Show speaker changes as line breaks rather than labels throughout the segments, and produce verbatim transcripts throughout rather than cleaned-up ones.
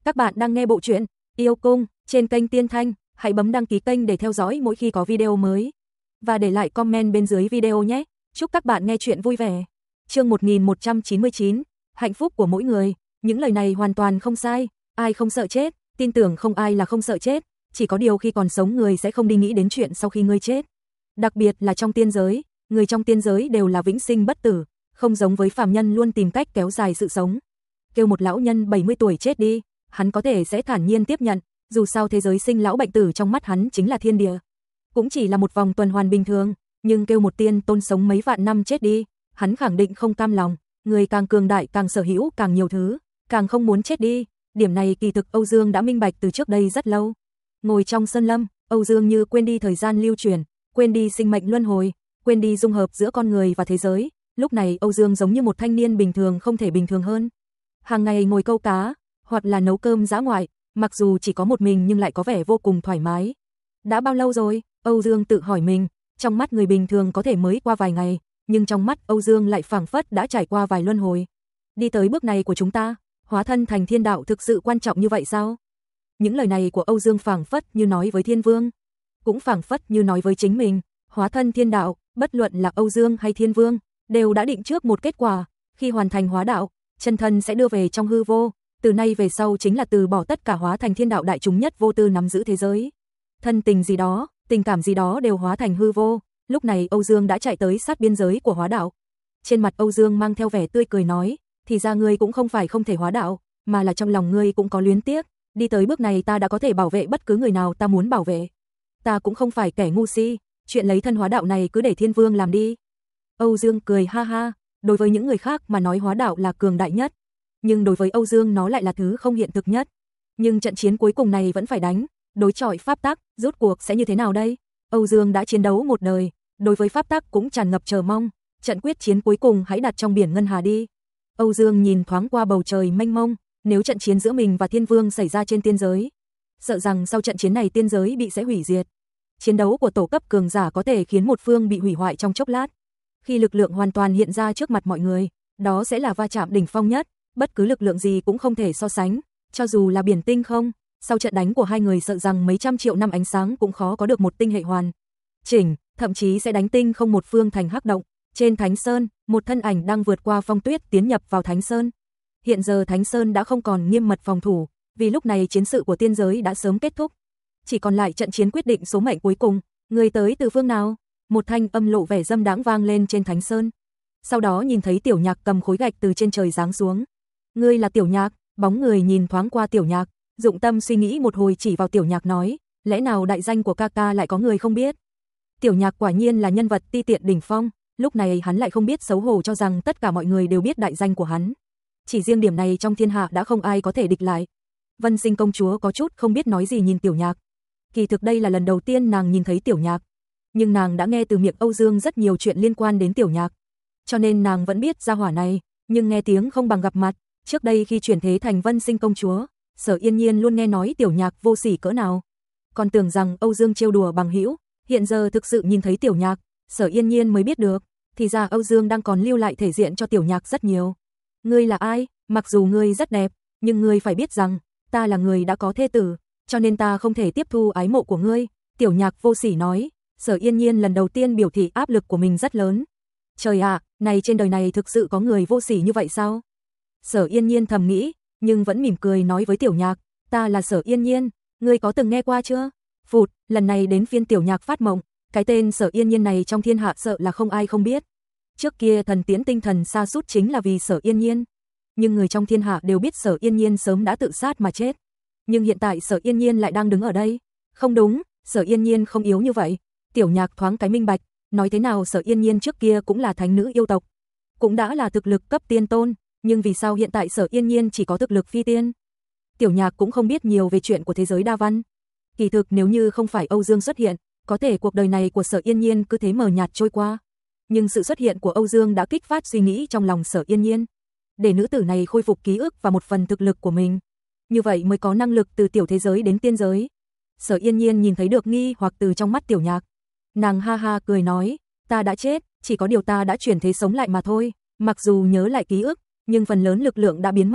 Các bạn đang nghe bộ truyện Yêu Cung trên kênh Tiên Thanh, hãy bấm đăng ký kênh để theo dõi mỗi khi có video mới. Và để lại comment bên dưới video nhé. Chúc các bạn nghe truyện vui vẻ. Chương một nghìn một trăm chín mươi chín, hạnh phúc của mỗi người. Những lời này hoàn toàn không sai, ai không sợ chết, tin tưởng không ai là không sợ chết, chỉ có điều khi còn sống người sẽ không đi nghĩ đến chuyện sau khi ngươi chết. Đặc biệt là trong tiên giới, người trong tiên giới đều là vĩnh sinh bất tử, không giống với phàm nhân luôn tìm cách kéo dài sự sống. Kêu một lão nhân bảy mươi tuổi chết đi, hắn có thể sẽ thản nhiên tiếp nhận, dù sao thế giới sinh lão bệnh tử trong mắt hắn chính là thiên địa. Cũng chỉ là một vòng tuần hoàn bình thường, nhưng kêu một tiên tôn sống mấy vạn năm chết đi, hắn khẳng định không cam lòng, người càng cường đại càng sở hữu càng nhiều thứ, càng không muốn chết đi. Điểm này kỳ thực Âu Dương đã minh bạch từ trước đây rất lâu. Ngồi trong sơn lâm, Âu Dương như quên đi thời gian lưu truyền, quên đi sinh mệnh luân hồi, quên đi dung hợp giữa con người và thế giới. Lúc này Âu Dương giống như một thanh niên bình thường không thể bình thường hơn. Hàng ngày ngồi câu cá, hoặc là nấu cơm dã ngoại, mặc dù chỉ có một mình nhưng lại có vẻ vô cùng thoải mái. Đã bao lâu rồi? Âu Dương tự hỏi mình, trong mắt người bình thường có thể mới qua vài ngày, nhưng trong mắt Âu Dương lại phảng phất đã trải qua vài luân hồi. Đi tới bước này của chúng ta, hóa thân thành thiên đạo thực sự quan trọng như vậy sao? Những lời này của Âu Dương phảng phất như nói với Thiên Vương, cũng phảng phất như nói với chính mình, hóa thân thiên đạo, bất luận là Âu Dương hay Thiên Vương, đều đã định trước một kết quả, khi hoàn thành hóa đạo, chân thân sẽ đưa về trong hư vô, từ nay về sau chính là từ bỏ tất cả hóa thành thiên đạo đại chúng nhất vô tư nắm giữ thế giới. Thân tình gì đó, tình cảm gì đó đều hóa thành hư vô, lúc này Âu Dương đã chạy tới sát biên giới của hóa đạo. Trên mặt Âu Dương mang theo vẻ tươi cười nói, thì ra ngươi cũng không phải không thể hóa đạo, mà là trong lòng ngươi cũng có luyến tiếc, đi tới bước này ta đã có thể bảo vệ bất cứ người nào ta muốn bảo vệ. Ta cũng không phải kẻ ngu si, chuyện lấy thân hóa đạo này cứ để Thiên Vương làm đi. Âu Dương cười ha ha, đối với những người khác mà nói hóa đạo là cường đại nhất, nhưng đối với Âu Dương nó lại là thứ không hiện thực nhất. Nhưng trận chiến cuối cùng này vẫn phải đánh, đối chọi pháp tắc, rốt cuộc sẽ như thế nào đây? Âu Dương đã chiến đấu một đời, đối với pháp tắc cũng tràn ngập chờ mong, trận quyết chiến cuối cùng hãy đặt trong biển ngân hà đi. Âu Dương nhìn thoáng qua bầu trời mênh mông, nếu trận chiến giữa mình và Thiên Vương xảy ra trên tiên giới, sợ rằng sau trận chiến này tiên giới bị sẽ hủy diệt. Chiến đấu của tổ cấp cường giả có thể khiến một phương bị hủy hoại trong chốc lát. Khi lực lượng hoàn toàn hiện ra trước mặt mọi người, đó sẽ là va chạm đỉnh phong nhất, bất cứ lực lượng gì cũng không thể so sánh, cho dù là biển tinh không, sau trận đánh của hai người sợ rằng mấy trăm triệu năm ánh sáng cũng khó có được một tinh hệ hoàn chỉnh, thậm chí sẽ đánh tinh không một phương thành hắc động. Trên Thánh Sơn, một thân ảnh đang vượt qua phong tuyết tiến nhập vào Thánh Sơn. Hiện giờ Thánh Sơn đã không còn nghiêm mật phòng thủ, vì lúc này chiến sự của tiên giới đã sớm kết thúc. Chỉ còn lại trận chiến quyết định số mệnh cuối cùng, người tới từ phương nào? Một thanh âm lộ vẻ dâm đãng vang lên trên Thánh Sơn. Sau đó nhìn thấy Tiểu Nhạc cầm khối gạch từ trên trời giáng xuống. Ngươi là Tiểu Nhạc? Bóng người nhìn thoáng qua Tiểu Nhạc, dụng tâm suy nghĩ một hồi chỉ vào Tiểu Nhạc nói, lẽ nào đại danh của ca ca lại có người không biết? Tiểu Nhạc quả nhiên là nhân vật ti tiện đỉnh phong, lúc này hắn lại không biết xấu hổ cho rằng tất cả mọi người đều biết đại danh của hắn. Chỉ riêng điểm này trong thiên hạ đã không ai có thể địch lại. Vân Sinh công chúa có chút không biết nói gì nhìn Tiểu Nhạc. Kỳ thực đây là lần đầu tiên nàng nhìn thấy Tiểu Nhạc, nhưng nàng đã nghe từ miệng Âu Dương rất nhiều chuyện liên quan đến Tiểu Nhạc, cho nên nàng vẫn biết gia hỏa này, nhưng nghe tiếng không bằng gặp mặt. Trước đây khi chuyển thế thành Vân Sinh công chúa, Sở Yên Nhiên luôn nghe nói Tiểu Nhạc vô sỉ cỡ nào, còn tưởng rằng Âu Dương trêu đùa bằng hữu, hiện giờ thực sự nhìn thấy Tiểu Nhạc, Sở Yên Nhiên mới biết được, thì ra Âu Dương đang còn lưu lại thể diện cho Tiểu Nhạc rất nhiều. Ngươi là ai? Mặc dù ngươi rất đẹp, nhưng ngươi phải biết rằng, ta là người đã có thê tử, cho nên ta không thể tiếp thu ái mộ của ngươi. Tiểu Nhạc vô sỉ nói. Sở Yên Nhiên lần đầu tiên biểu thị áp lực của mình rất lớn. Trời ạ, này trên đời này thực sự có người vô sỉ như vậy sao? Sở Yên Nhiên thầm nghĩ, nhưng vẫn mỉm cười nói với Tiểu Nhạc, ta là Sở Yên Nhiên, ngươi có từng nghe qua chưa? Phụt, lần này đến phiên Tiểu Nhạc phát mộng, cái tên Sở Yên Nhiên này trong thiên hạ sợ là không ai không biết. Trước kia thần tiễn tinh thần sa sút chính là vì Sở Yên Nhiên, nhưng người trong thiên hạ đều biết Sở Yên Nhiên sớm đã tự sát mà chết. Nhưng hiện tại Sở Yên Nhiên lại đang đứng ở đây. Không đúng, Sở Yên Nhiên không yếu như vậy. Tiểu Nhạc thoáng cái minh bạch, nói thế nào Sở Yên Nhiên trước kia cũng là thánh nữ yêu tộc, cũng đã là thực lực cấp tiên tôn, nhưng vì sao hiện tại Sở Yên Nhiên chỉ có thực lực phi tiên? Tiểu Nhạc cũng không biết nhiều về chuyện của thế giới đa văn. Kỳ thực nếu như không phải Âu Dương xuất hiện, có thể cuộc đời này của Sở Yên Nhiên cứ thế mờ nhạt trôi qua. Nhưng sự xuất hiện của Âu Dương đã kích phát suy nghĩ trong lòng Sở Yên Nhiên, để nữ tử này khôi phục ký ức và một phần thực lực của mình. Như vậy mới có năng lực từ tiểu thế giới đến tiên giới. Sở Yên Nhiên nhìn thấy được nghi hoặc từ trong mắt Tiểu Nhạc. Nàng ha ha cười nói, ta đã chết, chỉ có điều ta đã chuyển thế sống lại mà thôi, mặc dù nhớ lại ký ức, nhưng phần lớn lực lượng đã biến mất,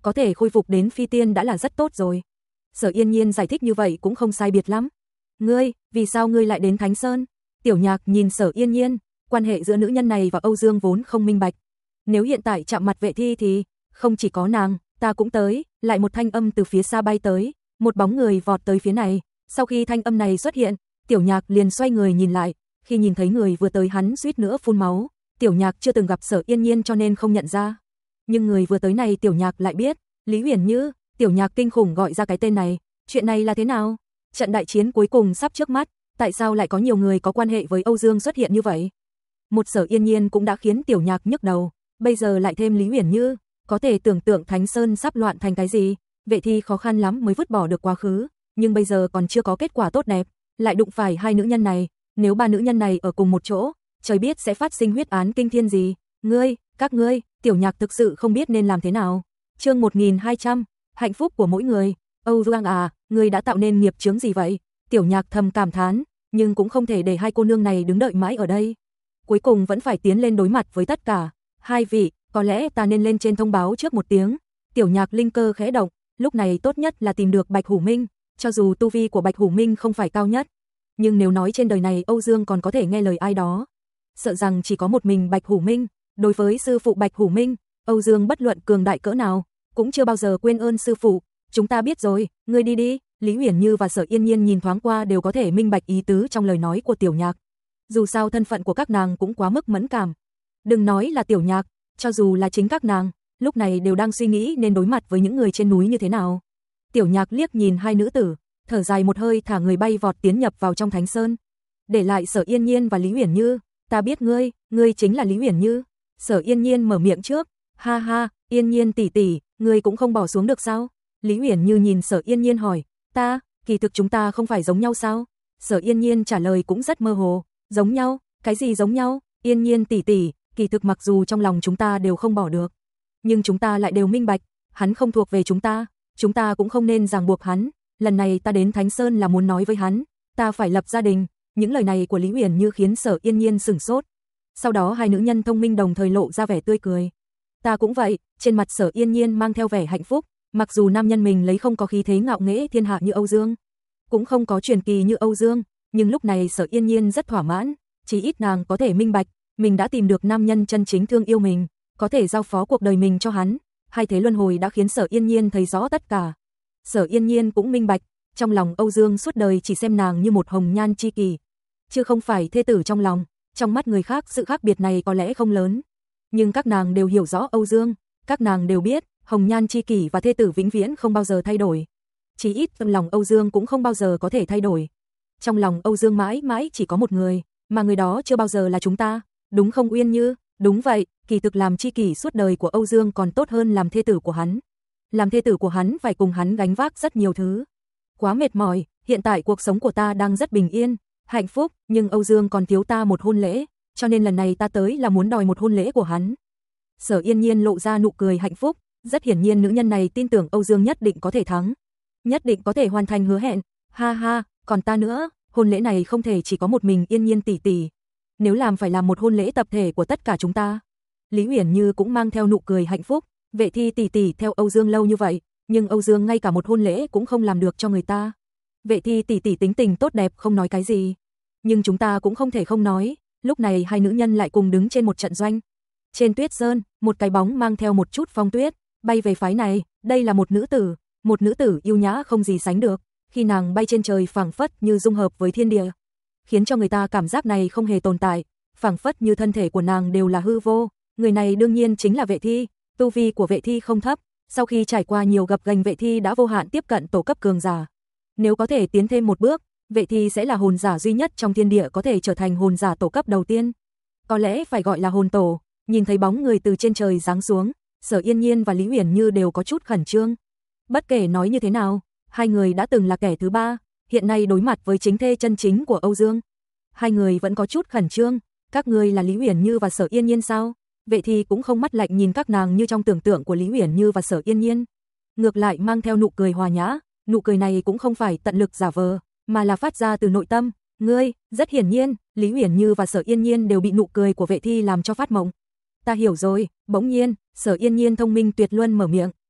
có thể khôi phục đến phi tiên đã là rất tốt rồi. Sở Yên Nhiên giải thích như vậy cũng không sai biệt lắm. Ngươi, vì sao ngươi lại đến Thánh Sơn? Tiểu Nhạc nhìn Sở Yên Nhiên, quan hệ giữa nữ nhân này và Âu Dương vốn không minh bạch. Nếu hiện tại chạm mặt Vệ Thi thì, không chỉ có nàng, ta cũng tới, lại một thanh âm từ phía xa bay tới, một bóng người vọt tới phía này. Sau khi thanh âm này xuất hiện, Tiểu Nhạc liền xoay người nhìn lại, khi nhìn thấy người vừa tới hắn suýt nữa phun máu. Tiểu Nhạc chưa từng gặp Sở Yên Nhiên cho nên không nhận ra. Nhưng người vừa tới này Tiểu Nhạc lại biết, Lý Uyển Như. Tiểu Nhạc kinh khủng gọi ra cái tên này, chuyện này là thế nào? Trận đại chiến cuối cùng sắp trước mắt, tại sao lại có nhiều người có quan hệ với Âu Dương xuất hiện như vậy? Một Sở Yên Nhiên cũng đã khiến Tiểu Nhạc nhức đầu, bây giờ lại thêm Lý Uyển Như, có thể tưởng tượng Thánh Sơn sắp loạn thành cái gì. Vệ Thi khó khăn lắm mới vứt bỏ được quá khứ, nhưng bây giờ còn chưa có kết quả tốt đẹp, lại đụng phải hai nữ nhân này, nếu ba nữ nhân này ở cùng một chỗ, trời biết sẽ phát sinh huyết án kinh thiên gì. Ngươi, các ngươi, Tiểu Nhạc thực sự không biết nên làm thế nào. Chương một nghìn hai trăm, hạnh phúc của mỗi người. Âu Dương à, ngươi đã tạo nên nghiệp chướng gì vậy? Tiểu Nhạc thầm cảm thán, nhưng cũng không thể để hai cô nương này đứng đợi mãi ở đây. Cuối cùng vẫn phải tiến lên đối mặt với tất cả. Hai vị, có lẽ ta nên lên trên thông báo trước một tiếng. Tiểu Nhạc linh cơ khẽ động, lúc này tốt nhất là tìm được Bạch Hủ Minh, cho dù tu vi của Bạch Hủ Minh không phải cao nhất, nhưng nếu nói trên đời này Âu Dương còn có thể nghe lời ai đó, sợ rằng chỉ có một mình Bạch Hủ Minh. Đối với sư phụ Bạch Hủ Minh, Âu Dương bất luận cường đại cỡ nào, cũng chưa bao giờ quên ơn sư phụ. Chúng ta biết rồi, ngươi đi đi. Lý Uyển Như và Sở Yên Nhiên nhìn thoáng qua đều có thể minh bạch ý tứ trong lời nói của Tiểu Nhạc. Dù sao thân phận của các nàng cũng quá mức mẫn cảm. Đừng nói là Tiểu Nhạc, cho dù là chính các nàng, lúc này đều đang suy nghĩ nên đối mặt với những người trên núi như thế nào. Tiểu Nhạc liếc nhìn hai nữ tử, thở dài một hơi thả người bay vọt tiến nhập vào trong Thánh Sơn. Để lại Sở Yên Nhiên và Lý Uyển Như, ta biết ngươi, ngươi chính là Lý Uyển Như. Sở Yên Nhiên mở miệng trước, ha ha, Yên Nhiên tỷ tỷ, ngươi cũng không bỏ xuống được sao? Lý Uyển Như nhìn Sở Yên Nhiên hỏi, ta, kỳ thực chúng ta không phải giống nhau sao? Sở Yên Nhiên trả lời cũng rất mơ hồ, giống nhau, cái gì giống nhau? Yên Nhiên tỷ tỷ, kỳ thực mặc dù trong lòng chúng ta đều không bỏ được, nhưng chúng ta lại đều minh bạch, hắn không thuộc về chúng ta, chúng ta cũng không nên ràng buộc hắn. Lần này ta đến Thánh Sơn là muốn nói với hắn, ta phải lập gia đình. Những lời này của Lý Uyển Như khiến Sở Yên Nhiên sửng sốt. Sau đó hai nữ nhân thông minh đồng thời lộ ra vẻ tươi cười. Ta cũng vậy, trên mặt Sở Yên Nhiên mang theo vẻ hạnh phúc, mặc dù nam nhân mình lấy không có khí thế ngạo nghễ thiên hạ như Âu Dương, cũng không có truyền kỳ như Âu Dương, nhưng lúc này Sở Yên Nhiên rất thỏa mãn, chỉ ít nàng có thể minh bạch, mình đã tìm được nam nhân chân chính thương yêu mình, có thể giao phó cuộc đời mình cho hắn. Hai thế luân hồi đã khiến Sở Yên Nhiên thấy rõ tất cả. Sở Yên Nhiên cũng minh bạch, trong lòng Âu Dương suốt đời chỉ xem nàng như một hồng nhan chi kỷ, chứ không phải thê tử trong lòng. Trong mắt người khác sự khác biệt này có lẽ không lớn, nhưng các nàng đều hiểu rõ Âu Dương, các nàng đều biết, hồng nhan chi kỷ và thê tử vĩnh viễn không bao giờ thay đổi. Chỉ ít tâm lòng Âu Dương cũng không bao giờ có thể thay đổi. Trong lòng Âu Dương mãi mãi chỉ có một người, mà người đó chưa bao giờ là chúng ta, đúng không Uyên Như? Đúng vậy, kỳ thực làm chi kỷ suốt đời của Âu Dương còn tốt hơn làm thê tử của hắn. Làm thê tử của hắn phải cùng hắn gánh vác rất nhiều thứ. Quá mệt mỏi, hiện tại cuộc sống của ta đang rất bình yên, hạnh phúc, nhưng Âu Dương còn thiếu ta một hôn lễ, cho nên lần này ta tới là muốn đòi một hôn lễ của hắn. Sở Yên Nhiên lộ ra nụ cười hạnh phúc, rất hiển nhiên nữ nhân này tin tưởng Âu Dương nhất định có thể thắng, nhất định có thể hoàn thành hứa hẹn. Ha ha, còn ta nữa, hôn lễ này không thể chỉ có một mình Yên Nhiên tỷ tỷ, nếu làm phải làm một hôn lễ tập thể của tất cả chúng ta. Lý Uyển Như cũng mang theo nụ cười hạnh phúc, Vệ Thi tỷ tỷ theo Âu Dương lâu như vậy, nhưng Âu Dương ngay cả một hôn lễ cũng không làm được cho người ta. Vệ Thi tỷ tỷ tính tình tốt đẹp không nói cái gì, nhưng chúng ta cũng không thể không nói. Lúc này hai nữ nhân lại cùng đứng trên một trận doanh. Trên tuyết sơn, một cái bóng mang theo một chút phong tuyết, bay về phái này, đây là một nữ tử, một nữ tử yêu nhã không gì sánh được, khi nàng bay trên trời phảng phất như dung hợp với thiên địa, khiến cho người ta cảm giác này không hề tồn tại, phảng phất như thân thể của nàng đều là hư vô. Người này đương nhiên chính là Vệ Thi, tu vi của Vệ Thi không thấp, sau khi trải qua nhiều gập ghềnh Vệ Thi đã vô hạn tiếp cận tổ cấp cường giả. Nếu có thể tiến thêm một bước, Vệ Thi sẽ là hồn giả duy nhất trong thiên địa có thể trở thành hồn giả tổ cấp đầu tiên. Có lẽ phải gọi là hồn tổ. Nhìn thấy bóng người từ trên trời giáng xuống, Sở Yên Nhiên và Lý Uyển Như đều có chút khẩn trương. Bất kể nói như thế nào, hai người đã từng là kẻ thứ ba, hiện nay đối mặt với chính thê chân chính của Âu Dương. Hai người vẫn có chút khẩn trương. Các người là Lý Uyển Như và Sở Yên Nhiên sao? Vệ Thi cũng không mắt lạnh nhìn các nàng như trong tưởng tượng của Lý Uyển Như và Sở Yên Nhiên. Ngược lại mang theo nụ cười hòa nhã, nụ cười này cũng không phải tận lực giả vờ, mà là phát ra từ nội tâm. Ngươi, rất hiển nhiên, Lý Uyển Như và Sở Yên Nhiên đều bị nụ cười của Vệ Thi làm cho phát mộng. Ta hiểu rồi. Bỗng nhiên, Sở Yên Nhiên thông minh tuyệt luân mở miệng,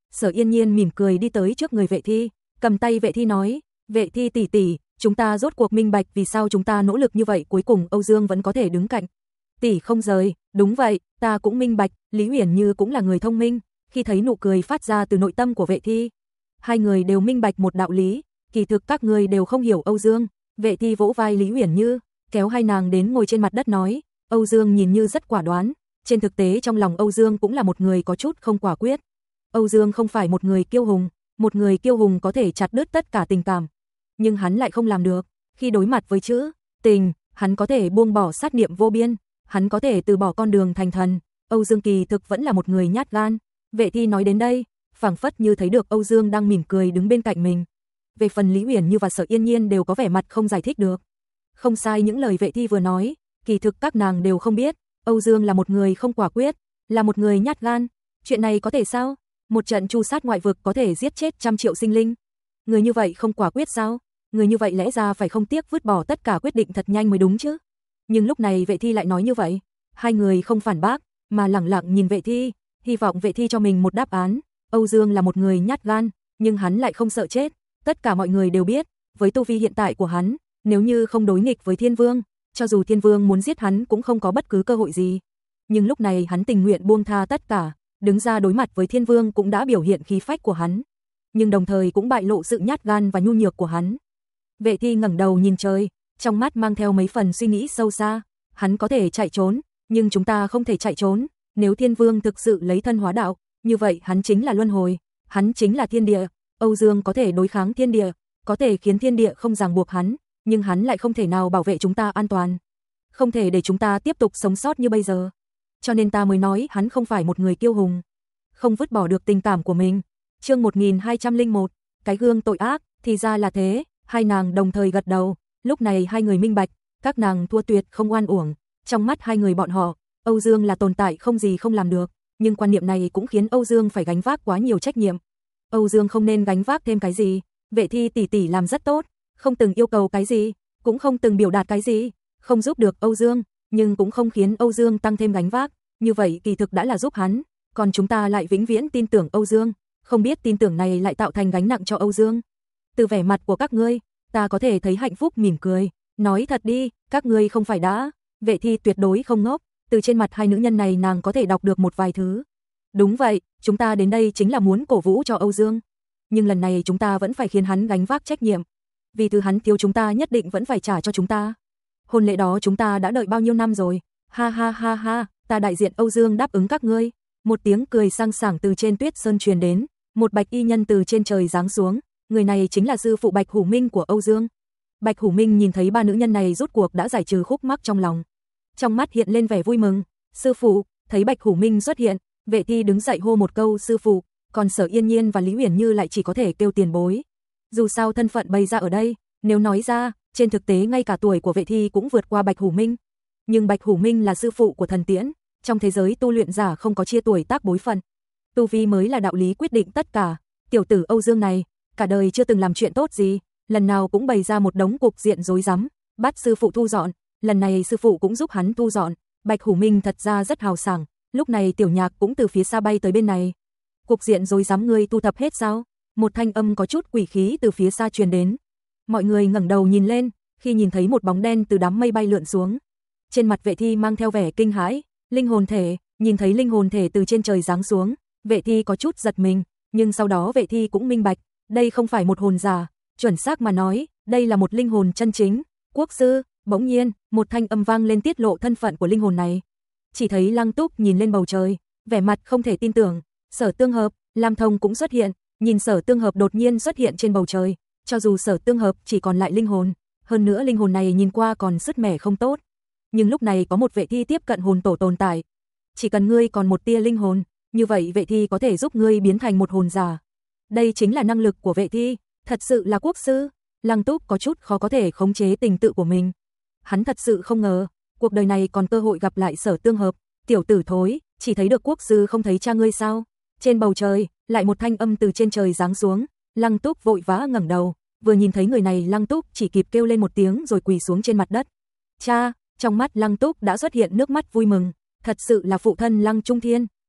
Sở Yên Nhiên mỉm cười đi tới trước người Vệ Thi, cầm tay Vệ Thi nói, Vệ Thi tỷ tỷ, chúng ta rốt cuộc minh bạch vì sao chúng ta nỗ lực như vậy cuối cùng Âu Dương vẫn có thể đứng cạnh tỷ không rời. Đúng vậy, ta cũng minh bạch, Lý Uyển Như cũng là người thông minh. Khi thấy nụ cười phát ra từ nội tâm của Vệ Thi, hai người đều minh bạch một đạo lý, kỳ thực các người đều không hiểu Âu Dương. Vệ Thi vỗ vai Lý Uyển Như, kéo hai nàng đến ngồi trên mặt đất nói, Âu Dương nhìn như rất quả đoán, trên thực tế trong lòng Âu Dương cũng là một người có chút không quả quyết. Âu Dương không phải một người kiêu hùng, một người kiêu hùng có thể chặt đứt tất cả tình cảm, nhưng hắn lại không làm được. Khi đối mặt với chữ tình, hắn có thể buông bỏ sát niệm vô biên, hắn có thể từ bỏ con đường thành thần. Âu Dương kỳ thực vẫn là một người nhát gan. Vệ Thi nói đến đây, phảng phất như thấy được Âu Dương đang mỉm cười đứng bên cạnh mình. Về phần Lý Uyển Như và Sở Yên Nhiên đều có vẻ mặt không giải thích được. Không sai những lời Vệ Thi vừa nói, kỳ thực các nàng đều không biết, Âu Dương là một người không quả quyết, là một người nhát gan. Chuyện này có thể sao? Một trận tru sát ngoại vực có thể giết chết trăm triệu sinh linh. Người như vậy không quả quyết sao? Người như vậy lẽ ra phải không tiếc vứt bỏ tất cả quyết định thật nhanh mới đúng chứ. Nhưng lúc này Vệ Thi lại nói như vậy. Hai người không phản bác, mà lẳng lặng nhìn Vệ Thi, hy vọng Vệ Thi cho mình một đáp án. Âu Dương là một người nhát gan, nhưng hắn lại không sợ chết. Tất cả mọi người đều biết, với tu vi hiện tại của hắn, nếu như không đối nghịch với Thiên Vương, cho dù Thiên Vương muốn giết hắn cũng không có bất cứ cơ hội gì. Nhưng lúc này hắn tình nguyện buông tha tất cả, đứng ra đối mặt với Thiên Vương cũng đã biểu hiện khí phách của hắn, nhưng đồng thời cũng bại lộ sự nhát gan và nhu nhược của hắn. Vệ Thi ngẩng đầu nhìn trời, trong mắt mang theo mấy phần suy nghĩ sâu xa. Hắn có thể chạy trốn, nhưng chúng ta không thể chạy trốn. Nếu Thiên Vương thực sự lấy thân hóa đạo, như vậy hắn chính là luân hồi, hắn chính là thiên địa. Âu Dương có thể đối kháng thiên địa, có thể khiến thiên địa không ràng buộc hắn, nhưng hắn lại không thể nào bảo vệ chúng ta an toàn, không thể để chúng ta tiếp tục sống sót như bây giờ. Cho nên ta mới nói hắn không phải một người kiêu hùng, không vứt bỏ được tình cảm của mình. Chương một nghìn hai trăm lẻ một, cái gương tội ác, thì ra là thế. Hai nàng đồng thời gật đầu, lúc này hai người minh bạch, các nàng thua tuyệt không oan uổng. Trong mắt hai người bọn họ, Âu Dương là tồn tại không gì không làm được, nhưng quan niệm này cũng khiến Âu Dương phải gánh vác quá nhiều trách nhiệm. Âu Dương không nên gánh vác thêm cái gì. Vệ Thi tỷ tỷ làm rất tốt, không từng yêu cầu cái gì, cũng không từng biểu đạt cái gì, không giúp được Âu Dương, nhưng cũng không khiến Âu Dương tăng thêm gánh vác, như vậy kỳ thực đã là giúp hắn, còn chúng ta lại vĩnh viễn tin tưởng Âu Dương, không biết tin tưởng này lại tạo thành gánh nặng cho Âu Dương. Từ vẻ mặt của các ngươi, ta có thể thấy hạnh phúc mỉm cười, nói thật đi, các ngươi không phải đã. Vệ Thi tuyệt đối không ngốc, từ trên mặt hai nữ nhân này nàng có thể đọc được một vài thứ. Đúng vậy, chúng ta đến đây chính là muốn cổ vũ cho Âu Dương, nhưng lần này chúng ta vẫn phải khiến hắn gánh vác trách nhiệm, vì thứ hắn thiếu chúng ta nhất định vẫn phải trả cho chúng ta. Hôn lễ đó chúng ta đã đợi bao nhiêu năm rồi, ha ha ha ha, ta đại diện Âu Dương đáp ứng các ngươi. Một tiếng cười sang sảng từ trên Tuyết Sơn truyền đến, một bạch y nhân từ trên trời giáng xuống, người này chính là sư phụ Bạch Hủ Minh của Âu Dương. Bạch Hủ Minh nhìn thấy ba nữ nhân này rốt cuộc đã giải trừ khúc mắc trong lòng, trong mắt hiện lên vẻ vui mừng. Sư phụ, thấy Bạch Hủ Minh xuất hiện, Vệ Thi đứng dậy hô một câu sư phụ, còn Sở Yên Nhiên và Lý Uyển Như lại chỉ có thể kêu tiền bối. Dù sao thân phận bày ra ở đây, nếu nói ra, trên thực tế ngay cả tuổi của Vệ Thi cũng vượt qua Bạch Hủ Minh. Nhưng Bạch Hủ Minh là sư phụ của thần tiễn, trong thế giới tu luyện giả không có chia tuổi tác bối phận. Tu vi mới là đạo lý quyết định tất cả. Tiểu tử Âu Dương này, cả đời chưa từng làm chuyện tốt gì, lần nào cũng bày ra một đống cục diện rối rắm, bắt sư phụ thu dọn, lần này sư phụ cũng giúp hắn thu dọn. Bạch Hủ Minh thật ra rất hào sảng, lúc này Tiểu Nhạc cũng từ phía xa bay tới bên này. Cục diện rối rắm ngươi thu thập hết sao? Một thanh âm có chút quỷ khí từ phía xa truyền đến. Mọi người ngẩng đầu nhìn lên, khi nhìn thấy một bóng đen từ đám mây bay lượn xuống. Trên mặt Vệ Thi mang theo vẻ kinh hãi, linh hồn thể, nhìn thấy linh hồn thể từ trên trời giáng xuống, Vệ Thi có chút giật mình, nhưng sau đó Vệ Thi cũng minh bạch, đây không phải một hồn giả, chuẩn xác mà nói, đây là một linh hồn chân chính. Quốc sư, bỗng nhiên, một thanh âm vang lên tiết lộ thân phận của linh hồn này. Chỉ thấy Lăng Túc nhìn lên bầu trời, vẻ mặt không thể tin tưởng. Sở Tương Hợp, Lam Thông cũng xuất hiện, nhìn Sở Tương Hợp đột nhiên xuất hiện trên bầu trời, cho dù Sở Tương Hợp chỉ còn lại linh hồn, hơn nữa linh hồn này nhìn qua còn sứt mẻ không tốt, nhưng lúc này có một Vệ Thi tiếp cận hồn tổ tồn tại, chỉ cần ngươi còn một tia linh hồn, như vậy Vệ Thi có thể giúp ngươi biến thành một hồn giả. Đây chính là năng lực của Vệ Thi, thật sự là quốc sư. Lăng Túc có chút khó có thể khống chế tình tự của mình. Hắn thật sự không ngờ, cuộc đời này còn cơ hội gặp lại Sở Tương Hợp. Tiểu tử thối, chỉ thấy được quốc sư không thấy cha ngươi sao? Trên bầu trời, lại một thanh âm từ trên trời giáng xuống. Lăng Túc vội vã ngẩng đầu, vừa nhìn thấy người này Lăng Túc chỉ kịp kêu lên một tiếng rồi quỳ xuống trên mặt đất. Cha, trong mắt Lăng Túc đã xuất hiện nước mắt vui mừng, thật sự là phụ thân Lăng Trung Thiên.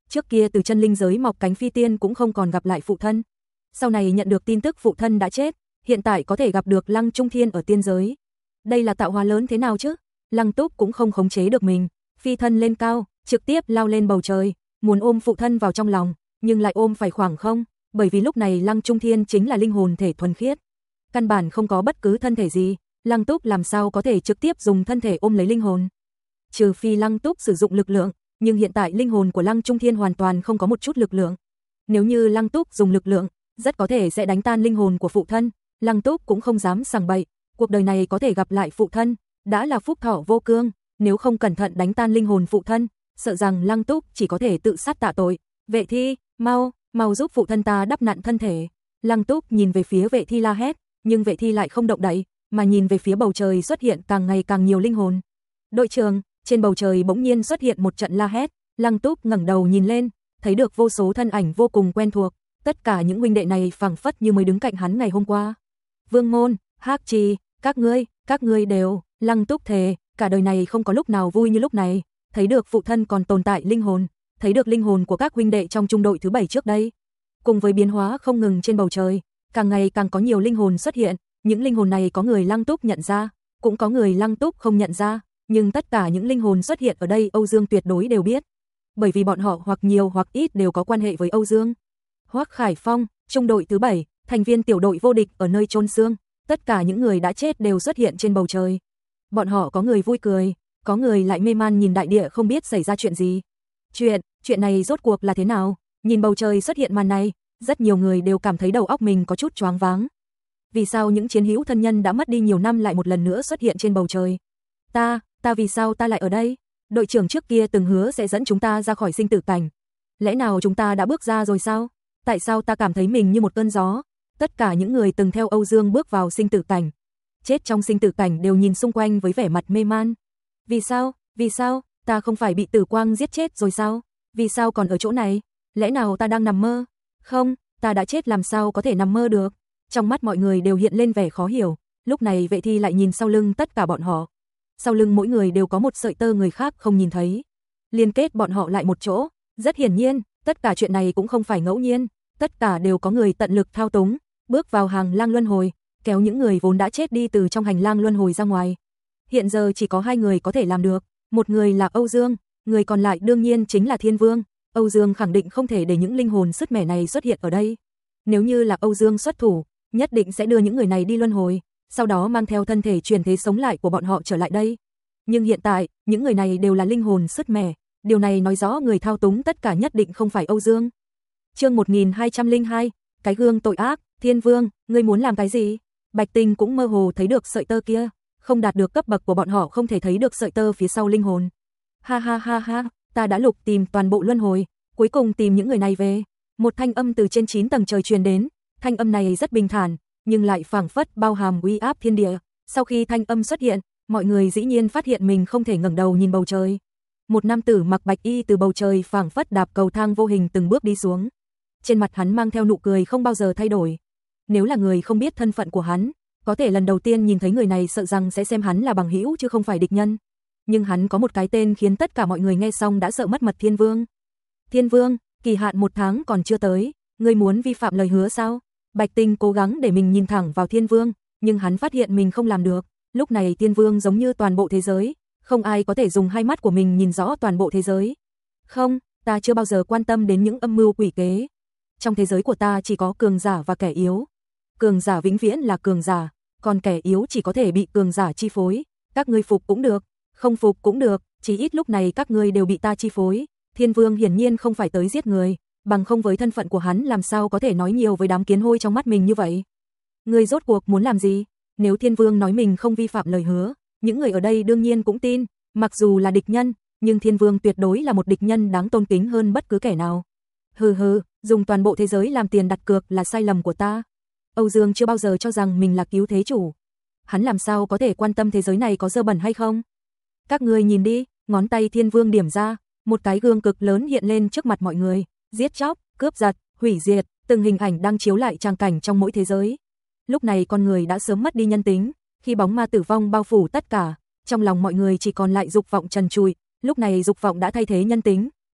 Trước kia từ chân linh giới mọc cánh phi tiên cũng không còn gặp lại phụ thân. Sau này nhận được tin tức phụ thân đã chết, hiện tại có thể gặp được Lăng Trung Thiên ở tiên giới. Đây là tạo hóa lớn thế nào chứ? Lăng Túc cũng không khống chế được mình, phi thân lên cao, trực tiếp lao lên bầu trời, muốn ôm phụ thân vào trong lòng, nhưng lại ôm phải khoảng không, bởi vì lúc này Lăng Trung Thiên chính là linh hồn thể thuần khiết. Căn bản không có bất cứ thân thể gì, Lăng Túc làm sao có thể trực tiếp dùng thân thể ôm lấy linh hồn. Trừ phi Lăng Túc sử dụng lực lượng, nhưng hiện tại linh hồn của Lăng Trung Thiên hoàn toàn không có một chút lực lượng. Nếu như Lăng Túc dùng lực lượng, rất có thể sẽ đánh tan linh hồn của phụ thân. Lăng Túc cũng không dám sằng bậy, cuộc đời này có thể gặp lại phụ thân, đã là phúc thọ vô cương, nếu không cẩn thận đánh tan linh hồn phụ thân, sợ rằng Lăng Túc chỉ có thể tự sát tạ tội. Vệ Thi, mau, mau giúp phụ thân ta đắp nặn thân thể. Lăng Túc nhìn về phía Vệ Thi la hét, nhưng Vệ Thi lại không động đậy, mà nhìn về phía bầu trời xuất hiện càng ngày càng nhiều linh hồn. Đội trưởng, trên bầu trời bỗng nhiên xuất hiện một trận la hét, Lăng Túc ngẩng đầu nhìn lên, thấy được vô số thân ảnh vô cùng quen thuộc, tất cả những huynh đệ này phảng phất như mới đứng cạnh hắn ngày hôm qua. Vương Môn, Hắc Trì, các ngươi, các ngươi đều, Lăng Túc thề, cả đời này không có lúc nào vui như lúc này, thấy được phụ thân còn tồn tại linh hồn, thấy được linh hồn của các huynh đệ trong trung đội thứ bảy trước đây. Cùng với biến hóa không ngừng trên bầu trời, càng ngày càng có nhiều linh hồn xuất hiện, những linh hồn này có người Lăng Túc nhận ra, cũng có người Lăng Túc không nhận ra, nhưng tất cả những linh hồn xuất hiện ở đây Âu Dương tuyệt đối đều biết, bởi vì bọn họ hoặc nhiều hoặc ít đều có quan hệ với Âu Dương. Hoắc Khải Phong, trung đội thứ bảy, thành viên tiểu đội vô địch ở nơi chôn xương, tất cả những người đã chết đều xuất hiện trên bầu trời. Bọn họ có người vui cười, có người lại mê man nhìn đại địa không biết xảy ra chuyện gì. Chuyện, chuyện này rốt cuộc là thế nào? Nhìn bầu trời xuất hiện màn này, rất nhiều người đều cảm thấy đầu óc mình có chút choáng váng. Vì sao những chiến hữu thân nhân đã mất đi nhiều năm lại một lần nữa xuất hiện trên bầu trời? Ta, ta vì sao ta lại ở đây? Đội trưởng trước kia từng hứa sẽ dẫn chúng ta ra khỏi sinh tử cảnh. Lẽ nào chúng ta đã bước ra rồi sao? Tại sao ta cảm thấy mình như một cơn gió? Tất cả những người từng theo Âu Dương bước vào sinh tử cảnh, chết trong sinh tử cảnh đều nhìn xung quanh với vẻ mặt mê man. Vì sao? Vì sao? Ta không phải bị tử quang giết chết rồi sao? Vì sao còn ở chỗ này? Lẽ nào ta đang nằm mơ? Không, ta đã chết làm sao có thể nằm mơ được? Trong mắt mọi người đều hiện lên vẻ khó hiểu, lúc này Vệ Thi lại nhìn sau lưng tất cả bọn họ. Sau lưng mỗi người đều có một sợi tơ người khác không nhìn thấy, liên kết bọn họ lại một chỗ. Rất hiển nhiên, tất cả chuyện này cũng không phải ngẫu nhiên, tất cả đều có người tận lực thao túng, bước vào hàng lang luân hồi, kéo những người vốn đã chết đi từ trong hành lang luân hồi ra ngoài. Hiện giờ chỉ có hai người có thể làm được, một người là Âu Dương, người còn lại đương nhiên chính là Thiên Vương. Âu Dương khẳng định không thể để những linh hồn sứt mẻ này xuất hiện ở đây. Nếu như là Âu Dương xuất thủ, nhất định sẽ đưa những người này đi luân hồi, sau đó mang theo thân thể chuyển thế sống lại của bọn họ trở lại đây. Nhưng hiện tại, những người này đều là linh hồn sứt mẻ, điều này nói rõ người thao túng tất cả nhất định không phải Âu Dương. Chương một nghìn hai trăm lẻ hai, cái gương tội ác. Thiên Vương, ngươi muốn làm cái gì? Bạch Tinh cũng mơ hồ thấy được sợi tơ kia, không đạt được cấp bậc của bọn họ không thể thấy được sợi tơ phía sau linh hồn. Ha ha ha ha, ta đã lục tìm toàn bộ luân hồi, cuối cùng tìm những người này về. Một thanh âm từ trên chín tầng trời truyền đến, thanh âm này rất bình thản, nhưng lại phảng phất bao hàm uy áp thiên địa. Sau khi thanh âm xuất hiện, mọi người dĩ nhiên phát hiện mình không thể ngẩng đầu nhìn bầu trời. Một nam tử mặc bạch y từ bầu trời phảng phất đạp cầu thang vô hình từng bước đi xuống. Trên mặt hắn mang theo nụ cười không bao giờ thay đổi. Nếu là người không biết thân phận của hắn, có thể lần đầu tiên nhìn thấy người này sợ rằng sẽ xem hắn là bằng hữu chứ không phải địch nhân. Nhưng hắn có một cái tên khiến tất cả mọi người nghe xong đã sợ mất mật. Thiên Vương. Thiên Vương, kỳ hạn một tháng còn chưa tới, ngươi muốn vi phạm lời hứa sao? Bạch Tinh cố gắng để mình nhìn thẳng vào Thiên Vương, nhưng hắn phát hiện mình không làm được. Lúc này Thiên Vương giống như toàn bộ thế giới, không ai có thể dùng hai mắt của mình nhìn rõ toàn bộ thế giới. Không, ta chưa bao giờ quan tâm đến những âm mưu quỷ kế. Trong thế giới của ta chỉ có cường giả và kẻ yếu. Cường giả vĩnh viễn là cường giả, còn kẻ yếu chỉ có thể bị cường giả chi phối. Các ngươi phục cũng được, không phục cũng được, chỉ ít lúc này các ngươi đều bị ta chi phối. Thiên Vương hiển nhiên không phải tới giết người, bằng không với thân phận của hắn làm sao có thể nói nhiều với đám kiến hôi trong mắt mình như vậy. Ngươi rốt cuộc muốn làm gì? Nếu Thiên Vương nói mình không vi phạm lời hứa, những người ở đây đương nhiên cũng tin, mặc dù là địch nhân, nhưng Thiên Vương tuyệt đối là một địch nhân đáng tôn kính hơn bất cứ kẻ nào. Hừ hừ, dùng toàn bộ thế giới làm tiền đặt cược là sai lầm của ta. Âu Dương chưa bao giờ cho rằng mình là cứu thế chủ. Hắn làm sao có thể quan tâm thế giới này có dơ bẩn hay không? Các ngươi nhìn đi, ngón tay Thiên Vương điểm ra, một cái gương cực lớn hiện lên trước mặt mọi người, giết chóc, cướp giật, hủy diệt, từng hình ảnh đang chiếu lại trang cảnh trong mỗi thế giới. Lúc này con người đã sớm mất đi nhân tính, khi bóng ma tử vong bao phủ tất cả, trong lòng mọi người chỉ còn lại dục vọng trần trụi, lúc này dục vọng đã thay thế nhân tính,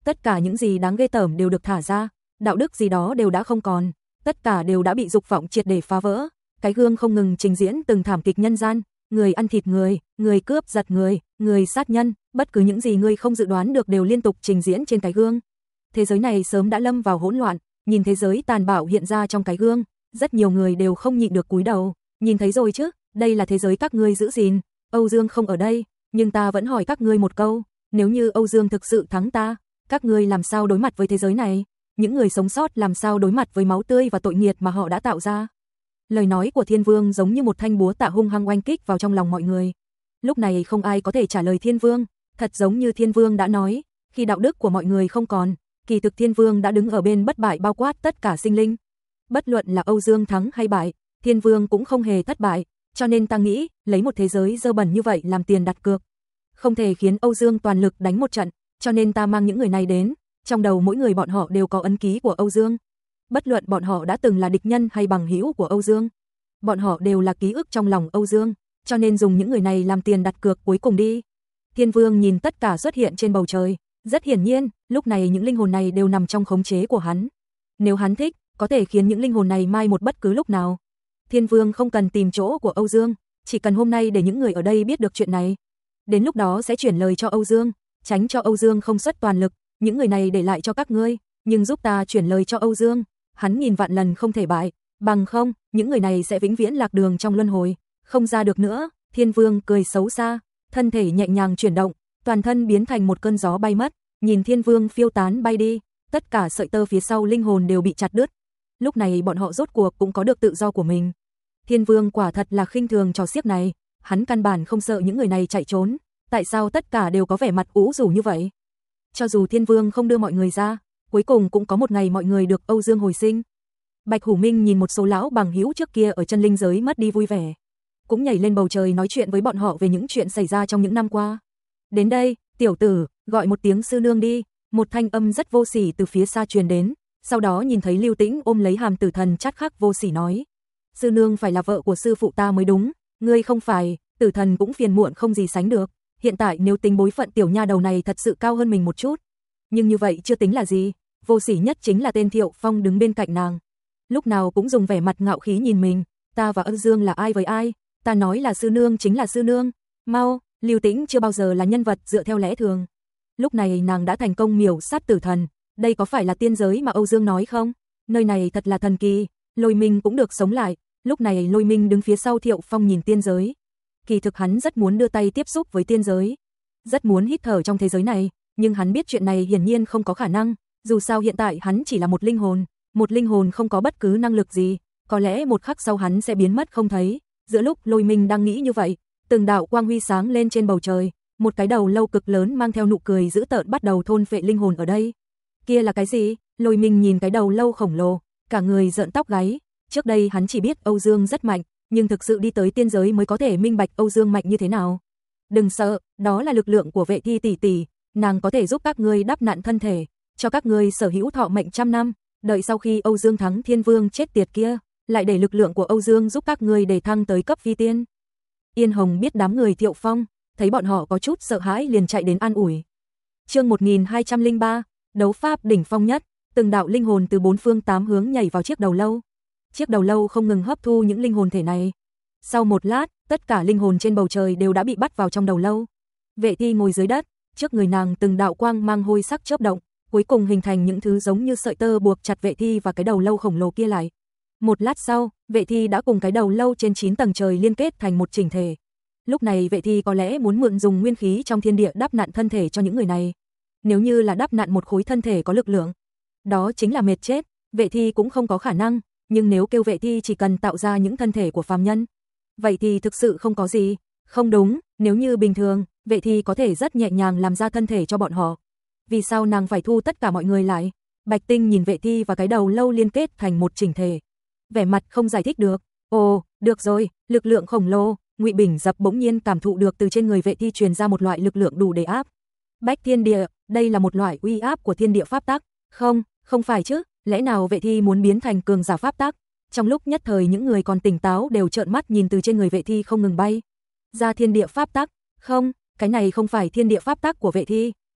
tất cả những gì đáng ghê tởm đều được thả ra, đạo đức gì đó đều đã không còn, tất cả đều đã bị dục vọng triệt để phá vỡ. Cái gương không ngừng trình diễn từng thảm kịch nhân gian, người ăn thịt người, người cướp giật người, người sát nhân, bất cứ những gì ngươi không dự đoán được đều liên tục trình diễn trên cái gương. Thế giới này sớm đã lâm vào hỗn loạn, nhìn thế giới tàn bạo hiện ra trong cái gương, rất nhiều người đều không nhịn được cúi đầu, nhìn thấy rồi chứ, đây là thế giới các ngươi giữ gìn, Âu Dương không ở đây, nhưng ta vẫn hỏi các ngươi một câu, nếu như Âu Dương thực sự thắng ta, các ngươi làm sao đối mặt với thế giới này? Những người sống sót làm sao đối mặt với máu tươi và tội nghiệt mà họ đã tạo ra? Lời nói của Thiên Vương giống như một thanh búa tạ hung hăng oanh kích vào trong lòng mọi người. Lúc này không ai có thể trả lời Thiên Vương, thật giống như Thiên Vương đã nói, khi đạo đức của mọi người không còn, kỳ thực Thiên Vương đã đứng ở bên bất bại bao quát tất cả sinh linh. Bất luận là Âu Dương thắng hay bại, Thiên Vương cũng không hề thất bại, cho nên ta nghĩ, lấy một thế giới dơ bẩn như vậy làm tiền đặt cược, không thể khiến Âu Dương toàn lực đánh một trận, cho nên ta mang những người này đến, trong đầu mỗi người bọn họ đều có ấn ký của Âu Dương. Bất luận bọn họ đã từng là địch nhân hay bằng hữu của Âu Dương, bọn họ đều là ký ức trong lòng Âu Dương, cho nên dùng những người này làm tiền đặt cược cuối cùng đi. Thiên Vương nhìn tất cả xuất hiện trên bầu trời, rất hiển nhiên, lúc này những linh hồn này đều nằm trong khống chế của hắn. Nếu hắn thích, có thể khiến những linh hồn này mai một bất cứ lúc nào. Thiên Vương không cần tìm chỗ của Âu Dương, chỉ cần hôm nay để những người ở đây biết được chuyện này. Đến lúc đó sẽ chuyển lời cho Âu Dương, tránh cho Âu Dương không xuất toàn lực, những người này để lại cho các ngươi, nhưng giúp ta chuyển lời cho Âu Dương, hắn nghìn vạn lần không thể bại, bằng không, những người này sẽ vĩnh viễn lạc đường trong luân hồi, không ra được nữa. Thiên Vương cười xấu xa, thân thể nhẹ nhàng chuyển động, toàn thân biến thành một cơn gió bay mất, nhìn Thiên Vương phiêu tán bay đi, tất cả sợi tơ phía sau linh hồn đều bị chặt đứt. Lúc này bọn họ rốt cuộc cũng có được tự do của mình. Thiên Vương quả thật là khinh thường trò xiếc này, hắn căn bản không sợ những người này chạy trốn, tại sao tất cả đều có vẻ mặt ủ rũ như vậy? Cho dù Thiên Vương không đưa mọi người ra, cuối cùng cũng có một ngày mọi người được Âu Dương hồi sinh. Bạch Hủ Minh nhìn một số lão bằng hữu trước kia ở chân linh giới mất đi vui vẻ, cũng nhảy lên bầu trời nói chuyện với bọn họ về những chuyện xảy ra trong những năm qua. Đến đây, tiểu tử, gọi một tiếng sư nương đi, một thanh âm rất vô sỉ từ phía xa truyền đến, sau đó nhìn thấy Lưu Tĩnh ôm lấy Hàm Tử Thần chát khắc vô sỉ nói, sư nương phải là vợ của sư phụ ta mới đúng, ngươi không phải. Tử Thần cũng phiền muộn không gì sánh được, hiện tại nếu tính bối phận tiểu nha đầu này thật sự cao hơn mình một chút, nhưng như vậy chưa tính là gì, vô sỉ nhất chính là tên Thiệu Phong đứng bên cạnh nàng, lúc nào cũng dùng vẻ mặt ngạo khí nhìn mình, ta và Âu Dương là ai với ai, ta nói là sư nương chính là sư nương, mau. Lưu Tĩnh chưa bao giờ là nhân vật dựa theo lẽ thường, lúc này nàng đã thành công miểu sát Tử Thần, đây có phải là tiên giới mà Âu Dương nói không? Nơi này thật là thần kỳ, Lôi Minh cũng được sống lại, lúc này Lôi Minh đứng phía sau Thiệu Phong nhìn tiên giới. Kỳ thực hắn rất muốn đưa tay tiếp xúc với tiên giới, rất muốn hít thở trong thế giới này, nhưng hắn biết chuyện này hiển nhiên không có khả năng, dù sao hiện tại hắn chỉ là một linh hồn, một linh hồn không có bất cứ năng lực gì, có lẽ một khắc sau hắn sẽ biến mất không thấy. Giữa lúc Lôi Minh đang nghĩ như vậy, từng đạo quang huy sáng lên trên bầu trời, một cái đầu lâu cực lớn mang theo nụ cười dữ tợn bắt đầu thôn phệ linh hồn ở đây. Kia là cái gì? Lôi Minh nhìn cái đầu lâu khổng lồ, cả người rợn tóc gáy, trước đây hắn chỉ biết Âu Dương rất mạnh, nhưng thực sự đi tới tiên giới mới có thể minh bạch Âu Dương mạnh như thế nào. Đừng sợ, đó là lực lượng của Vệ Thi tỷ tỷ, nàng có thể giúp các ngươi đắp nặn thân thể, cho các ngươi sở hữu thọ mệnh trăm năm, đợi sau khi Âu Dương thắng Thiên Vương chết tiệt kia, lại để lực lượng của Âu Dương giúp các ngươi để thăng tới cấp phi tiên. Yên Hồng biết đám người Thiệu Phong, thấy bọn họ có chút sợ hãi liền chạy đến an ủi. Chương một nghìn hai trăm lẻ ba, đấu pháp đỉnh phong nhất, từng đạo linh hồn từ bốn phương tám hướng nhảy vào chiếc đầu lâu. Chiếc đầu lâu không ngừng hấp thu những linh hồn thể này. Sau một lát, tất cả linh hồn trên bầu trời đều đã bị bắt vào trong đầu lâu. Vệ Thi ngồi dưới đất, trước người nàng từng đạo quang mang hôi sắc chớp động, cuối cùng hình thành những thứ giống như sợi tơ buộc chặt Vệ Thi và cái đầu lâu khổng lồ kia lại. Một lát sau, Vệ Thi đã cùng cái đầu lâu trên chín tầng trời liên kết thành một chỉnh thể. Lúc này Vệ Thi có lẽ muốn mượn dùng nguyên khí trong thiên địa đắp nặn thân thể cho những người này. Nếu như là đắp nặn một khối thân thể có lực lượng, đó chính là mệt chết, Vệ Thi cũng không có khả năng, nhưng nếu kêu Vệ Thi chỉ cần tạo ra những thân thể của phàm nhân, vậy thì thực sự không có gì. Không đúng, nếu như bình thường, Vệ Thi có thể rất nhẹ nhàng làm ra thân thể cho bọn họ. Vì sao nàng phải thu tất cả mọi người lại? Bạch Tinh nhìn Vệ Thi và cái đầu lâu liên kết thành một chỉnh thể, vẻ mặt không giải thích được. Ồ, được rồi, lực lượng khổng lồ. Ngụy Bình Dập bỗng nhiên cảm thụ được từ trên người Vệ Thi truyền ra một loại lực lượng đủ để áp bách thiên địa, đây là một loại uy áp của thiên địa pháp tắc. Không, không phải chứ, lẽ nào Vệ Thi muốn biến thành cường giả pháp tắc? Trong lúc nhất thời những người còn tỉnh táo đều trợn mắt nhìn từ trên người Vệ Thi không ngừng bay ra thiên địa pháp tắc. Không, cái này không phải thiên địa pháp tắc của Vệ Thi,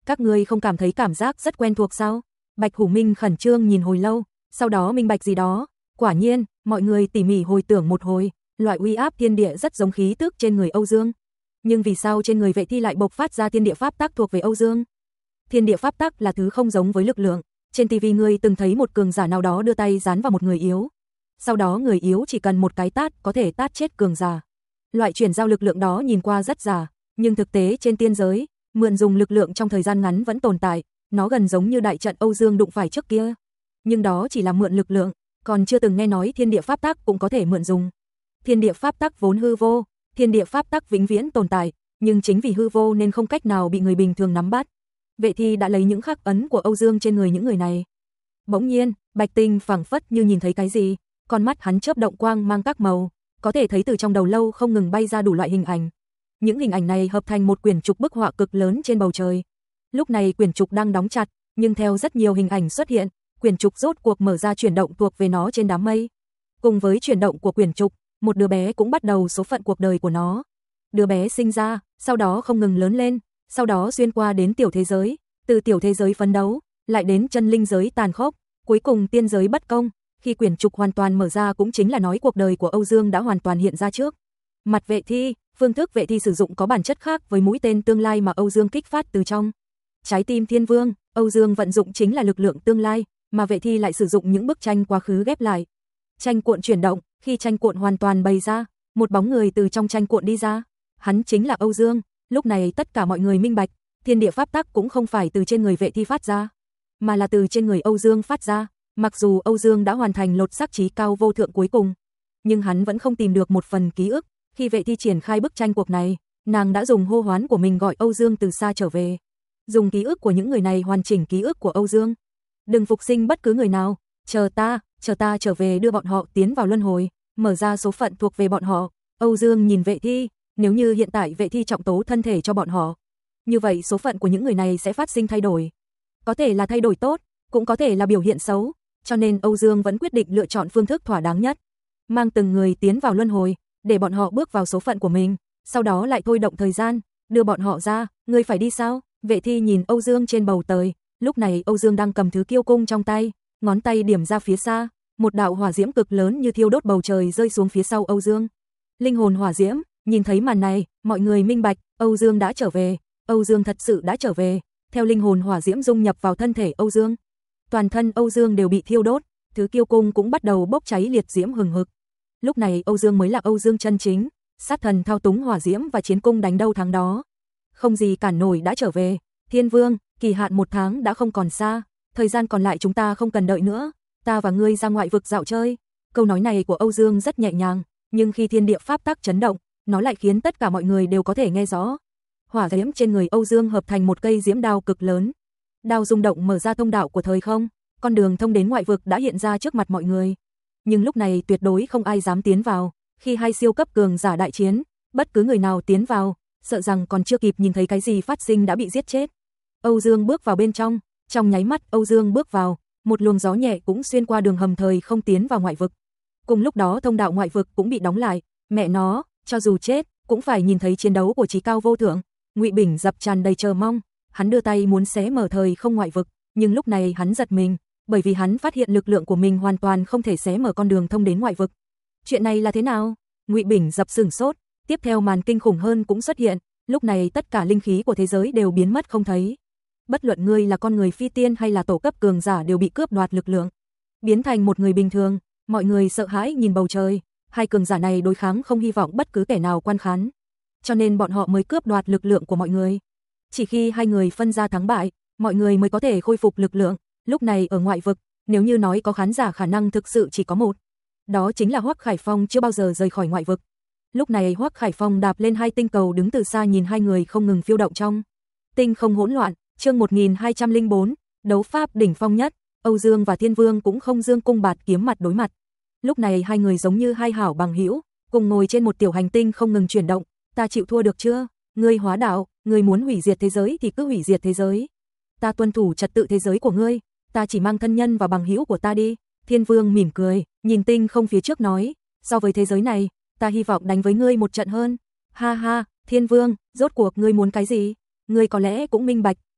Các ngươi không cảm thấy cảm giác rất quen thuộc sao? Bạch Hủ Minh khẩn trương nhìn hồi lâu, sau đó minh bạch gì đó. Quả nhiên, mọi người tỉ mỉ hồi tưởng một hồi, loại uy áp thiên địa rất giống khí tức trên người Âu Dương. Nhưng vì sao trên người Vệ Thi lại bộc phát ra thiên địa pháp tắc thuộc về Âu Dương? Thiên địa pháp tắc là thứ không giống với lực lượng. Trên ti vi ngươi từng thấy một cường giả nào đó đưa tay dán vào một người yếu. Sau đó người yếu chỉ cần một cái tát có thể tát chết cường giả. Loại chuyển giao lực lượng đó nhìn qua rất giả, nhưng thực tế trên tiên giới, mượn dùng lực lượng trong thời gian ngắn vẫn tồn tại, nó gần giống như đại trận Âu Dương đụng phải trước kia. Nhưng đó chỉ là mượn lực lượng, còn chưa từng nghe nói thiên địa pháp tắc cũng có thể mượn dùng. Thiên địa pháp tắc vốn hư vô, thiên địa pháp tắc vĩnh viễn tồn tại, nhưng chính vì hư vô nên không cách nào bị người bình thường nắm bắt. Vệ Thi đã lấy những khắc ấn của Âu Dương trên người những người này. Bỗng nhiên, Bạch Tinh phảng phất như nhìn thấy cái gì, con mắt hắn chớp động quang mang các màu, có thể thấy từ trong đầu lâu không ngừng bay ra đủ loại hình ảnh. Những hình ảnh này hợp thành một quyển trục bức họa cực lớn trên bầu trời. Lúc này quyển trục đang đóng chặt, nhưng theo rất nhiều hình ảnh xuất hiện, quyển trục rốt cuộc mở ra chuyển động thuộc về nó trên đám mây. Cùng với chuyển động của quyển trục, một đứa bé cũng bắt đầu số phận cuộc đời của nó. Đứa bé sinh ra, sau đó không ngừng lớn lên, sau đó xuyên qua đến tiểu thế giới, từ tiểu thế giới phấn đấu, lại đến chân linh giới tàn khốc, cuối cùng tiên giới bất công. Khi quyển trục hoàn toàn mở ra cũng chính là nói cuộc đời của Âu Dương đã hoàn toàn hiện ra trước mặt Vệ Thi. Phương thức Vệ Thi sử dụng có bản chất khác với mũi tên tương lai mà Âu Dương kích phát từ trong trái tim Thiên Vương. Âu Dương vận dụng chính là lực lượng tương lai, mà Vệ Thi lại sử dụng những bức tranh quá khứ ghép lại. Tranh cuộn chuyển động, khi tranh cuộn hoàn toàn bày ra, một bóng người từ trong tranh cuộn đi ra. Hắn chính là Âu Dương. Lúc này tất cả mọi người minh bạch, thiên địa pháp tắc cũng không phải từ trên người Vệ Thi phát ra, mà là từ trên người Âu Dương phát ra. Mặc dù Âu Dương đã hoàn thành lột xác chí cao vô thượng cuối cùng, nhưng hắn vẫn không tìm được một phần ký ức. Khi Vệ Thi triển khai bức tranh cuộc này, nàng đã dùng hô hoán của mình gọi Âu Dương từ xa trở về. Dùng ký ức của những người này hoàn chỉnh ký ức của Âu Dương. Đừng phục sinh bất cứ người nào, chờ ta, chờ ta trở về đưa bọn họ tiến vào luân hồi, mở ra số phận thuộc về bọn họ. Âu Dương nhìn Vệ Thi, nếu như hiện tại Vệ Thi trọng tố thân thể cho bọn họ, như vậy số phận của những người này sẽ phát sinh thay đổi. Có thể là thay đổi tốt, cũng có thể là biểu hiện xấu, cho nên Âu Dương vẫn quyết định lựa chọn phương thức thỏa đáng nhất. Mang từng người tiến vào luân hồi, để bọn họ bước vào số phận của mình, sau đó lại thôi động thời gian, đưa bọn họ ra. Ngươi phải đi sao? Vệ Thi nhìn Âu Dương trên bầu trời, lúc này Âu Dương đang cầm thứ kiêu cung trong tay, ngón tay điểm ra phía xa, một đạo hỏa diễm cực lớn như thiêu đốt bầu trời rơi xuống phía sau Âu Dương. Linh hồn hỏa diễm, nhìn thấy màn này, mọi người minh bạch, Âu Dương đã trở về, Âu Dương thật sự đã trở về. Theo linh hồn hỏa diễm dung nhập vào thân thể Âu Dương, toàn thân Âu Dương đều bị thiêu đốt, thứ kiêu cung cũng bắt đầu bốc cháy liệt diễm hừng hực. Lúc này Âu Dương mới là Âu Dương chân chính, sát thần thao túng hỏa diễm và chiến cung đánh đâu thắng đó. Không gì cản nổi đã trở về. Thiên Vương, kỳ hạn một tháng đã không còn xa, thời gian còn lại chúng ta không cần đợi nữa, ta và ngươi ra ngoại vực dạo chơi. Câu nói này của Âu Dương rất nhẹ nhàng, nhưng khi thiên địa pháp tắc chấn động, nó lại khiến tất cả mọi người đều có thể nghe rõ. Hỏa diễm trên người Âu Dương hợp thành một cây diễm đao cực lớn. Đao rung động mở ra thông đạo của thời không, con đường thông đến ngoại vực đã hiện ra trước mặt mọi người. Nhưng lúc này tuyệt đối không ai dám tiến vào, khi hai siêu cấp cường giả đại chiến, bất cứ người nào tiến vào, sợ rằng còn chưa kịp nhìn thấy cái gì phát sinh đã bị giết chết. Âu Dương bước vào bên trong, trong nháy mắt Âu Dương bước vào, một luồng gió nhẹ cũng xuyên qua đường hầm thời không tiến vào ngoại vực. Cùng lúc đó thông đạo ngoại vực cũng bị đóng lại, mẹ nó, cho dù chết, cũng phải nhìn thấy chiến đấu của chí cao vô thượng. Ngụy Bình dập tràn đầy chờ mong, hắn đưa tay muốn xé mở thời không ngoại vực, nhưng lúc này hắn giật mình, bởi vì hắn phát hiện lực lượng của mình hoàn toàn không thể xé mở con đường thông đến ngoại vực. Chuyện này là thế nào? Ngụy Bình dập sửng sốt, tiếp theo màn kinh khủng hơn cũng xuất hiện, lúc này tất cả linh khí của thế giới đều biến mất không thấy. Bất luận ngươi là con người phi tiên hay là tổ cấp cường giả đều bị cướp đoạt lực lượng, biến thành một người bình thường. Mọi người sợ hãi nhìn bầu trời, hai cường giả này đối kháng không hy vọng bất cứ kẻ nào quan khán, cho nên bọn họ mới cướp đoạt lực lượng của mọi người. Chỉ khi hai người phân ra thắng bại, mọi người mới có thể khôi phục lực lượng. Lúc này ở ngoại vực, nếu như nói có khán giả khả năng thực sự chỉ có một, đó chính là Hoắc Khải Phong chưa bao giờ rời khỏi ngoại vực. Lúc này Hoắc Khải Phong đạp lên hai tinh cầu đứng từ xa nhìn hai người không ngừng phiêu động trong tinh không hỗn loạn. Chương một nghìn hai trăm lẻ bốn, đấu pháp đỉnh phong nhất. Âu Dương và Thiên Vương cũng không dương cung bạt kiếm mặt đối mặt. Lúc này hai người giống như hai hảo bằng hữu, cùng ngồi trên một tiểu hành tinh không ngừng chuyển động. Ta chịu thua được chưa? Ngươi hóa đạo, ngươi muốn hủy diệt thế giới thì cứ hủy diệt thế giới. Ta tuân thủ trật tự thế giới của ngươi, ta chỉ mang thân nhân và bằng hữu của ta đi. Thiên Vương mỉm cười, nhìn tinh không phía trước nói, so với thế giới này, ta hy vọng đánh với ngươi một trận hơn. Ha ha, Thiên Vương, rốt cuộc ngươi muốn cái gì? Ngươi có lẽ cũng minh bạch,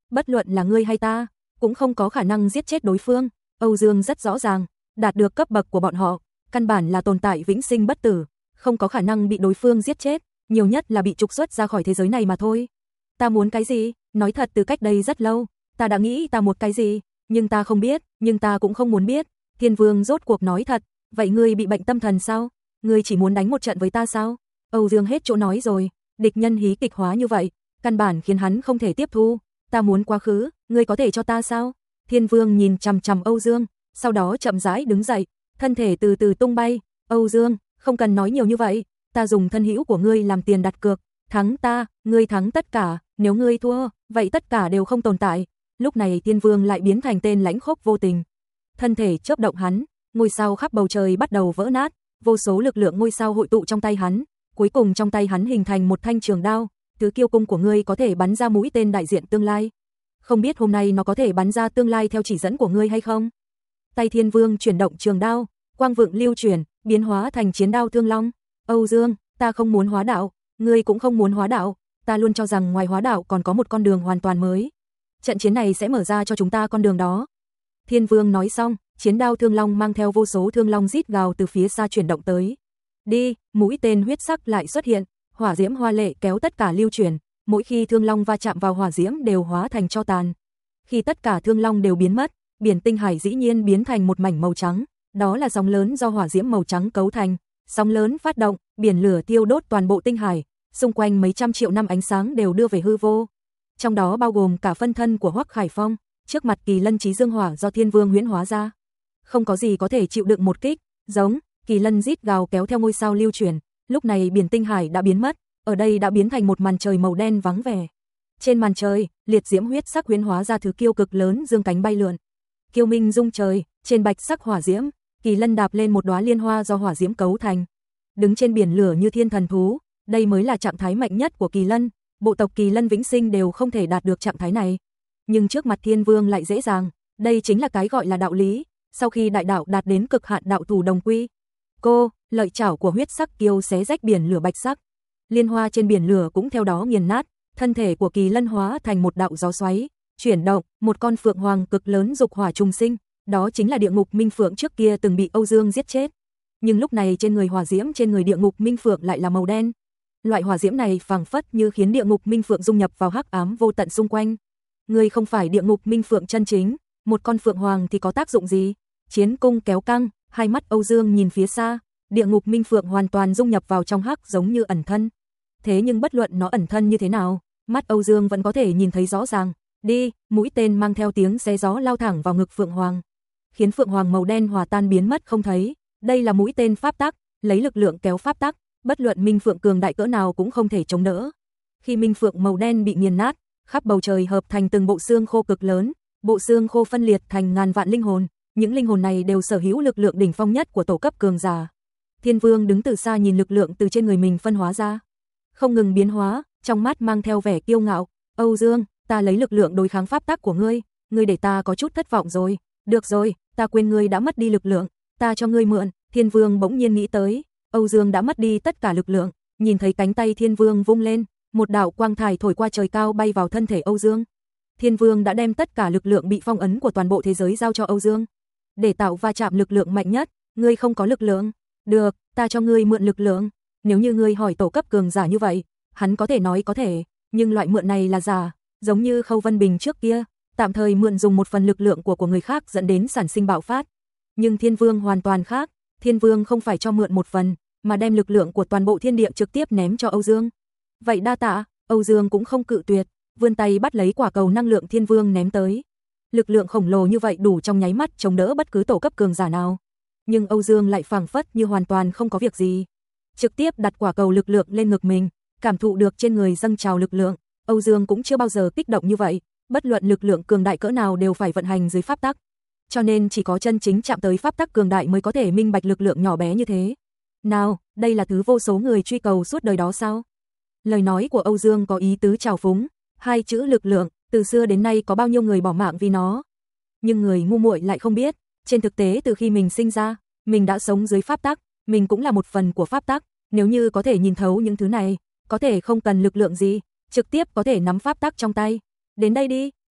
bất luận là ngươi hay ta, cũng không có khả năng giết chết đối phương. Âu Dương rất rõ ràng, đạt được cấp bậc của bọn họ, căn bản là tồn tại vĩnh sinh bất tử, không có khả năng bị đối phương giết chết, nhiều nhất là bị trục xuất ra khỏi thế giới này mà thôi. Ta muốn cái gì? Nói thật từ cách đây rất lâu, ta đã nghĩ ta muốn cái gì, nhưng ta không biết, nhưng ta cũng không muốn biết. Thiên Vương rốt cuộc nói thật, vậy ngươi bị bệnh tâm thần sao? Ngươi chỉ muốn đánh một trận với ta sao? Âu Dương hết chỗ nói rồi, địch nhân hí kịch hóa như vậy, căn bản khiến hắn không thể tiếp thu. Ta muốn quá khứ, ngươi có thể cho ta sao? Thiên Vương nhìn chằm chằm Âu Dương, sau đó chậm rãi đứng dậy, thân thể từ từ tung bay. Âu Dương, không cần nói nhiều như vậy, ta dùng thân hữu của ngươi làm tiền đặt cược, thắng ta, ngươi thắng tất cả, nếu ngươi thua, vậy tất cả đều không tồn tại. Lúc này Thiên Vương lại biến thành tên lãnh khốc vô tình. Thân thể chớp động hắn, ngôi sao khắp bầu trời bắt đầu vỡ nát, vô số lực lượng ngôi sao hội tụ trong tay hắn, cuối cùng trong tay hắn hình thành một thanh trường đao, thứ kiêu cung của ngươi có thể bắn ra mũi tên đại diện tương lai. Không biết hôm nay nó có thể bắn ra tương lai theo chỉ dẫn của ngươi hay không? Tay Thiên Vương chuyển động trường đao, quang vượng lưu chuyển, biến hóa thành chiến đao thương long. Âu Dương, ta không muốn hóa đạo, ngươi cũng không muốn hóa đạo, ta luôn cho rằng ngoài hóa đạo còn có một con đường hoàn toàn mới. Trận chiến này sẽ mở ra cho chúng ta con đường đó. Thiên Vương nói xong, chiến đao thương long mang theo vô số thương long rít gào từ phía xa chuyển động tới. Đi, mũi tên huyết sắc lại xuất hiện, hỏa diễm hoa lệ kéo tất cả lưu chuyển, mỗi khi thương long va chạm vào hỏa diễm đều hóa thành tro tàn. Khi tất cả thương long đều biến mất, biển tinh hải dĩ nhiên biến thành một mảnh màu trắng, đó là sóng lớn do hỏa diễm màu trắng cấu thành. Sóng lớn phát động, biển lửa thiêu đốt toàn bộ tinh hải, xung quanh mấy trăm triệu năm ánh sáng đều đưa về hư vô. Trong đó bao gồm cả phân thân của Hoắc Khải Phong, trước mặt Kỳ Lân Chí Dương Hỏa do Thiên Vương huyễn hóa ra. Không có gì có thể chịu đựng một kích, giống, Kỳ Lân rít gào kéo theo ngôi sao lưu chuyển, lúc này biển tinh hải đã biến mất, ở đây đã biến thành một màn trời màu đen vắng vẻ. Trên màn trời, liệt diễm huyết sắc huyễn hóa ra thứ kiêu cực lớn dương cánh bay lượn. Kiêu minh rung trời, trên bạch sắc hỏa diễm, Kỳ Lân đạp lên một đóa liên hoa do hỏa diễm cấu thành, đứng trên biển lửa như thiên thần thú, đây mới là trạng thái mạnh nhất của Kỳ Lân, bộ tộc Kỳ Lân vĩnh sinh đều không thể đạt được trạng thái này. Nhưng trước mặt Thiên Vương lại dễ dàng, đây chính là cái gọi là đạo lý, sau khi đại đạo đạt đến cực hạn đạo thủ đồng quy. Cô, lợi chảo của huyết sắc kiêu xé rách biển lửa bạch sắc. Liên hoa trên biển lửa cũng theo đó nghiền nát, thân thể của Kỳ Lân hóa thành một đạo gió xoáy, chuyển động, một con phượng hoàng cực lớn dục hỏa trùng sinh, đó chính là địa ngục minh phượng trước kia từng bị Âu Dương giết chết. Nhưng lúc này trên người hỏa diễm trên người địa ngục minh phượng lại là màu đen. Loại hỏa diễm này phảng phất như khiến địa ngục minh phượng dung nhập vào hắc ám vô tận xung quanh. Ngươi không phải địa ngục minh phượng chân chính, một con phượng hoàng thì có tác dụng gì? Chiến cung kéo căng, hai mắt Âu Dương nhìn phía xa, địa ngục minh phượng hoàn toàn dung nhập vào trong hắc giống như ẩn thân. Thế nhưng bất luận nó ẩn thân như thế nào, mắt Âu Dương vẫn có thể nhìn thấy rõ ràng. Đi, mũi tên mang theo tiếng xé gió lao thẳng vào ngực phượng hoàng, khiến phượng hoàng màu đen hòa tan biến mất không thấy. Đây là mũi tên pháp tắc, lấy lực lượng kéo pháp tắc, bất luận minh phượng cường đại cỡ nào cũng không thể chống đỡ. Khi minh phượng màu đen bị nghiền nát, khắp bầu trời hợp thành từng bộ xương khô cực lớn, bộ xương khô phân liệt thành ngàn vạn linh hồn, những linh hồn này đều sở hữu lực lượng đỉnh phong nhất của tổ cấp cường giả. Thiên Vương đứng từ xa nhìn lực lượng từ trên người mình phân hóa ra, không ngừng biến hóa, trong mắt mang theo vẻ kiêu ngạo. Âu Dương, ta lấy lực lượng đối kháng pháp tắc của ngươi, ngươi để ta có chút thất vọng rồi. Được rồi, ta quên ngươi đã mất đi lực lượng, ta cho ngươi mượn. Thiên Vương bỗng nhiên nghĩ tới, Âu Dương đã mất đi tất cả lực lượng, nhìn thấy cánh tay Thiên Vương vung lên, một đạo quang thải thổi qua trời cao bay vào thân thể Âu Dương. Thiên Vương đã đem tất cả lực lượng bị phong ấn của toàn bộ thế giới giao cho Âu Dương, để tạo va chạm lực lượng mạnh nhất. Ngươi không có lực lượng, được, ta cho ngươi mượn lực lượng. Nếu như ngươi hỏi tổ cấp cường giả như vậy, hắn có thể nói có thể, nhưng loại mượn này là giả, giống như Khâu Vân Bình trước kia, tạm thời mượn dùng một phần lực lượng của của người khác dẫn đến sản sinh bạo phát. Nhưng Thiên Vương hoàn toàn khác, Thiên Vương không phải cho mượn một phần, mà đem lực lượng của toàn bộ thiên địa trực tiếp ném cho Âu Dương. Vậy đa tạ, Âu Dương cũng không cự tuyệt, vươn tay bắt lấy quả cầu năng lượng Thiên Vương ném tới. Lực lượng khổng lồ như vậy đủ trong nháy mắt chống đỡ bất cứ tổ cấp cường giả nào. Nhưng Âu Dương lại phảng phất như hoàn toàn không có việc gì, trực tiếp đặt quả cầu lực lượng lên ngực mình, cảm thụ được trên người dâng trào lực lượng. Âu Dương cũng chưa bao giờ kích động như vậy, bất luận lực lượng cường đại cỡ nào đều phải vận hành dưới pháp tắc, cho nên chỉ có chân chính chạm tới pháp tắc cường đại mới có thể minh bạch lực lượng nhỏ bé như thế. Nào, đây là thứ vô số người truy cầu suốt đời đó sao? Lời nói của Âu Dương có ý tứ trào phúng, hai chữ lực lượng, từ xưa đến nay có bao nhiêu người bỏ mạng vì nó. Nhưng người ngu muội lại không biết, trên thực tế từ khi mình sinh ra, mình đã sống dưới pháp tắc, mình cũng là một phần của pháp tắc, nếu như có thể nhìn thấu những thứ này, có thể không cần lực lượng gì, trực tiếp có thể nắm pháp tắc trong tay. Đến đây đi,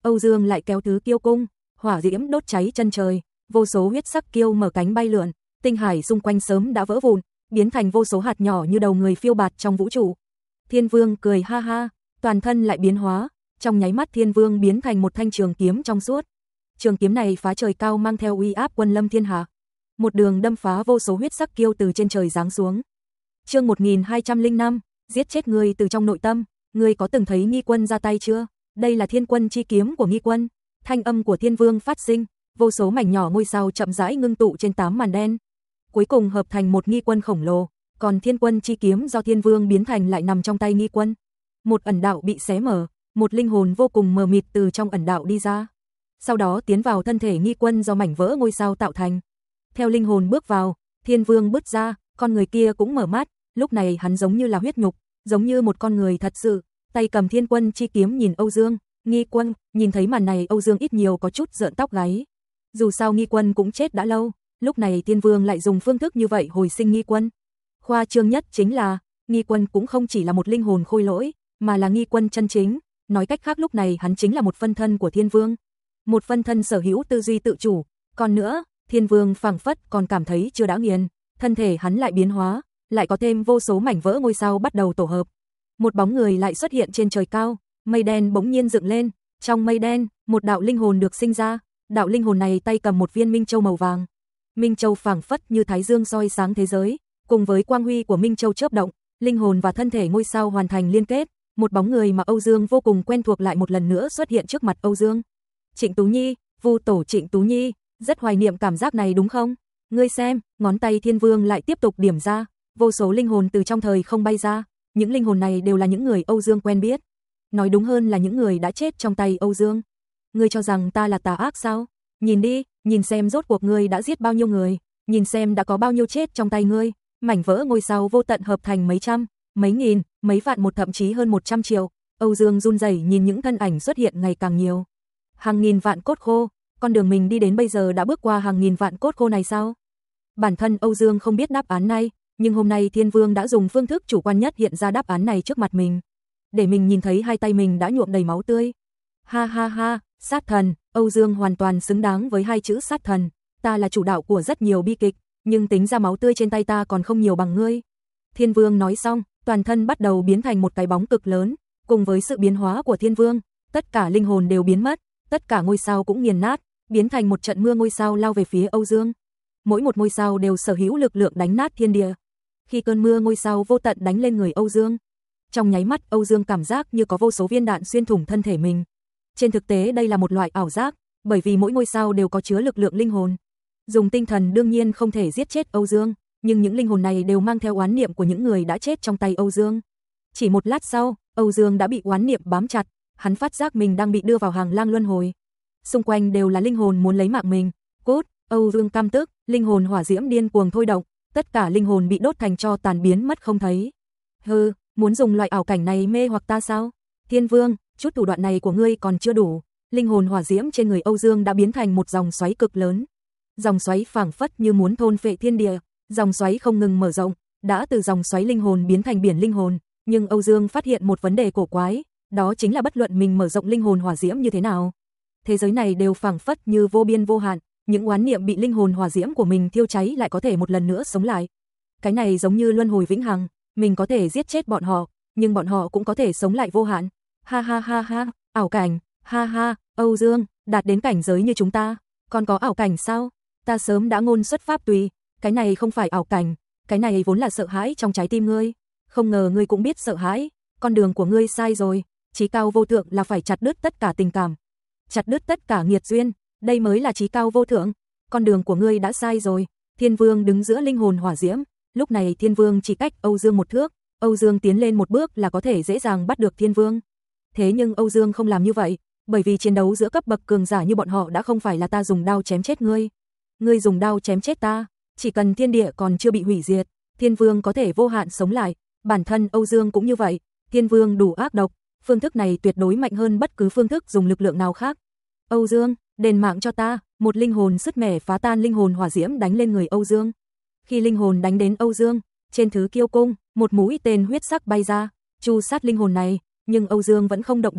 Âu Dương lại kéo thứ kiêu cung, hỏa diễm đốt cháy chân trời, vô số huyết sắc kiêu mở cánh bay lượn, tinh hải xung quanh sớm đã vỡ vụn, biến thành vô số hạt nhỏ như đầu người phiêu bạt trong vũ trụ. Thiên Vương cười ha ha, toàn thân lại biến hóa, trong nháy mắt Thiên Vương biến thành một thanh trường kiếm trong suốt. Trường kiếm này phá trời cao mang theo uy áp quân lâm thiên hạ. Một đường đâm phá vô số huyết sắc kiêu từ trên trời giáng xuống. Chương một nghìn hai trăm lẻ năm, giết chết người từ trong nội tâm, ngươi có từng thấy Nghi Quân ra tay chưa? Đây là Thiên Quân chi kiếm của Nghi Quân. Thanh âm của Thiên Vương phát sinh, vô số mảnh nhỏ ngôi sao chậm rãi ngưng tụ trên tám màn đen, cuối cùng hợp thành một Nghi Quân khổng lồ, còn Thiên Quân chi kiếm do Thiên Vương biến thành lại nằm trong tay Nghi Quân. Một ẩn đạo bị xé mở, một linh hồn vô cùng mờ mịt từ trong ẩn đạo đi ra, sau đó tiến vào thân thể Nghi Quân do mảnh vỡ ngôi sao tạo thành. Theo linh hồn bước vào, Thiên Vương bứt ra, con người kia cũng mở mắt, lúc này hắn giống như là huyết nhục, giống như một con người thật sự, tay cầm Thiên Quân chi kiếm nhìn Âu Dương. Nghi Quân, nhìn thấy màn này Âu Dương ít nhiều có chút rợn tóc gáy. Dù sao Nghi Quân cũng chết đã lâu, lúc này Thiên Vương lại dùng phương thức như vậy hồi sinh Nghi Quân. Khoa trương nhất chính là, Nghi Quân cũng không chỉ là một linh hồn khôi lỗi, mà là Nghi Quân chân chính, nói cách khác lúc này hắn chính là một phân thân của Thiên Vương. Một phân thân sở hữu tư duy tự chủ, còn nữa, Thiên Vương phảng phất còn cảm thấy chưa đã nghiền, thân thể hắn lại biến hóa, lại có thêm vô số mảnh vỡ ngôi sao bắt đầu tổ hợp. Một bóng người lại xuất hiện trên trời cao, mây đen bỗng nhiên dựng lên, trong mây đen, một đạo linh hồn được sinh ra, đạo linh hồn này tay cầm một viên minh châu màu vàng. Minh châu phảng phất như thái dương soi sáng thế giới, cùng với quang huy của minh châu chớp động, linh hồn và thân thể ngôi sao hoàn thành liên kết, một bóng người mà Âu Dương vô cùng quen thuộc lại một lần nữa xuất hiện trước mặt Âu Dương. Trịnh Tú Nhi, Vu tổ Trịnh Tú Nhi, rất hoài niệm cảm giác này đúng không? Ngươi xem, ngón tay Thiên Vương lại tiếp tục điểm ra, vô số linh hồn từ trong thời không bay ra, những linh hồn này đều là những người Âu Dương quen biết. Nói đúng hơn là những người đã chết trong tay Âu Dương. Ngươi cho rằng ta là tà ác sao? Nhìn đi, nhìn xem rốt cuộc ngươi đã giết bao nhiêu người, nhìn xem đã có bao nhiêu chết trong tay ngươi, mảnh vỡ ngôi sao vô tận hợp thành mấy trăm, mấy nghìn, mấy vạn một thậm chí hơn một trăm triệu. Âu Dương run rẩy nhìn những thân ảnh xuất hiện ngày càng nhiều. Hàng nghìn vạn cốt khô, con đường mình đi đến bây giờ đã bước qua hàng nghìn vạn cốt khô này sao? Bản thân Âu Dương không biết đáp án này, nhưng hôm nay Thiên Vương đã dùng phương thức chủ quan nhất hiện ra đáp án này trước mặt mình, để mình nhìn thấy hai tay mình đã nhuộm đầy máu tươi. Ha ha ha, sát thần, Âu Dương hoàn toàn xứng đáng với hai chữ sát thần, ta là chủ đạo của rất nhiều bi kịch, nhưng tính ra máu tươi trên tay ta còn không nhiều bằng ngươi. Thiên Vương nói xong, toàn thân bắt đầu biến thành một cái bóng cực lớn, cùng với sự biến hóa của Thiên Vương, tất cả linh hồn đều biến mất, tất cả ngôi sao cũng nghiền nát, biến thành một trận mưa ngôi sao lao về phía Âu Dương. Mỗi một ngôi sao đều sở hữu lực lượng đánh nát thiên địa. Khi cơn mưa ngôi sao vô tận đánh lên người Âu Dương, trong nháy mắt Âu Dương cảm giác như có vô số viên đạn xuyên thủng thân thể mình. Trên thực tế đây là một loại ảo giác, bởi vì mỗi ngôi sao đều có chứa lực lượng linh hồn. Dùng tinh thần đương nhiên không thể giết chết Âu Dương, nhưng những linh hồn này đều mang theo oán niệm của những người đã chết trong tay Âu Dương. Chỉ một lát sau, Âu Dương đã bị oán niệm bám chặt, hắn phát giác mình đang bị đưa vào hàng lang luân hồi. Xung quanh đều là linh hồn muốn lấy mạng mình. Cút, Âu Dương căm tức, linh hồn hỏa diễm điên cuồng thôi động, tất cả linh hồn bị đốt thành tro tàn biến mất không thấy. Hừ, muốn dùng loại ảo cảnh này mê hoặc ta sao? Thiên Vương, chút thủ đoạn này của ngươi còn chưa đủ. Linh hồn hỏa diễm trên người Âu Dương đã biến thành một dòng xoáy cực lớn. Dòng xoáy phảng phất như muốn thôn phệ thiên địa, dòng xoáy không ngừng mở rộng, đã từ dòng xoáy linh hồn biến thành biển linh hồn, nhưng Âu Dương phát hiện một vấn đề cổ quái, đó chính là bất luận mình mở rộng linh hồn hỏa diễm như thế nào, thế giới này đều phảng phất như vô biên vô hạn, những oán niệm bị linh hồn hỏa diễm của mình thiêu cháy lại có thể một lần nữa sống lại. Cái này giống như luân hồi vĩnh hằng, mình có thể giết chết bọn họ, nhưng bọn họ cũng có thể sống lại vô hạn. Ha ha ha ha, ảo cảnh, ha ha, Âu Dương, đạt đến cảnh giới như chúng ta, còn có ảo cảnh sao? Ta sớm đã ngôn xuất pháp tùy, cái này không phải ảo cảnh, cái này vốn là sợ hãi trong trái tim ngươi, không ngờ ngươi cũng biết sợ hãi, con đường của ngươi sai rồi, chí cao vô thượng là phải chặt đứt tất cả tình cảm, chặt đứt tất cả nghiệt duyên, đây mới là chí cao vô thượng, con đường của ngươi đã sai rồi. Thiên Vương đứng giữa linh hồn hỏa diễm, lúc này Thiên Vương chỉ cách Âu Dương một thước, Âu Dương tiến lên một bước là có thể dễ dàng bắt được Thiên Vương. Thế nhưng Âu Dương không làm như vậy, bởi vì chiến đấu giữa cấp bậc cường giả như bọn họ đã không phải là ta dùng đao chém chết ngươi. Ngươi dùng đao chém chết ta, chỉ cần thiên địa còn chưa bị hủy diệt, Thiên Vương có thể vô hạn sống lại, bản thân Âu Dương cũng như vậy, Thiên Vương đủ ác độc, phương thức này tuyệt đối mạnh hơn bất cứ phương thức dùng lực lượng nào khác. Âu Dương, đền mạng cho ta, một linh hồn sứt mẻ phá tan linh hồn hỏa diễm đánh lên người Âu Dương. Khi linh hồn đánh đến Âu Dương, trên thứ kiêu cung, một mũi tên huyết sắc bay ra, chu sát linh hồn này, nhưng Âu Dương vẫn không động đậy,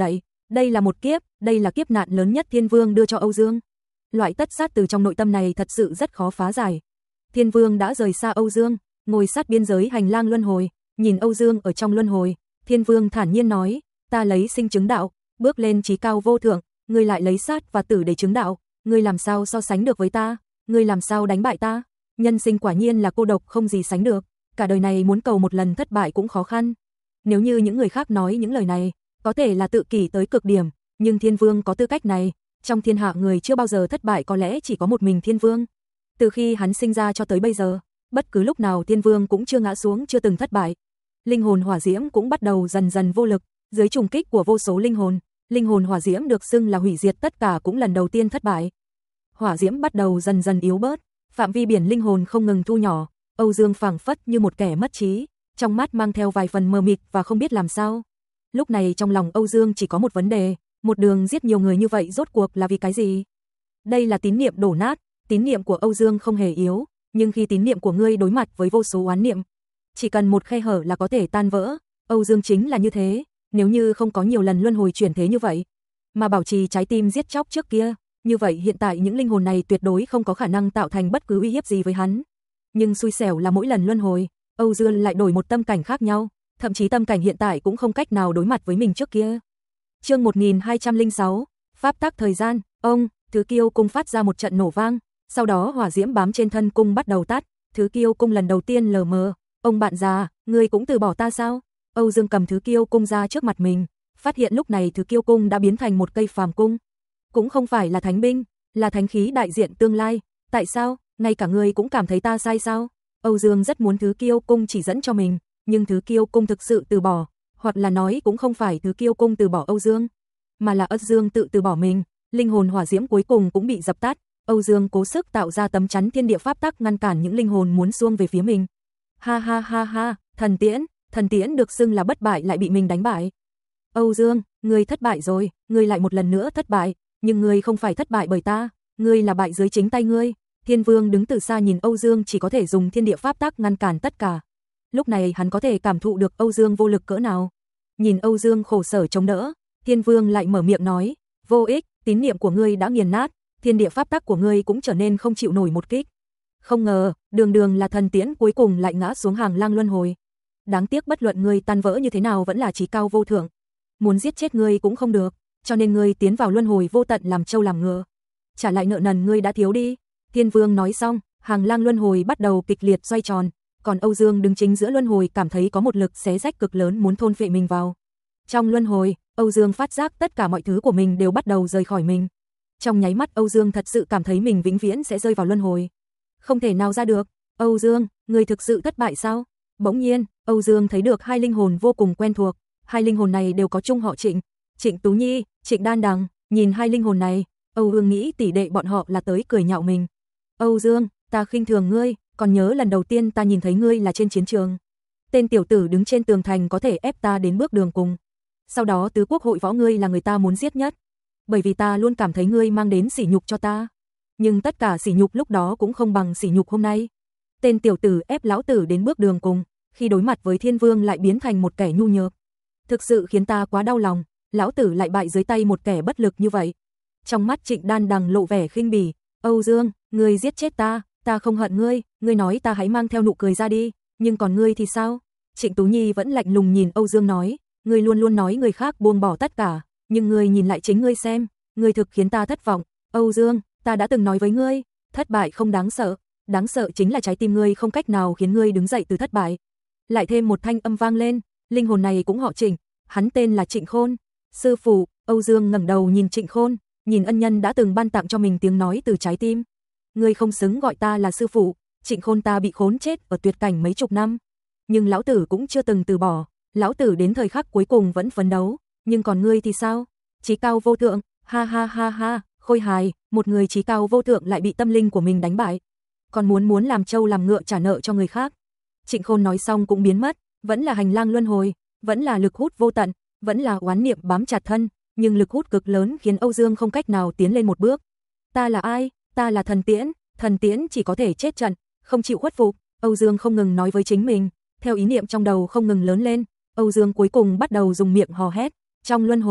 Đây là một kiếp, đây là kiếp nạn lớn nhất Thiên Vương đưa cho Âu Dương. Loại tất sát từ trong nội tâm này thật sự rất khó phá giải. Thiên Vương đã rời xa Âu Dương, ngồi sát biên giới hành lang luân hồi, nhìn Âu Dương ở trong luân hồi, Thiên Vương thản nhiên nói, ta lấy sinh chứng đạo, bước lên chí cao vô thượng, ngươi lại lấy sát và tử để chứng đạo, ngươi làm sao so sánh được với ta, ngươi làm sao đánh bại ta? Nhân sinh quả nhiên là cô độc không gì sánh được, cả đời này muốn cầu một lần thất bại cũng khó khăn. Nếu như những người khác nói những lời này, có thể là tự kỷ tới cực điểm, nhưng Thiên Vương có tư cách này, trong thiên hạ người chưa bao giờ thất bại có lẽ chỉ có một mình Thiên Vương. Từ khi hắn sinh ra cho tới bây giờ, bất cứ lúc nào Thiên Vương cũng chưa ngã xuống, chưa từng thất bại. Linh hồn hỏa diễm cũng bắt đầu dần dần vô lực, dưới trùng kích của vô số linh hồn, linh hồn hỏa diễm được xưng là hủy diệt tất cả cũng lần đầu tiên thất bại. Hỏa diễm bắt đầu dần dần yếu bớt, phạm vi biển linh hồn không ngừng thu nhỏ, Âu Dương phảng phất như một kẻ mất trí, trong mắt mang theo vài phần mờ mịt và không biết làm sao. Lúc này trong lòng Âu Dương chỉ có một vấn đề, một đường giết nhiều người như vậy rốt cuộc là vì cái gì? Đây là tín niệm đổ nát, tín niệm của Âu Dương không hề yếu, nhưng khi tín niệm của ngươi đối mặt với vô số oán niệm, chỉ cần một khe hở là có thể tan vỡ. Âu Dương chính là như thế, nếu như không có nhiều lần luân hồi chuyển thế như vậy, mà bảo trì trái tim giết chóc trước kia, như vậy hiện tại những linh hồn này tuyệt đối không có khả năng tạo thành bất cứ uy hiếp gì với hắn. Nhưng xui xẻo là mỗi lần luân hồi, Âu Dương lại đổi một tâm cảnh khác nhau, thậm chí tâm cảnh hiện tại cũng không cách nào đối mặt với mình trước kia. Chương một nghìn hai trăm lẻ sáu, pháp tắc thời gian, ông, Thứ Kiêu cung phát ra một trận nổ vang, sau đó hỏa diễm bám trên thân cung bắt đầu tắt, Thứ Kiêu cung lần đầu tiên lờ mờ, ông bạn già, ngươi cũng từ bỏ ta sao? Âu Dương cầm Thứ Kiêu cung ra trước mặt mình, phát hiện lúc này Thứ Kiêu cung đã biến thành một cây phàm cung, cũng không phải là thánh binh, là thánh khí đại diện tương lai. Tại sao, ngay cả ngươi cũng cảm thấy ta sai sao? Âu Dương rất muốn Thứ Kiêu cung chỉ dẫn cho mình, nhưng Thứ Kiêu cung thực sự từ bỏ, hoặc là nói cũng không phải Thứ Kiêu cung từ bỏ Âu Dương, mà là Âu Dương tự từ bỏ mình. Linh hồn hỏa diễm cuối cùng cũng bị dập tắt, Âu Dương cố sức tạo ra tấm chắn thiên địa pháp tắc ngăn cản những linh hồn muốn xuông về phía mình. Ha ha ha ha, thần tiễn, thần tiễn được xưng là bất bại lại bị mình đánh bại. Âu Dương, ngươi thất bại rồi, ngươi lại một lần nữa thất bại, nhưng ngươi không phải thất bại bởi ta, ngươi là bại dưới chính tay ngươi. Thiên Vương đứng từ xa nhìn Âu Dương chỉ có thể dùng thiên địa pháp tắc ngăn cản tất cả. Lúc này hắn có thể cảm thụ được Âu Dương vô lực cỡ nào. Nhìn Âu Dương khổ sở chống đỡ, Thiên Vương lại mở miệng nói, vô ích, tín niệm của ngươi đã nghiền nát, thiên địa pháp tắc của ngươi cũng trở nên không chịu nổi một kích. Không ngờ, đường đường là thần tiễn cuối cùng lại ngã xuống hàng lang luân hồi. Đáng tiếc bất luận ngươi tan vỡ như thế nào vẫn là chí cao vô thượng. Muốn giết chết ngươi cũng không được, cho nên ngươi tiến vào luân hồi vô tận làm trâu làm ngựa. Trả lại nợ nần ngươi đã thiếu đi. Thiên Vương nói xong, hàng lang luân hồi bắt đầu kịch liệt xoay tròn, còn Âu Dương đứng chính giữa luân hồi cảm thấy có một lực xé rách cực lớn muốn thôn phệ mình vào. Trong luân hồi, Âu Dương phát giác tất cả mọi thứ của mình đều bắt đầu rời khỏi mình. Trong nháy mắt Âu Dương thật sự cảm thấy mình vĩnh viễn sẽ rơi vào luân hồi. Không thể nào ra được. Âu Dương, ngươi thực sự thất bại sao? Bỗng nhiên, Âu Dương thấy được hai linh hồn vô cùng quen thuộc. Hai linh hồn này đều có chung họ Trịnh, Trịnh Tú Nhi, Trịnh Đan Đằng. Nhìn hai linh hồn này, Âu Dương nghĩ tỷ đệ bọn họ là tới cười nhạo mình. Âu Dương, ta khinh thường ngươi, còn nhớ lần đầu tiên ta nhìn thấy ngươi là trên chiến trường. Tên tiểu tử đứng trên tường thành có thể ép ta đến bước đường cùng. Sau đó tứ quốc hội võ ngươi là người ta muốn giết nhất. Bởi vì ta luôn cảm thấy ngươi mang đến sỉ nhục cho ta. Nhưng tất cả sỉ nhục lúc đó cũng không bằng sỉ nhục hôm nay. Tên tiểu tử ép lão tử đến bước đường cùng, khi đối mặt với Thiên Vương lại biến thành một kẻ nhu nhược. Thực sự khiến ta quá đau lòng, lão tử lại bại dưới tay một kẻ bất lực như vậy. Trong mắt Trịnh Đan Đằng lộ vẻ khinh bỉ, Âu Dương, ngươi giết chết ta, ta không hận ngươi, ngươi nói ta hãy mang theo nụ cười ra đi, nhưng còn ngươi thì sao? Trịnh Tú Nhi vẫn lạnh lùng nhìn Âu Dương nói, ngươi luôn luôn nói người khác buông bỏ tất cả, nhưng ngươi nhìn lại chính ngươi xem, ngươi thực khiến ta thất vọng. Âu Dương, ta đã từng nói với ngươi, thất bại không đáng sợ, đáng sợ chính là trái tim ngươi không cách nào khiến ngươi đứng dậy từ thất bại. Lại thêm một thanh âm vang lên, linh hồn này cũng họ Trịnh, hắn tên là Trịnh Khôn. Sư phụ, Âu Dương ngẩng đầu nhìn Trịnh Khôn, nhìn ân nhân đã từng ban tặng cho mình tiếng nói từ trái tim. Ngươi không xứng gọi ta là sư phụ, Trịnh Khôn ta bị khốn chết ở tuyệt cảnh mấy chục năm, nhưng lão tử cũng chưa từng từ bỏ, lão tử đến thời khắc cuối cùng vẫn phấn đấu, nhưng còn ngươi thì sao? Chí cao vô thượng, ha ha ha ha, khôi hài, một người chí cao vô thượng lại bị tâm linh của mình đánh bại, còn muốn muốn làm trâu làm ngựa trả nợ cho người khác. Trịnh Khôn nói xong cũng biến mất, vẫn là hành lang luân hồi, vẫn là lực hút vô tận, vẫn là oán niệm bám chặt thân, nhưng lực hút cực lớn khiến Âu Dương không cách nào tiến lên một bước. Ta là ai? Ta là thần tiễn, thần tiễn chỉ có thể chết trận, không chịu khuất phục. Âu Dương không ngừng nói với chính mình, theo ý niệm trong đầu không ngừng lớn lên, Âu Dương cuối cùng bắt đầu dùng miệng hò hét, trong luân hồi,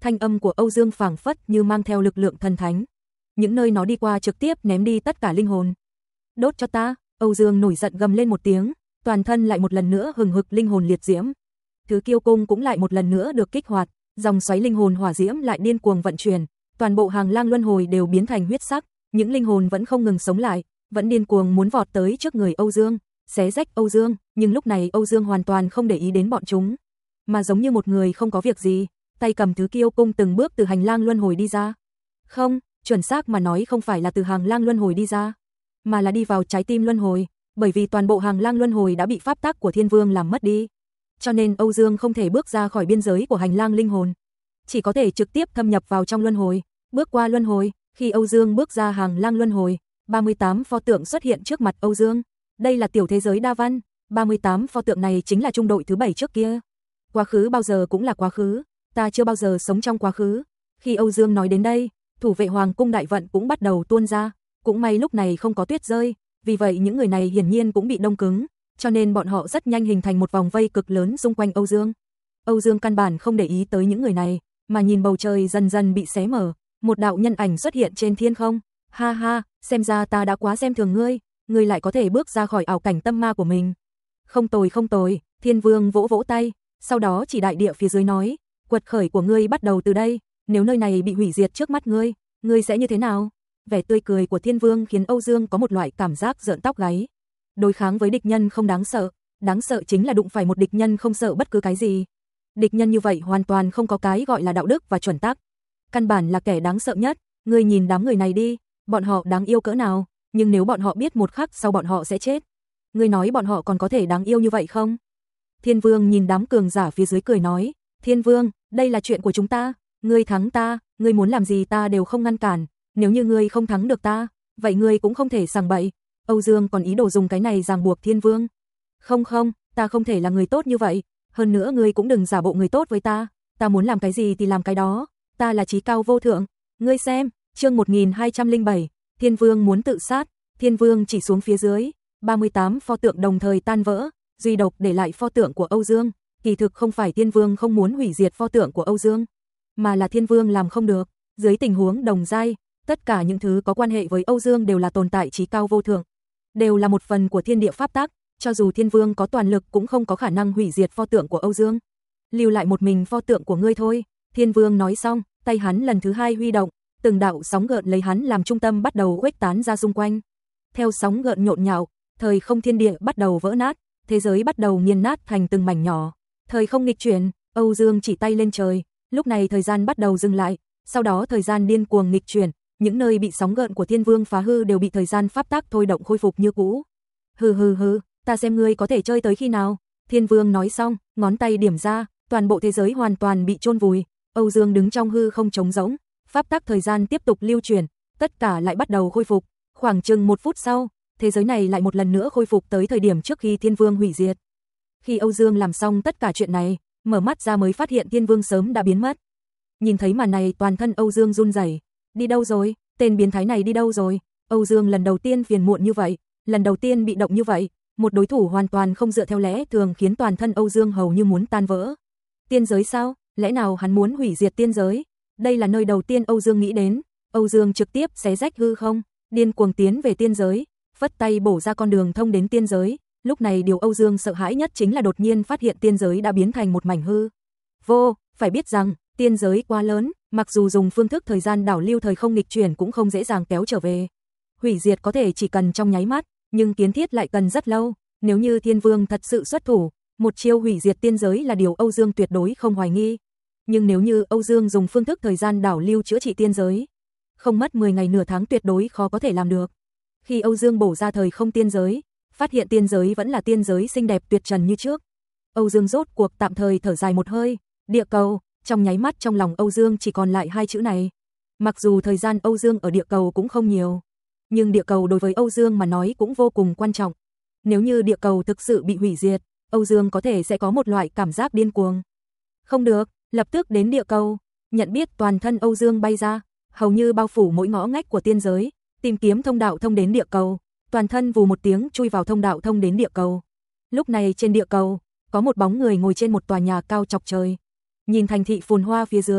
thanh âm của Âu Dương phảng phất như mang theo lực lượng thần thánh. Những nơi nó đi qua trực tiếp ném đi tất cả linh hồn. Đốt cho ta, Âu Dương nổi giận gầm lên một tiếng, toàn thân lại một lần nữa hừng hực linh hồn liệt diễm. Thứ kiêu cung cũng lại một lần nữa được kích hoạt, dòng xoáy linh hồn hỏa diễm lại điên cuồng vận chuyển, toàn bộ hàng lang luân hồi đều biến thành huyết sắc, những linh hồn vẫn không ngừng sống lại, vẫn điên cuồng muốn vọt tới trước người Âu Dương, xé rách Âu Dương, nhưng lúc này Âu Dương hoàn toàn không để ý đến bọn chúng, mà giống như một người không có việc gì, tay cầm thứ kiêu cung từng bước từ hành lang luân hồi đi ra. Không, chuẩn xác mà nói không phải là từ hàng lang luân hồi đi ra, mà là đi vào trái tim luân hồi, bởi vì toàn bộ hàng lang luân hồi đã bị pháp tắc của Thiên Vương làm mất đi. Cho nên Âu Dương không thể bước ra khỏi biên giới của hành lang linh hồn, chỉ có thể trực tiếp thâm nhập vào trong luân hồi, bước qua luân hồi. Khi Âu Dương bước ra hàng lang luân hồi, ba mươi tám pho tượng xuất hiện trước mặt Âu Dương. Đây là tiểu thế giới đa văn, ba mươi tám pho tượng này chính là trung đội thứ bảy trước kia. Quá khứ bao giờ cũng là quá khứ, ta chưa bao giờ sống trong quá khứ. Khi Âu Dương nói đến đây, thủ vệ hoàng cung đại vận cũng bắt đầu tuôn ra, cũng may lúc này không có tuyết rơi, vì vậy những người này hiển nhiên cũng bị đông cứng, cho nên bọn họ rất nhanh hình thành một vòng vây cực lớn xung quanh Âu Dương. Âu Dương căn bản không để ý tới những người này, mà nhìn bầu trời dần dần bị xé mở, một đạo nhân ảnh xuất hiện trên thiên không. Ha ha, xem ra ta đã quá xem thường ngươi, ngươi lại có thể bước ra khỏi ảo cảnh tâm ma của mình. Không tồi không tồi, Thiên Vương vỗ vỗ tay, sau đó chỉ đại địa phía dưới nói, quật khởi của ngươi bắt đầu từ đây, nếu nơi này bị hủy diệt trước mắt ngươi, ngươi sẽ như thế nào? Vẻ tươi cười của Thiên Vương khiến Âu Dương có một loại cảm giác rợn tóc gáy. Đối kháng với địch nhân không đáng sợ, đáng sợ chính là đụng phải một địch nhân không sợ bất cứ cái gì. Địch nhân như vậy hoàn toàn không có cái gọi là đạo đức và chuẩn tắc, căn bản là kẻ đáng sợ nhất. Ngươi nhìn đám người này đi, bọn họ đáng yêu cỡ nào, nhưng nếu bọn họ biết một khắc sau bọn họ sẽ chết, ngươi nói bọn họ còn có thể đáng yêu như vậy không? Thiên Vương nhìn đám cường giả phía dưới cười nói, Thiên Vương, đây là chuyện của chúng ta, ngươi thắng ta, ngươi muốn làm gì ta đều không ngăn cản, nếu như ngươi không thắng được ta, vậy ngươi cũng không thể sằng bậy. Âu Dương còn ý đồ dùng cái này ràng buộc Thiên Vương. Không không, ta không thể là người tốt như vậy, hơn nữa ngươi cũng đừng giả bộ người tốt với ta, ta muốn làm cái gì thì làm cái đó, ta là chí cao vô thượng. Ngươi xem, chương một nghìn hai trăm lẻ bảy, Thiên Vương muốn tự sát, Thiên Vương chỉ xuống phía dưới, ba mươi tám pho tượng đồng thời tan vỡ, duy độc để lại pho tượng của Âu Dương. Kỳ thực không phải Thiên Vương không muốn hủy diệt pho tượng của Âu Dương, mà là Thiên Vương làm không được. Dưới tình huống đồng giai, tất cả những thứ có quan hệ với Âu Dương đều là tồn tại chí cao vô thượng, đều là một phần của thiên địa pháp tắc, cho dù Thiên Vương có toàn lực cũng không có khả năng hủy diệt pho tượng của Âu Dương. Lưu lại một mình pho tượng của ngươi thôi. Thiên Vương nói xong, tay hắn lần thứ hai huy động, từng đạo sóng gợn lấy hắn làm trung tâm bắt đầu khuếch tán ra xung quanh. Theo sóng gợn nhộn nhạo, thời không thiên địa bắt đầu vỡ nát, thế giới bắt đầu nghiền nát thành từng mảnh nhỏ. Thời không nghịch chuyển, Âu Dương chỉ tay lên trời, lúc này thời gian bắt đầu dừng lại, sau đó thời gian điên cuồng nghịch chuyển, những nơi bị sóng gợn của Thiên Vương phá hư đều bị thời gian pháp tắc thôi động khôi phục như cũ. Hừ hừ hừ, ta xem ngươi có thể chơi tới khi nào. Thiên Vương nói xong, ngón tay điểm ra, toàn bộ thế giới hoàn toàn bị chôn vùi. Âu Dương đứng trong hư không trống rỗng, pháp tắc thời gian tiếp tục lưu chuyển, tất cả lại bắt đầu khôi phục. Khoảng chừng một phút sau, thế giới này lại một lần nữa khôi phục tới thời điểm trước khi Thiên Vương hủy diệt. Khi Âu Dương làm xong tất cả chuyện này, mở mắt ra mới phát hiện Thiên Vương sớm đã biến mất. Nhìn thấy màn này toàn thân Âu Dương run rẩy, đi đâu rồi, tên biến thái này đi đâu rồi? Âu Dương lần đầu tiên phiền muộn như vậy, lần đầu tiên bị động như vậy, một đối thủ hoàn toàn không dựa theo lẽ thường khiến toàn thân Âu Dương hầu như muốn tan vỡ. Tiên giới sao? Lẽ nào hắn muốn hủy diệt tiên giới? Đây là nơi đầu tiên Âu Dương nghĩ đến. Âu Dương trực tiếp xé rách hư không, điên cuồng tiến về tiên giới, phất tay bổ ra con đường thông đến tiên giới. Lúc này điều Âu Dương sợ hãi nhất chính là đột nhiên phát hiện tiên giới đã biến thành một mảnh hư vô. Phải biết rằng, tiên giới quá lớn, mặc dù dùng phương thức thời gian đảo lưu thời không nghịch chuyển cũng không dễ dàng kéo trở về. Hủy diệt có thể chỉ cần trong nháy mắt, nhưng kiến thiết lại cần rất lâu. Nếu như Thiên Vương thật sự xuất thủ, một chiêu hủy diệt tiên giới là điều Âu Dương tuyệt đối không hoài nghi. Nhưng nếu như Âu Dương dùng phương thức thời gian đảo lưu chữa trị tiên giới, không mất mười ngày nửa tháng tuyệt đối khó có thể làm được. Khi Âu Dương bổ ra thời không tiên giới, phát hiện tiên giới vẫn là tiên giới xinh đẹp tuyệt trần như trước. Âu Dương rốt cuộc tạm thời thở dài một hơi, địa cầu, trong nháy mắt trong lòng Âu Dương chỉ còn lại hai chữ này. Mặc dù thời gian Âu Dương ở địa cầu cũng không nhiều, nhưng địa cầu đối với Âu Dương mà nói cũng vô cùng quan trọng. Nếu như địa cầu thực sự bị hủy diệt, Âu Dương có thể sẽ có một loại cảm giác điên cuồng. Không được, lập tức đến địa cầu. Nhận biết toàn thân Âu Dương bay ra, hầu như bao phủ mỗi ngõ ngách của tiên giới, tìm kiếm thông đạo thông đến địa cầu. Toàn thân vù một tiếng chui vào thông đạo thông đến địa cầu. Lúc này trên địa cầu, có một bóng người ngồi trên một tòa nhà cao chọc trời. Nhìn thành thị phồn hoa phía dưới,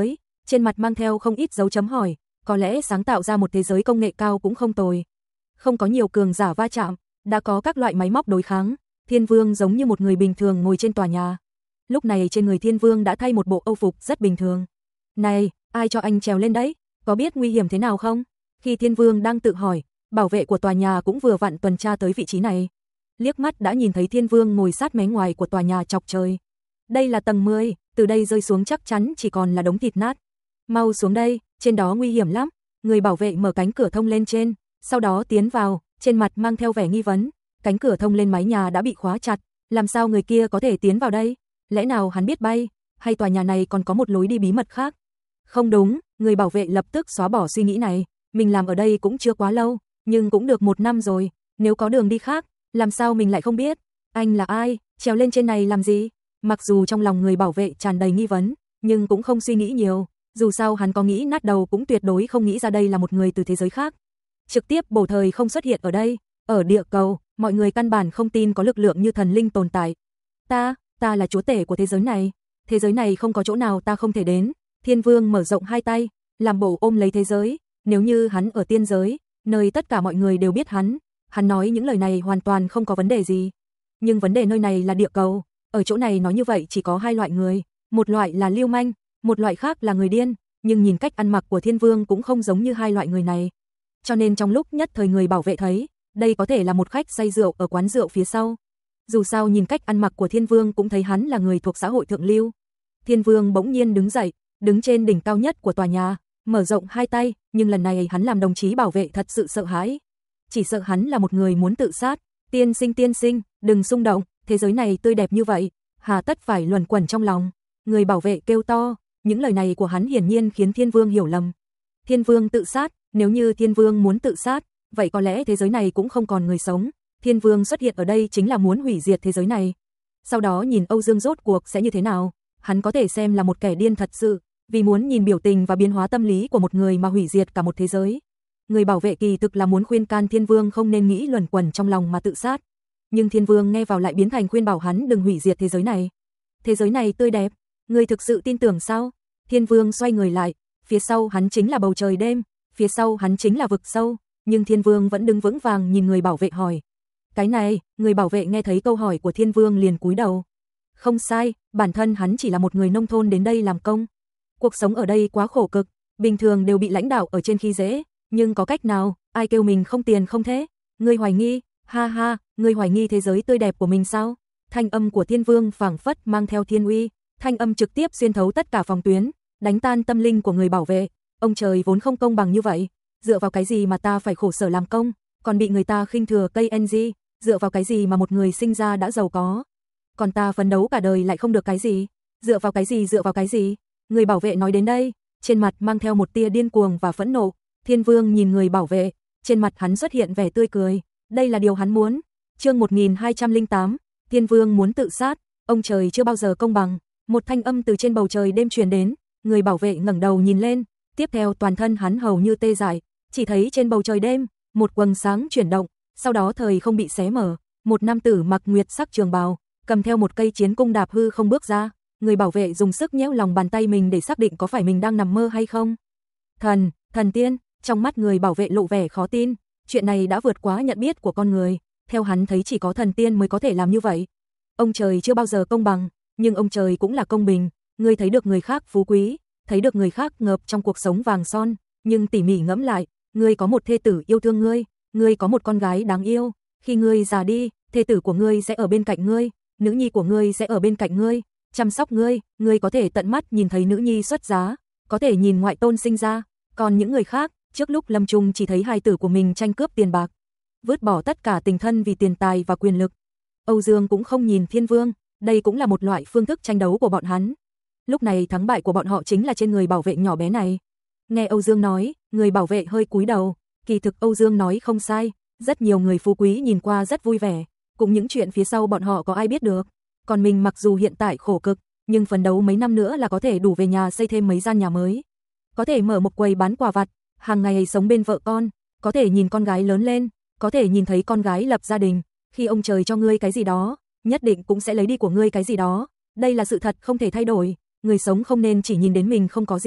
trên mặt mang theo không ít dấu chấm hỏi, có lẽ sáng tạo ra một thế giới công nghệ cao cũng không tồi. Không có nhiều cường giả va chạm, đã có các loại máy móc đối kháng, Thiên Vương giống như một người bình thường ngồi trên tòa nhà. Lúc này trên người Thiên Vương đã thay một bộ âu phục rất bình thường. Này, ai cho anh trèo lên đấy? Có biết nguy hiểm thế nào không? Khi Thiên Vương đang tự hỏi, bảo vệ của tòa nhà cũng vừa vặn tuần tra tới vị trí này. Liếc mắt đã nhìn thấy Thiên Vương ngồi sát mé ngoài của tòa nhà chọc trời. Đây là tầng mười, từ đây rơi xuống chắc chắn chỉ còn là đống thịt nát. Mau xuống đây, trên đó nguy hiểm lắm. Người bảo vệ mở cánh cửa thông lên trên, sau đó tiến vào, trên mặt mang theo vẻ nghi vấn. Cánh cửa thông lên mái nhà đã bị khóa chặt, làm sao người kia có thể tiến vào đây? Lẽ nào hắn biết bay, hay tòa nhà này còn có một lối đi bí mật khác? Không đúng, người bảo vệ lập tức xóa bỏ suy nghĩ này. Mình làm ở đây cũng chưa quá lâu, nhưng cũng được một năm rồi. Nếu có đường đi khác, làm sao mình lại không biết? Anh là ai? Trèo lên trên này làm gì? Mặc dù trong lòng người bảo vệ tràn đầy nghi vấn, nhưng cũng không suy nghĩ nhiều. Dù sao hắn có nghĩ nát đầu cũng tuyệt đối không nghĩ ra đây là một người từ thế giới khác. Trực tiếp bổ thời không xuất hiện ở đây. Ở địa cầu, mọi người căn bản không tin có lực lượng như thần linh tồn tại. Ta, ta là chúa tể của thế giới này. Thế giới này không có chỗ nào ta không thể đến. Thiên Vương mở rộng hai tay, làm bộ ôm lấy thế giới. Nếu như hắn ở tiên giới, nơi tất cả mọi người đều biết hắn, hắn nói những lời này hoàn toàn không có vấn đề gì. Nhưng vấn đề nơi này là địa cầu, ở chỗ này nói như vậy chỉ có hai loại người, một loại là lưu manh, một loại khác là người điên, nhưng nhìn cách ăn mặc của Thiên Vương cũng không giống như hai loại người này. Cho nên trong lúc nhất thời người bảo vệ thấy, đây có thể là một khách say rượu ở quán rượu phía sau. Dù sao nhìn cách ăn mặc của Thiên Vương cũng thấy hắn là người thuộc xã hội thượng lưu. Thiên Vương bỗng nhiên đứng dậy, đứng trên đỉnh cao nhất của tòa nhà, mở rộng hai tay, nhưng lần này hắn làm đồng chí bảo vệ thật sự sợ hãi. Chỉ sợ hắn là một người muốn tự sát. Tiên sinh tiên sinh, đừng xung động, thế giới này tươi đẹp như vậy, hà tất phải luẩn quẩn trong lòng. Người bảo vệ kêu to, những lời này của hắn hiển nhiên khiến Thiên Vương hiểu lầm. Thiên Vương tự sát, nếu như Thiên Vương muốn tự sát, vậy có lẽ thế giới này cũng không còn người sống. Thiên Vương xuất hiện ở đây chính là muốn hủy diệt thế giới này. Sau đó nhìn Âu Dương rốt cuộc sẽ như thế nào, hắn có thể xem là một kẻ điên thật sự, vì muốn nhìn biểu tình và biến hóa tâm lý của một người mà hủy diệt cả một thế giới. Người bảo vệ kỳ thực là muốn khuyên can Thiên Vương không nên nghĩ luẩn quẩn trong lòng mà tự sát. Nhưng Thiên Vương nghe vào lại biến thành khuyên bảo hắn đừng hủy diệt thế giới này. Thế giới này tươi đẹp, ngươi thực sự tin tưởng sao? Thiên Vương xoay người lại, phía sau hắn chính là bầu trời đêm, phía sau hắn chính là vực sâu, nhưng Thiên Vương vẫn đứng vững vàng nhìn người bảo vệ hỏi. Cái này, người bảo vệ nghe thấy câu hỏi của Thiên Vương liền cúi đầu. Không sai, bản thân hắn chỉ là một người nông thôn đến đây làm công. Cuộc sống ở đây quá khổ cực, bình thường đều bị lãnh đạo ở trên khi dễ, nhưng có cách nào, ai kêu mình không tiền không thế? Ngươi hoài nghi, ha ha, ngươi hoài nghi thế giới tươi đẹp của mình sao? Thanh âm của Thiên Vương phảng phất mang theo thiên uy, thanh âm trực tiếp xuyên thấu tất cả phòng tuyến, đánh tan tâm linh của người bảo vệ. Ông trời vốn không công bằng như vậy, dựa vào cái gì mà ta phải khổ sở làm công, còn bị người ta khinh thừa cây en giê, dựa vào cái gì mà một người sinh ra đã giàu có, còn ta phấn đấu cả đời lại không được cái gì, dựa vào cái gì dựa vào cái gì? Người bảo vệ nói đến đây, trên mặt mang theo một tia điên cuồng và phẫn nộ. Thiên Vương nhìn người bảo vệ, trên mặt hắn xuất hiện vẻ tươi cười, đây là điều hắn muốn. Chương một nghìn hai trăm lẻ tám, Thiên Vương muốn tự sát, ông trời chưa bao giờ công bằng. Một thanh âm từ trên bầu trời đêm truyền đến, người bảo vệ ngẩng đầu nhìn lên, tiếp theo toàn thân hắn hầu như tê dại, chỉ thấy trên bầu trời đêm, một quầng sáng chuyển động, sau đó thời không bị xé mở, một nam tử mặc nguyệt sắc trường bào, cầm theo một cây chiến cung đạp hư không bước ra. Người bảo vệ dùng sức nhéo lòng bàn tay mình để xác định có phải mình đang nằm mơ hay không. Thần, thần tiên, trong mắt người bảo vệ lộ vẻ khó tin, chuyện này đã vượt quá nhận biết của con người, theo hắn thấy chỉ có thần tiên mới có thể làm như vậy. Ông trời chưa bao giờ công bằng, nhưng ông trời cũng là công bình, ngươi thấy được người khác phú quý, thấy được người khác ngập trong cuộc sống vàng son, nhưng tỉ mỉ ngẫm lại, ngươi có một thê tử yêu thương ngươi, ngươi có một con gái đáng yêu, khi ngươi già đi, thê tử của ngươi sẽ ở bên cạnh ngươi, nữ nhi của ngươi sẽ ở bên cạnh ngươi, chăm sóc ngươi, ngươi có thể tận mắt nhìn thấy nữ nhi xuất giá, có thể nhìn ngoại tôn sinh ra, còn những người khác, trước lúc lâm chung chỉ thấy hài tử của mình tranh cướp tiền bạc, vứt bỏ tất cả tình thân vì tiền tài và quyền lực. Âu Dương cũng không nhìn Thiên Vương, đây cũng là một loại phương thức tranh đấu của bọn hắn. Lúc này thắng bại của bọn họ chính là trên người bảo vệ nhỏ bé này. Nghe Âu Dương nói, người bảo vệ hơi cúi đầu, kỳ thực Âu Dương nói không sai, rất nhiều người phú quý nhìn qua rất vui vẻ, cũng những chuyện phía sau bọn họ có ai biết được. Còn mình mặc dù hiện tại khổ cực, nhưng phấn đấu mấy năm nữa là có thể đủ về nhà xây thêm mấy gian nhà mới. Có thể mở một quầy bán quà vặt, hàng ngày sống bên vợ con, có thể nhìn con gái lớn lên, có thể nhìn thấy con gái lập gia đình. Khi ông trời cho ngươi cái gì đó, nhất định cũng sẽ lấy đi của ngươi cái gì đó. Đây là sự thật không thể thay đổi, người sống không nên chỉ nhìn đến mình không có gì,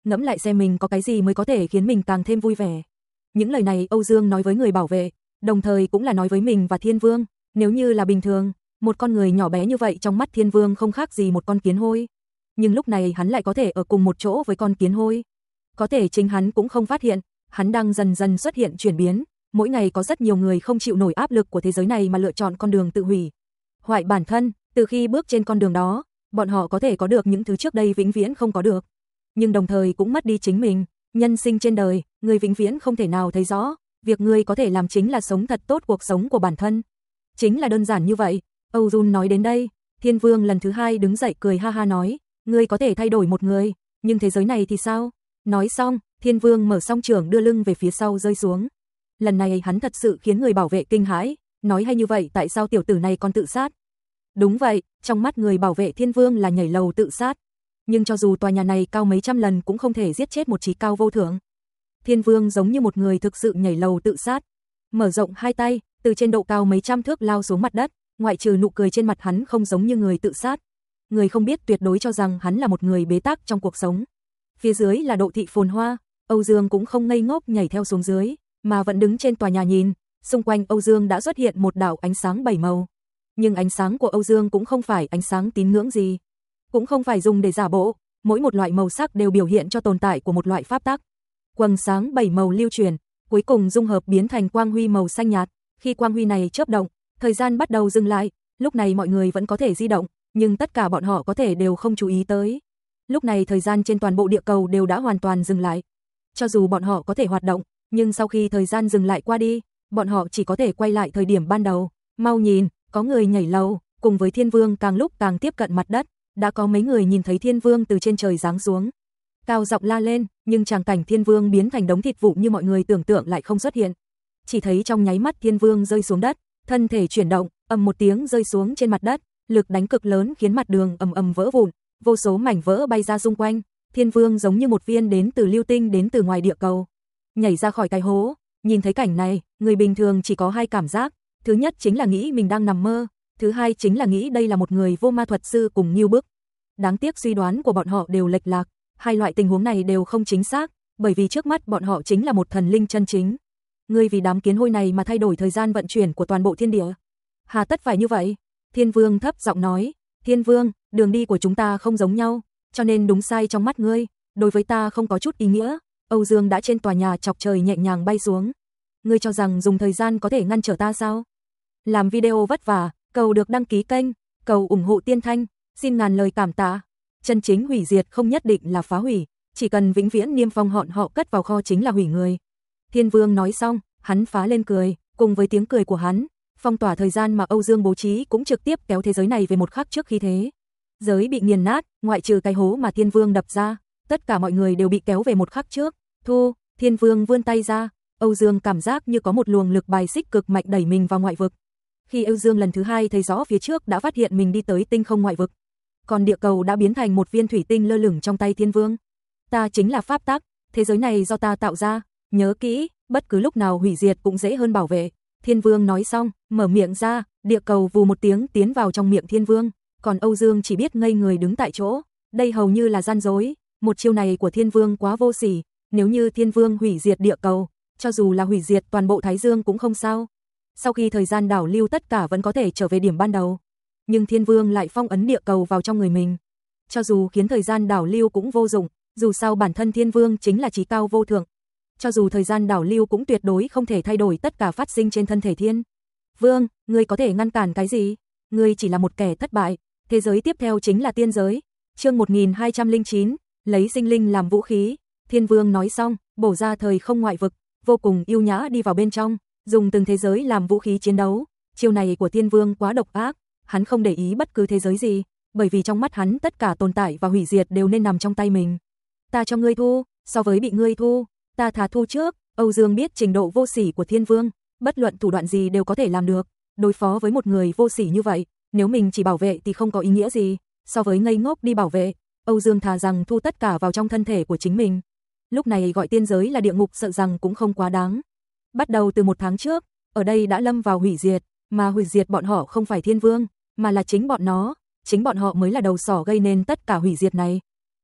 ngẫm lại xem mình có cái gì mới có thể khiến mình càng thêm vui vẻ. Những lời này Âu Dương nói với người bảo vệ, đồng thời cũng là nói với mình và Thiên Vương. Nếu như là bình thường, một con người nhỏ bé như vậy trong mắt Thiên Vương không khác gì một con kiến hôi. Nhưng lúc này hắn lại có thể ở cùng một chỗ với con kiến hôi. Có thể chính hắn cũng không phát hiện, hắn đang dần dần xuất hiện chuyển biến. Mỗi ngày có rất nhiều người không chịu nổi áp lực của thế giới này mà lựa chọn con đường tự hủy hoại bản thân. Từ khi bước trên con đường đó, bọn họ có thể có được những thứ trước đây vĩnh viễn không có được, nhưng đồng thời cũng mất đi chính mình. Nhân sinh trên đời, người vĩnh viễn không thể nào thấy rõ, việc người có thể làm chính là sống thật tốt cuộc sống của bản thân. Chính là đơn giản như vậy. Âu Dương nói đến đây, Thiên Vương lần thứ hai đứng dậy cười ha ha nói, ngươi có thể thay đổi một người, nhưng thế giới này thì sao? Nói xong, Thiên Vương mở song trưởng đưa lưng về phía sau rơi xuống. Lần này hắn thật sự khiến người bảo vệ kinh hãi, nói hay như vậy tại sao tiểu tử này còn tự sát? Đúng vậy, trong mắt người bảo vệ Thiên Vương là nhảy lầu tự sát. Nhưng cho dù tòa nhà này cao mấy trăm lần cũng không thể giết chết một trí cao vô thượng. Thiên Vương giống như một người thực sự nhảy lầu tự sát. Mở rộng hai tay, từ trên độ cao mấy trăm thước lao xuống mặt đất, ngoại trừ nụ cười trên mặt hắn không giống như người tự sát. Người không biết tuyệt đối cho rằng hắn là một người bế tắc trong cuộc sống. Phía dưới là độ thị phồn hoa, Âu Dương cũng không ngây ngốc nhảy theo xuống dưới, mà vẫn đứng trên tòa nhà nhìn. Xung quanh Âu Dương đã xuất hiện một đạo ánh sáng bảy màu. Nhưng ánh sáng của Âu Dương cũng không phải ánh sáng tín ngưỡng gì, cũng không phải dùng để giả bộ, mỗi một loại màu sắc đều biểu hiện cho tồn tại của một loại pháp tắc. Quầng sáng bảy màu lưu chuyển, cuối cùng dung hợp biến thành quang huy màu xanh nhạt. Khi quang huy này chớp động, thời gian bắt đầu dừng lại. Lúc này mọi người vẫn có thể di động, nhưng tất cả bọn họ có thể đều không chú ý tới. Lúc này thời gian trên toàn bộ địa cầu đều đã hoàn toàn dừng lại. Cho dù bọn họ có thể hoạt động, nhưng sau khi thời gian dừng lại qua đi, bọn họ chỉ có thể quay lại thời điểm ban đầu. Mau nhìn, có người nhảy lầu, cùng với Thiên Vương càng lúc càng tiếp cận mặt đất. Đã có mấy người nhìn thấy Thiên Vương từ trên trời giáng xuống, cao giọng la lên, nhưng tràng cảnh Thiên Vương biến thành đống thịt vụn như mọi người tưởng tượng lại không xuất hiện. Chỉ thấy trong nháy mắt Thiên Vương rơi xuống đất, thân thể chuyển động, ầm một tiếng rơi xuống trên mặt đất, lực đánh cực lớn khiến mặt đường ầm ầm vỡ vụn, vô số mảnh vỡ bay ra xung quanh. Thiên Vương giống như một viên đến từ lưu tinh đến từ ngoài địa cầu, nhảy ra khỏi cái hố. Nhìn thấy cảnh này, người bình thường chỉ có hai cảm giác, thứ nhất chính là nghĩ mình đang nằm mơ, thứ hai chính là nghĩ đây là một người vô ma thuật sư cùng Ngưu Bức. Đáng tiếc suy đoán của bọn họ đều lệch lạc, hai loại tình huống này đều không chính xác, bởi vì trước mắt bọn họ chính là một thần linh chân chính. Ngươi vì đám kiến hôi này mà thay đổi thời gian vận chuyển của toàn bộ thiên địa, hà tất phải như vậy? Thiên Vương thấp giọng nói, Thiên Vương, đường đi của chúng ta không giống nhau, cho nên đúng sai trong mắt ngươi, đối với ta không có chút ý nghĩa. Âu Dương đã trên tòa nhà chọc trời nhẹ nhàng bay xuống. Ngươi cho rằng dùng thời gian có thể ngăn trở ta sao? Làm video vất vả, cầu được đăng ký kênh, cầu ủng hộ Tiên Thanh, xin ngàn lời cảm tạ. Chân chính hủy diệt không nhất định là phá hủy, chỉ cần vĩnh viễn niêm phong họn họ cất vào kho chính là hủy người. Thiên Vương nói xong, hắn phá lên cười, cùng với tiếng cười của hắn, phong tỏa thời gian mà Âu Dương bố trí cũng trực tiếp kéo thế giới này về một khắc trước khi thế giới bị nghiền nát, ngoại trừ cái hố mà Thiên Vương đập ra, tất cả mọi người đều bị kéo về một khắc trước. Thu, Thiên Vương vươn tay ra, Âu Dương cảm giác như có một luồng lực bài xích cực mạnh đẩy mình vào ngoại vực. Khi Âu Dương lần thứ hai thấy rõ phía trước đã phát hiện mình đi tới tinh không ngoại vực, còn địa cầu đã biến thành một viên thủy tinh lơ lửng trong tay Thiên Vương. Ta chính là pháp tắc, thế giới này do ta tạo ra, nhớ kỹ, bất cứ lúc nào hủy diệt cũng dễ hơn bảo vệ. Thiên Vương nói xong, mở miệng ra, địa cầu vù một tiếng tiến vào trong miệng Thiên Vương, còn Âu Dương chỉ biết ngây người đứng tại chỗ, đây hầu như là gian dối, một chiêu này của Thiên Vương quá vô sỉ, nếu như Thiên Vương hủy diệt địa cầu, cho dù là hủy diệt toàn bộ Thái Dương cũng không sao. Sau khi thời gian đảo lưu tất cả vẫn có thể trở về điểm ban đầu, nhưng Thiên Vương lại phong ấn địa cầu vào trong người mình. Cho dù khiến thời gian đảo lưu cũng vô dụng, dù sao bản thân Thiên Vương chính là trí cao vô thượng. Cho dù thời gian đảo lưu cũng tuyệt đối không thể thay đổi tất cả phát sinh trên thân thể Thiên Vương, ngươi có thể ngăn cản cái gì? Ngươi chỉ là một kẻ thất bại, thế giới tiếp theo chính là tiên giới. Chương một nghìn hai trăm lẻ chín, lấy sinh linh làm vũ khí. Thiên Vương nói xong, bổ ra thời không ngoại vực, vô cùng yêu nhã đi vào bên trong, dùng từng thế giới làm vũ khí chiến đấu. Chiêu này của Thiên Vương quá độc ác, hắn không để ý bất cứ thế giới gì, bởi vì trong mắt hắn tất cả tồn tại và hủy diệt đều nên nằm trong tay mình. Ta cho ngươi thu, so với bị ngươi thu, ta thà thu trước. Âu Dương biết trình độ vô sỉ của Thiên Vương, bất luận thủ đoạn gì đều có thể làm được. Đối phó với một người vô sỉ như vậy, nếu mình chỉ bảo vệ thì không có ý nghĩa gì, so với ngây ngốc đi bảo vệ, Âu Dương thà rằng thu tất cả vào trong thân thể của chính mình. Lúc này gọi tiên giới là địa ngục sợ rằng cũng không quá đáng. Bắt đầu từ một tháng trước, ở đây đã lâm vào hủy diệt, mà hủy diệt bọn họ không phải Thiên Vương, mà là chính bọn nó, chính bọn họ mới là đầu sỏ gây nên tất cả hủy diệt này.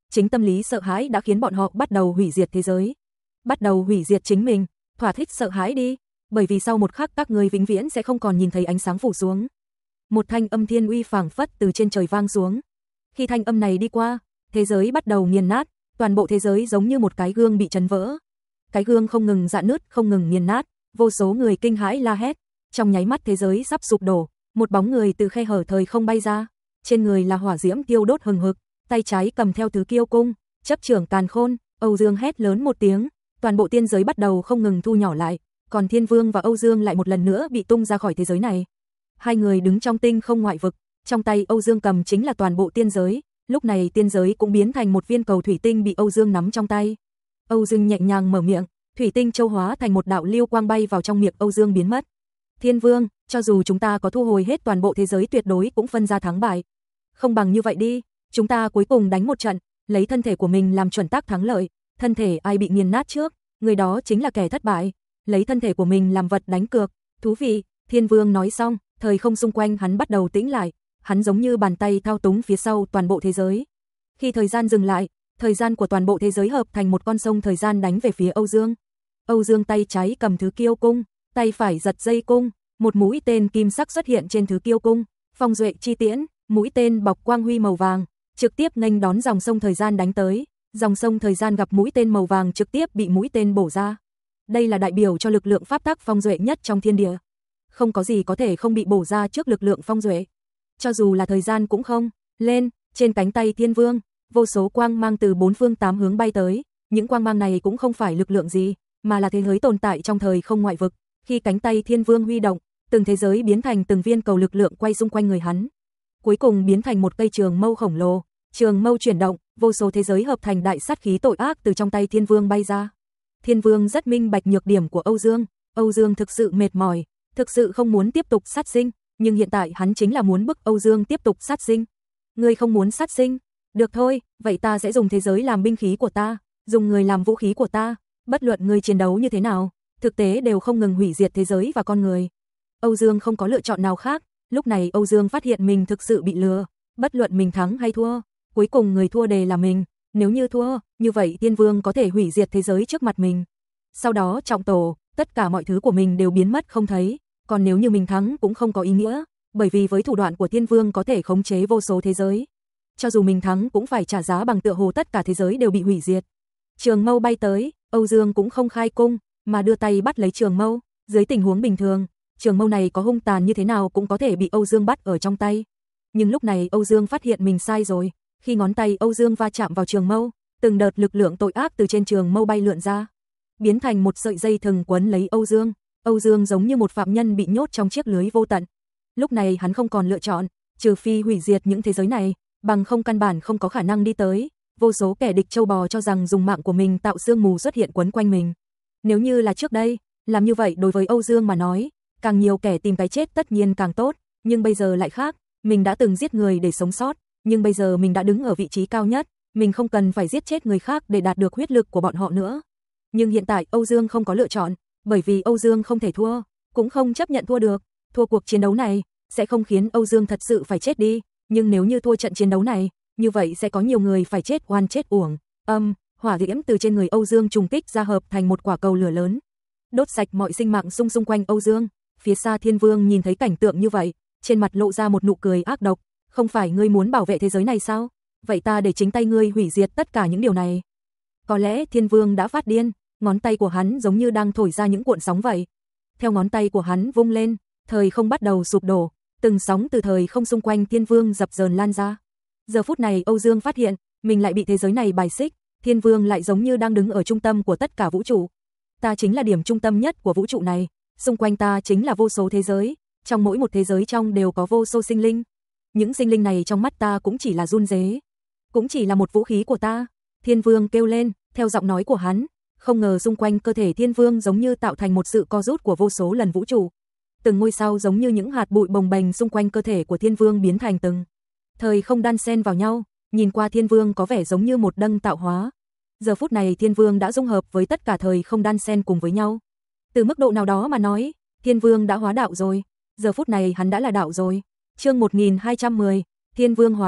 chính tâm lý sợ hãi đã khiến bọn họ bắt đầu hủy diệt thế giới. Bắt đầu hủy diệt chính mình, thỏa thích sợ hãi đi, bởi vì sau một khắc các ngươi vĩnh viễn sẽ không còn nhìn thấy ánh sáng phủ xuống. Một thanh âm thiên uy phảng phất từ trên trời vang xuống. Khi thanh âm này đi qua, thế giới bắt đầu nghiền nát, toàn bộ thế giới giống như một cái gương bị chấn vỡ. Cái gương không ngừng rạn nứt, không ngừng nghiền nát, vô số người kinh hãi la hét. Trong nháy mắt thế giới sắp sụp đổ, một bóng người từ khe hở thời không bay ra, trên người là hỏa diễm tiêu đốt hừng hực, tay trái cầm theo thứ kiêu cung, chấp trưởng càn khôn. Âu Dương hét lớn một tiếng, toàn bộ tiên giới bắt đầu không ngừng thu nhỏ lại, còn Thiên Vương và Âu Dương lại một lần nữa bị tung ra khỏi thế giới này. Hai người đứng trong tinh không ngoại vực, trong tay Âu Dương cầm chính là toàn bộ tiên giới, lúc này tiên giới cũng biến thành một viên cầu thủy tinh bị Âu Dương nắm trong tay. Âu Dương nhẹ nhàng mở miệng, thủy tinh châu hóa thành một đạo lưu quang bay vào trong miệng Âu Dương biến mất. Thiên Vương, cho dù chúng ta có thu hồi hết toàn bộ thế giới tuyệt đối cũng phân ra thắng bại. Không bằng như vậy đi, chúng ta cuối cùng đánh một trận, lấy thân thể của mình làm chuẩn tắc thắng lợi, thân thể ai bị nghiền nát trước, người đó chính là kẻ thất bại, lấy thân thể của mình làm vật đánh cược. Thú vị, Thiên Vương nói xong, thời không xung quanh hắn bắt đầu tĩnh lại, hắn giống như bàn tay thao túng phía sau toàn bộ thế giới. Khi thời gian dừng lại, thời gian của toàn bộ thế giới hợp thành một con sông thời gian đánh về phía Âu Dương. Âu Dương tay trái cầm thứ kiêu cung, tay phải giật dây cung, một mũi tên kim sắc xuất hiện trên thứ kiêu cung, phong duệ chi tiễn, mũi tên bọc quang huy màu vàng, trực tiếp nghênh đón dòng sông thời gian đánh tới. Dòng sông thời gian gặp mũi tên màu vàng trực tiếp bị mũi tên bổ ra. Đây là đại biểu cho lực lượng pháp tắc phong duệ nhất trong thiên địa. Không có gì có thể không bị bổ ra trước lực lượng phong duệ. Cho dù là thời gian cũng không. Lên, trên cánh tay Thiên Vương, vô số quang mang từ bốn phương tám hướng bay tới, những quang mang này cũng không phải lực lượng gì, mà là thế giới tồn tại trong thời không ngoại vực. Khi cánh tay Thiên Vương huy động, từng thế giới biến thành từng viên cầu lực lượng quay xung quanh người hắn. Cuối cùng biến thành một cây trường mâu khổng lồ, trường mâu chuyển động, vô số thế giới hợp thành đại sát khí tội ác từ trong tay Thiên Vương bay ra. Thiên Vương rất minh bạch nhược điểm của Âu Dương, Âu Dương thực sự mệt mỏi, thực sự không muốn tiếp tục sát sinh, nhưng hiện tại hắn chính là muốn bức Âu Dương tiếp tục sát sinh. Ngươi không muốn sát sinh? Được thôi, vậy ta sẽ dùng thế giới làm binh khí của ta, dùng người làm vũ khí của ta, bất luận ngươi chiến đấu như thế nào, thực tế đều không ngừng hủy diệt thế giới và con người. Âu Dương không có lựa chọn nào khác, lúc này Âu Dương phát hiện mình thực sự bị lừa, bất luận mình thắng hay thua, cuối cùng người thua đề là mình, nếu như thua, như vậy Thiên Vương có thể hủy diệt thế giới trước mặt mình. Sau đó trọng tổ, tất cả mọi thứ của mình đều biến mất không thấy, còn nếu như mình thắng cũng không có ý nghĩa, bởi vì với thủ đoạn của Thiên Vương có thể khống chế vô số thế giới. Cho dù mình thắng cũng phải trả giá bằng tựa hồ tất cả thế giới đều bị hủy diệt. Trường mâu bay tới, Âu Dương cũng không khai cung, mà đưa tay bắt lấy trường mâu, dưới tình huống bình thường, trường mâu này có hung tàn như thế nào cũng có thể bị Âu Dương bắt ở trong tay. Nhưng lúc này Âu Dương phát hiện mình sai rồi, khi ngón tay Âu Dương va chạm vào trường mâu, từng đợt lực lượng tội ác từ trên trường mâu bay lượn ra, biến thành một sợi dây thừng quấn lấy Âu Dương. Âu Dương giống như một phạm nhân bị nhốt trong chiếc lưới vô tận. Lúc này hắn không còn lựa chọn, trừ phi hủy diệt những thế giới này, bằng không căn bản không có khả năng đi tới. Vô số kẻ địch châu bò cho rằng dùng mạng của mình tạo sương mù xuất hiện quấn quanh mình. Nếu như là trước đây, làm như vậy đối với Âu Dương mà nói, càng nhiều kẻ tìm cái chết tất nhiên càng tốt, nhưng bây giờ lại khác, mình đã từng giết người để sống sót, nhưng bây giờ mình đã đứng ở vị trí cao nhất, mình không cần phải giết chết người khác để đạt được huyết lực của bọn họ nữa. Nhưng hiện tại Âu Dương không có lựa chọn, bởi vì Âu Dương không thể thua, cũng không chấp nhận thua được, thua cuộc chiến đấu này sẽ không khiến Âu Dương thật sự phải chết đi, nhưng nếu như thua trận chiến đấu này, như vậy sẽ có nhiều người phải chết oan chết uổng. Âm, um, hỏa diễm từ trên người Âu Dương trùng kích ra hợp thành một quả cầu lửa lớn, đốt sạch mọi sinh mạng xung xung quanh Âu Dương. Phía xa Thiên Vương nhìn thấy cảnh tượng như vậy, trên mặt lộ ra một nụ cười ác độc, không phải ngươi muốn bảo vệ thế giới này sao? Vậy ta để chính tay ngươi hủy diệt tất cả những điều này. Có lẽ Thiên Vương đã phát điên, ngón tay của hắn giống như đang thổi ra những cuộn sóng vậy. Theo ngón tay của hắn vung lên, thời không bắt đầu sụp đổ, từng sóng từ thời không xung quanh Thiên Vương dập dờn lan ra. Giờ phút này Âu Dương phát hiện, mình lại bị thế giới này bài xích, Thiên Vương lại giống như đang đứng ở trung tâm của tất cả vũ trụ. Ta chính là điểm trung tâm nhất của vũ trụ này, xung quanh ta chính là vô số thế giới, trong mỗi một thế giới trong đều có vô số sinh linh. Những sinh linh này trong mắt ta cũng chỉ là run rế, cũng chỉ là một vũ khí của ta. Thiên Vương kêu lên, theo giọng nói của hắn, không ngờ xung quanh cơ thể Thiên Vương giống như tạo thành một sự co rút của vô số lần vũ trụ. Từng ngôi sao giống như những hạt bụi bồng bềnh xung quanh cơ thể của Thiên Vương biến thành từng thời không đan xen vào nhau, nhìn qua Thiên Vương có vẻ giống như một đấng tạo hóa. Giờ phút này Thiên Vương đã dung hợp với tất cả thời không đan xen cùng với nhau. Từ mức độ nào đó mà nói, Thiên Vương đã hóa đạo rồi, giờ phút này hắn đã là đạo rồi. Chương một nghìn hai trăm mười, Thiên Vương hóa đạo.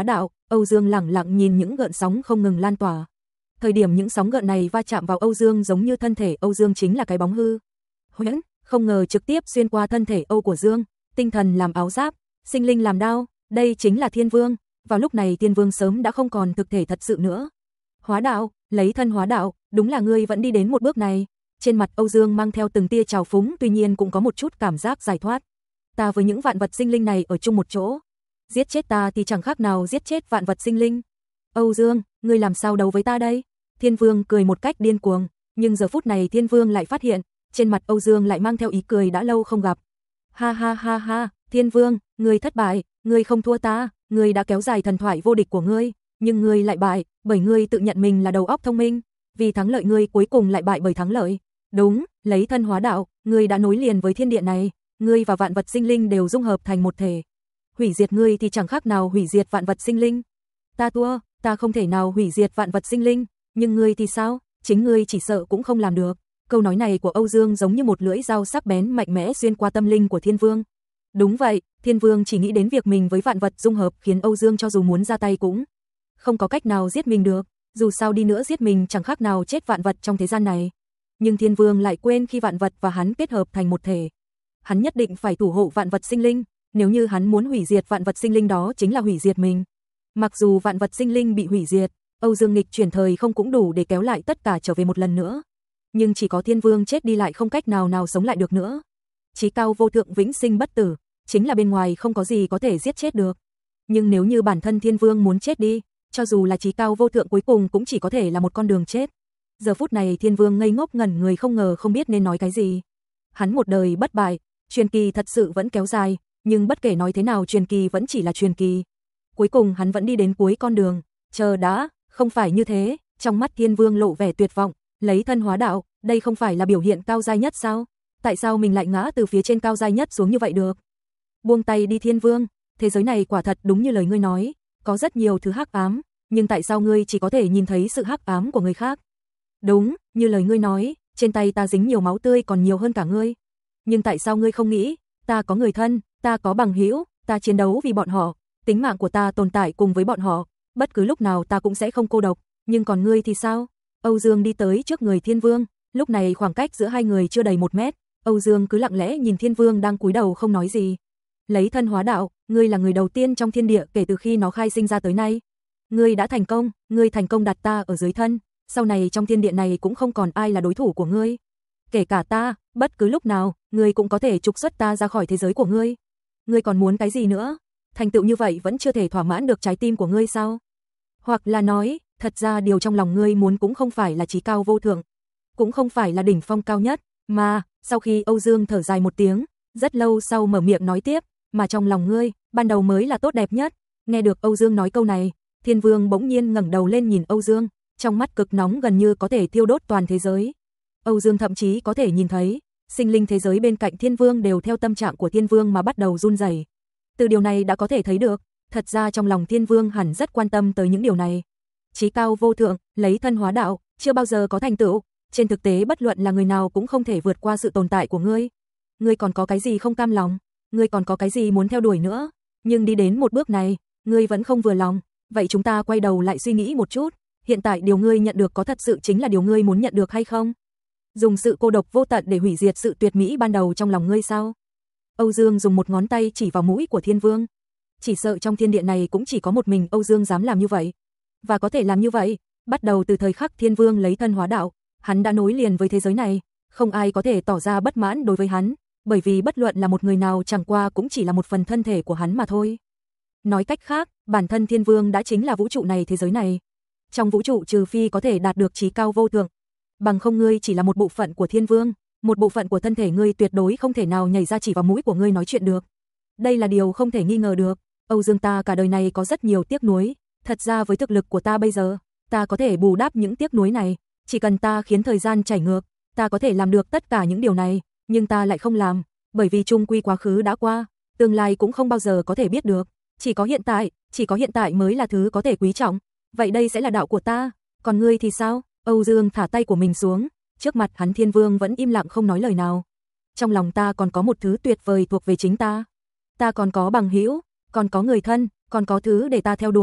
Âu Dương lẳng lặng nhìn những gợn sóng không ngừng lan tỏa. Thời điểm những sóng gợn này va chạm vào Âu Dương giống như thân thể Âu Dương chính là cái bóng hư huyễn, không ngờ trực tiếp xuyên qua thân thể Âu của Dương, tinh thần làm áo giáp, sinh linh làm đao, đây chính là Thiên Vương. Vào lúc này Thiên Vương sớm đã không còn thực thể thật sự nữa. Hóa đạo, lấy thân hóa đạo, đúng là ngươi vẫn đi đến một bước này. Trên mặt Âu Dương mang theo từng tia trào phúng, tuy nhiên cũng có một chút cảm giác giải thoát. Ta với những vạn vật sinh linh này ở chung một chỗ, giết chết ta thì chẳng khác nào giết chết vạn vật sinh linh. Âu Dương, ngươi làm sao đấu với ta đây? Thiên Vương cười một cách điên cuồng, nhưng giờ phút này Thiên Vương lại phát hiện, trên mặt Âu Dương lại mang theo ý cười đã lâu không gặp. Ha ha ha ha, Thiên Vương, ngươi thất bại, ngươi không thua ta, ngươi đã kéo dài thần thoại vô địch của ngươi, nhưng ngươi lại bại, bởi ngươi tự nhận mình là đầu óc thông minh, vì thắng lợi ngươi cuối cùng lại bại bởi thắng lợi. Đúng, lấy thân hóa đạo, ngươi đã nối liền với thiên địa này, ngươi và vạn vật sinh linh đều dung hợp thành một thể. Hủy diệt ngươi thì chẳng khác nào hủy diệt vạn vật sinh linh. Ta thua, ta không thể nào hủy diệt vạn vật sinh linh, nhưng ngươi thì sao? Chính ngươi chỉ sợ cũng không làm được. Câu nói này của Âu Dương giống như một lưỡi dao sắc bén mạnh mẽ xuyên qua tâm linh của Thiên Vương. Đúng vậy, Thiên Vương chỉ nghĩ đến việc mình với vạn vật dung hợp khiến Âu Dương cho dù muốn ra tay cũng không có cách nào giết mình được, dù sao đi nữa giết mình chẳng khác nào chết vạn vật trong thế gian này. Nhưng Thiên Vương lại quên khi vạn vật và hắn kết hợp thành một thể, hắn nhất định phải thủ hộ vạn vật sinh linh, nếu như hắn muốn hủy diệt vạn vật sinh linh đó chính là hủy diệt mình. Mặc dù vạn vật sinh linh bị hủy diệt, Âu Dương nghịch chuyển thời không cũng đủ để kéo lại tất cả trở về một lần nữa. Nhưng chỉ có Thiên Vương chết đi lại không cách nào nào sống lại được nữa. Chí cao vô thượng vĩnh sinh bất tử, chính là bên ngoài không có gì có thể giết chết được. Nhưng nếu như bản thân Thiên Vương muốn chết đi, cho dù là chí cao vô thượng cuối cùng cũng chỉ có thể là một con đường chết. Giờ phút này Thiên Vương ngây ngốc ngẩn người không ngờ không biết nên nói cái gì. Hắn một đời bất bại, truyền kỳ thật sự vẫn kéo dài, nhưng bất kể nói thế nào truyền kỳ vẫn chỉ là truyền kỳ. Cuối cùng hắn vẫn đi đến cuối con đường, chờ đã, không phải như thế, trong mắt Thiên Vương lộ vẻ tuyệt vọng, lấy thân hóa đạo, đây không phải là biểu hiện cao giai nhất sao? Tại sao mình lại ngã từ phía trên cao giai nhất xuống như vậy được? Buông tay đi Thiên Vương, thế giới này quả thật đúng như lời ngươi nói, có rất nhiều thứ hắc ám, nhưng tại sao ngươi chỉ có thể nhìn thấy sự hắc ám của người khác? Đúng, như lời ngươi nói, trên tay ta dính nhiều máu tươi còn nhiều hơn cả ngươi. Nhưng tại sao ngươi không nghĩ, ta có người thân, ta có bằng hữu, ta chiến đấu vì bọn họ, tính mạng của ta tồn tại cùng với bọn họ, bất cứ lúc nào ta cũng sẽ không cô độc, nhưng còn ngươi thì sao? Âu Dương đi tới trước người Thiên Vương, lúc này khoảng cách giữa hai người chưa đầy một mét, Âu Dương cứ lặng lẽ nhìn Thiên Vương đang cúi đầu không nói gì. Lấy thân hóa đạo, ngươi là người đầu tiên trong thiên địa kể từ khi nó khai sinh ra tới nay. Ngươi đã thành công, ngươi thành công đặt ta ở dưới thân, sau này trong thiên địa này cũng không còn ai là đối thủ của ngươi. Kể cả ta, bất cứ lúc nào, ngươi cũng có thể trục xuất ta ra khỏi thế giới của ngươi. Ngươi còn muốn cái gì nữa? Thành tựu như vậy vẫn chưa thể thỏa mãn được trái tim của ngươi sao? Hoặc là nói, thật ra điều trong lòng ngươi muốn cũng không phải là chí cao vô thượng, cũng không phải là đỉnh phong cao nhất, mà, sau khi Âu Dương thở dài một tiếng, rất lâu sau mở miệng nói tiếp, mà trong lòng ngươi, ban đầu mới là tốt đẹp nhất. Nghe được Âu Dương nói câu này, Thiên Vương bỗng nhiên ngẩng đầu lên nhìn Âu Dương, trong mắt cực nóng gần như có thể thiêu đốt toàn thế giới. Âu Dương thậm chí có thể nhìn thấy, sinh linh thế giới bên cạnh Thiên Vương đều theo tâm trạng của Thiên Vương mà bắt đầu run rẩy. Từ điều này đã có thể thấy được, thật ra trong lòng Thiên Vương hẳn rất quan tâm tới những điều này. Chí cao vô thượng, lấy thân hóa đạo, chưa bao giờ có thành tựu, trên thực tế bất luận là người nào cũng không thể vượt qua sự tồn tại của ngươi. Ngươi còn có cái gì không cam lòng? Ngươi còn có cái gì muốn theo đuổi nữa? Nhưng đi đến một bước này, ngươi vẫn không vừa lòng, vậy chúng ta quay đầu lại suy nghĩ một chút, hiện tại điều ngươi nhận được có thật sự chính là điều ngươi muốn nhận được hay không? Dùng sự cô độc vô tận để hủy diệt sự tuyệt mỹ ban đầu trong lòng ngươi sao? Âu Dương dùng một ngón tay chỉ vào mũi của Thiên Vương. Chỉ sợ trong thiên địa này cũng chỉ có một mình Âu Dương dám làm như vậy. Và có thể làm như vậy, bắt đầu từ thời khắc Thiên Vương lấy thân hóa đạo, hắn đã nối liền với thế giới này, không ai có thể tỏ ra bất mãn đối với hắn, bởi vì bất luận là một người nào chẳng qua cũng chỉ là một phần thân thể của hắn mà thôi. Nói cách khác, bản thân Thiên Vương đã chính là vũ trụ này thế giới này. Trong vũ trụ trừ phi có thể đạt được chí cao vô thượng, bằng không ngươi chỉ là một bộ phận của Thiên Vương, một bộ phận của thân thể ngươi tuyệt đối không thể nào nhảy ra chỉ vào mũi của ngươi nói chuyện được. Đây là điều không thể nghi ngờ được. Âu Dương ta cả đời này có rất nhiều tiếc nuối, thật ra với thực lực của ta bây giờ, ta có thể bù đắp những tiếc nuối này, chỉ cần ta khiến thời gian chảy ngược, ta có thể làm được tất cả những điều này, nhưng ta lại không làm, bởi vì chung quy quá khứ đã qua, tương lai cũng không bao giờ có thể biết được, chỉ có hiện tại, chỉ có hiện tại mới là thứ có thể quý trọng. Vậy đây sẽ là đạo của ta, còn ngươi thì sao? Âu Dương thả tay của mình xuống, trước mặt hắn Thiên Vương vẫn im lặng không nói lời nào. Trong lòng ta còn có một thứ tuyệt vời thuộc về chính ta. Ta còn có bằng hữu, còn có người thân, còn có thứ để ta theo đuổi.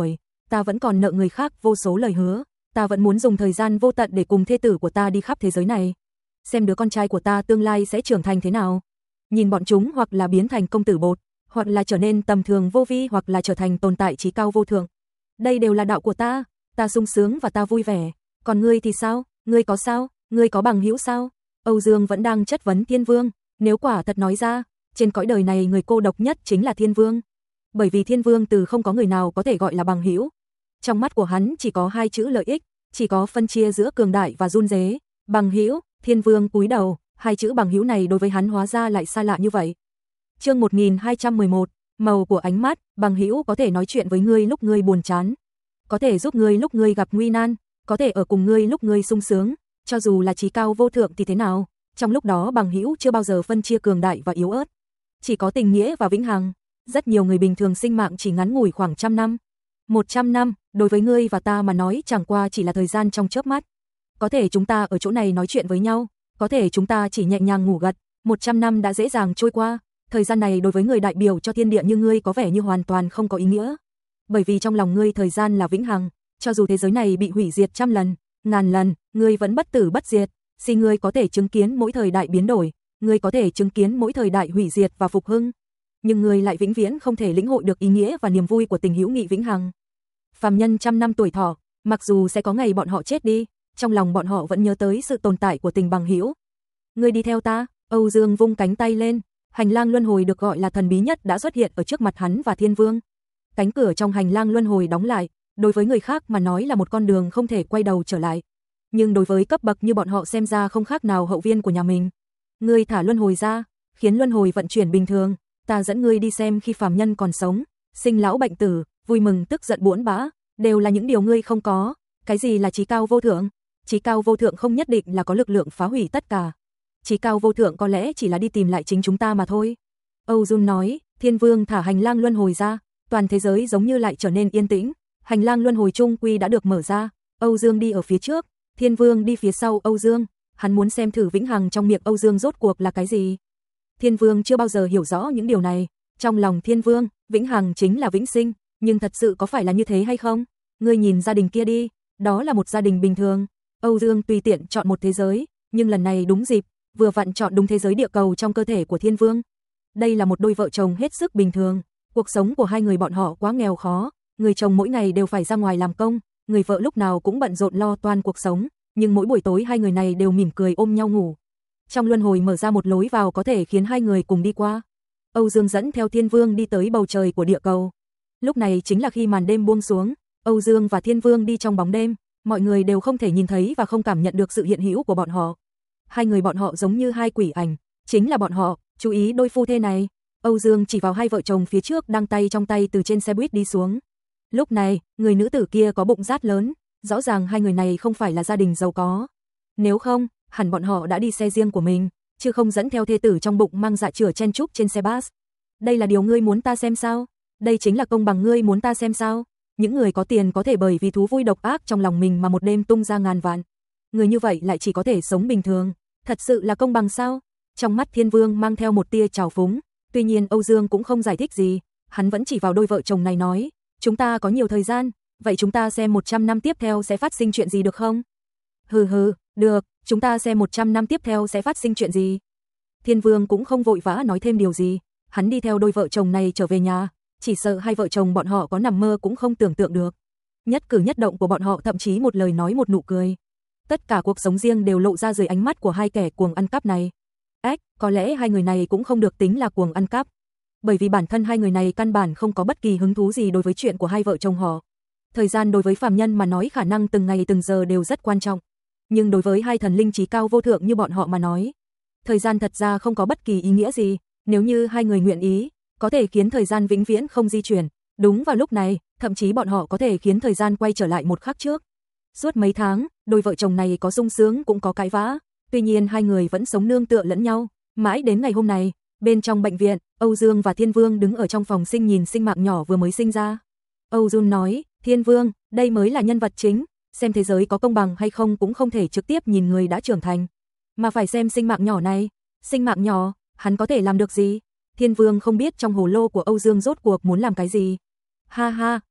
ta vẫn còn nợ người khác vô số lời hứa, ta vẫn muốn dùng thời gian vô tận để cùng thê tử của ta đi khắp thế giới này. Xem đứa con trai của ta tương lai sẽ trưởng thành thế nào. Nhìn bọn chúng hoặc là biến thành công tử bột, hoặc là trở nên tầm thường vô vi, hoặc là trở thành tồn tại trí cao vô thượng. Đây đều là đạo của ta, ta sung sướng và ta vui vẻ. Còn ngươi thì sao? Ngươi có sao? Ngươi có bằng hữu sao? Âu Dương vẫn đang chất vấn Thiên Vương, nếu quả thật nói ra, trên cõi đời này người cô độc nhất chính là Thiên Vương. Bởi vì Thiên Vương từ không có người nào có thể gọi là bằng hữu. Trong mắt của hắn chỉ có hai chữ lợi ích, chỉ có phân chia giữa cường đại và run rế. Bằng hữu, Thiên Vương cúi đầu, hai chữ bằng hữu này đối với hắn hóa ra lại xa lạ như vậy. Chương một nghìn hai trăm mười một, màu của ánh mắt, bằng hữu có thể nói chuyện với ngươi lúc ngươi buồn chán, có thể giúp ngươi lúc ngươi gặp nguy nan, có thể ở cùng ngươi lúc ngươi sung sướng, cho dù là trí cao vô thượng thì thế nào, trong lúc đó bằng hữu chưa bao giờ phân chia cường đại và yếu ớt, chỉ có tình nghĩa và vĩnh hằng. Rất nhiều người bình thường sinh mạng chỉ ngắn ngủi khoảng trăm năm. Một trăm năm, đối với ngươi và ta mà nói chẳng qua chỉ là thời gian trong chớp mắt. Có thể chúng ta ở chỗ này nói chuyện với nhau, có thể chúng ta chỉ nhẹ nhàng ngủ gật, một trăm năm đã dễ dàng trôi qua. Thời gian này đối với người đại biểu cho thiên địa như ngươi có vẻ như hoàn toàn không có ý nghĩa. Bởi vì trong lòng ngươi thời gian là vĩnh hằng, cho dù thế giới này bị hủy diệt trăm lần, ngàn lần, ngươi vẫn bất tử bất diệt. Xin ngươi có thể chứng kiến mỗi thời đại biến đổi, ngươi có thể chứng kiến mỗi thời đại hủy diệt và phục hưng, nhưng ngươi lại vĩnh viễn không thể lĩnh hội được ý nghĩa và niềm vui của tình hữu nghị vĩnh hằng. Phàm nhân trăm năm tuổi thọ, mặc dù sẽ có ngày bọn họ chết đi, trong lòng bọn họ vẫn nhớ tới sự tồn tại của tình bằng hữu. Ngươi đi theo ta, Âu Dương vung cánh tay lên, hành lang luân hồi được gọi là thần bí nhất đã xuất hiện ở trước mặt hắn và Thiên Vương. Cánh cửa trong hành lang luân hồi đóng lại, đối với người khác mà nói là một con đường không thể quay đầu trở lại, nhưng đối với cấp bậc như bọn họ xem ra không khác nào hậu viên của nhà mình. Ngươi thả luân hồi ra, khiến luân hồi vận chuyển bình thường, ta dẫn ngươi đi xem khi phàm nhân còn sống, sinh lão bệnh tử, vui mừng tức giận buồn bã, đều là những điều ngươi không có. Cái gì là trí cao vô thượng? Trí cao vô thượng không nhất định là có lực lượng phá hủy tất cả. Trí cao vô thượng có lẽ chỉ là đi tìm lại chính chúng ta mà thôi. Âu Dương nói, Thiên Vương thả hành lang luân hồi ra, toàn thế giới giống như lại trở nên yên tĩnh. Hành lang luân hồi chung quy đã được mở ra, Âu Dương đi ở phía trước, Thiên Vương đi phía sau Âu Dương, hắn muốn xem thử vĩnh hằng trong miệng Âu Dương rốt cuộc là cái gì. Thiên Vương chưa bao giờ hiểu rõ những điều này, trong lòng Thiên Vương, vĩnh hằng chính là vĩnh sinh, nhưng thật sự có phải là như thế hay không? Ngươi nhìn gia đình kia đi, đó là một gia đình bình thường. Âu Dương tùy tiện chọn một thế giới, nhưng lần này đúng dịp, vừa vặn chọn đúng thế giới địa cầu trong cơ thể của Thiên Vương. Đây là một đôi vợ chồng hết sức bình thường, cuộc sống của hai người bọn họ quá nghèo khó, người chồng mỗi ngày đều phải ra ngoài làm công, người vợ lúc nào cũng bận rộn lo toan cuộc sống, nhưng mỗi buổi tối hai người này đều mỉm cười ôm nhau ngủ. Trong luân hồi mở ra một lối vào có thể khiến hai người cùng đi qua. Âu Dương dẫn theo Thiên Vương đi tới bầu trời của địa cầu. Lúc này chính là khi màn đêm buông xuống, Âu Dương và Thiên Vương đi trong bóng đêm, mọi người đều không thể nhìn thấy và không cảm nhận được sự hiện hữu của bọn họ. Hai người bọn họ giống như hai quỷ ảnh, chính là bọn họ, chú ý đôi phu thê này. Âu Dương chỉ vào hai vợ chồng phía trước đang tay trong tay từ trên xe buýt đi xuống. Lúc này, người nữ tử kia có bụng rát lớn, rõ ràng hai người này không phải là gia đình giàu có. Nếu không, hẳn bọn họ đã đi xe riêng của mình, chứ không dẫn theo thê tử trong bụng mang dạ chửa chen chúc trên xe bus. Đây là điều ngươi muốn ta xem sao? Đây chính là công bằng ngươi muốn ta xem sao? Những người có tiền có thể bởi vì thú vui độc ác trong lòng mình mà một đêm tung ra ngàn vạn. Người như vậy lại chỉ có thể sống bình thường. Thật sự là công bằng sao? Trong mắt Thiên Vương mang theo một tia trào phúng. Tuy nhiên Âu Dương cũng không giải thích gì. Hắn vẫn chỉ vào đôi vợ chồng này nói. Chúng ta có nhiều thời gian. Vậy chúng ta xem một trăm năm tiếp theo sẽ phát sinh chuyện gì được không? Hừ hừ, được. Chúng ta xem một trăm năm tiếp theo sẽ phát sinh chuyện gì? Thiên Vương cũng không vội vã nói thêm điều gì. Hắn đi theo đôi vợ chồng này trở về nhà. Chỉ sợ hai vợ chồng bọn họ có nằm mơ cũng không tưởng tượng được. Nhất cử nhất động của bọn họ thậm chí một lời nói một nụ cười. Tất cả cuộc sống riêng đều lộ ra dưới ánh mắt của hai kẻ cuồng ăn cắp này. Ếch, có lẽ hai người này cũng không được tính là cuồng ăn cắp. Bởi vì bản thân hai người này căn bản không có bất kỳ hứng thú gì đối với chuyện của hai vợ chồng họ. Thời gian đối với phàm nhân mà nói khả năng từng ngày từng giờ đều rất quan trọng. Nhưng đối với hai thần linh trí cao vô thượng như bọn họ mà nói, thời gian thật ra không có bất kỳ ý nghĩa gì. Nếu như hai người nguyện ý, có thể khiến thời gian vĩnh viễn không di chuyển. Đúng vào lúc này, thậm chí bọn họ có thể khiến thời gian quay trở lại một khắc trước. Suốt mấy tháng, đôi vợ chồng này có sung sướng cũng có cãi vã. Tuy nhiên hai người vẫn sống nương tựa lẫn nhau. Mãi đến ngày hôm này, bên trong bệnh viện, Âu Dương và Thiên Vương đứng ở trong phòng sinh nhìn sinh mạng nhỏ vừa mới sinh ra. Âu Dương nói, Thiên Vương, đây mới là nhân vật chính. Xem thế giới có công bằng hay không cũng không thể trực tiếp nhìn người đã trưởng thành, mà phải xem sinh mạng nhỏ này. Sinh mạng nhỏ, hắn có thể làm được gì? Thiên Vương không biết trong hồ lô của Âu Dương rốt cuộc muốn làm cái gì. Ha ha,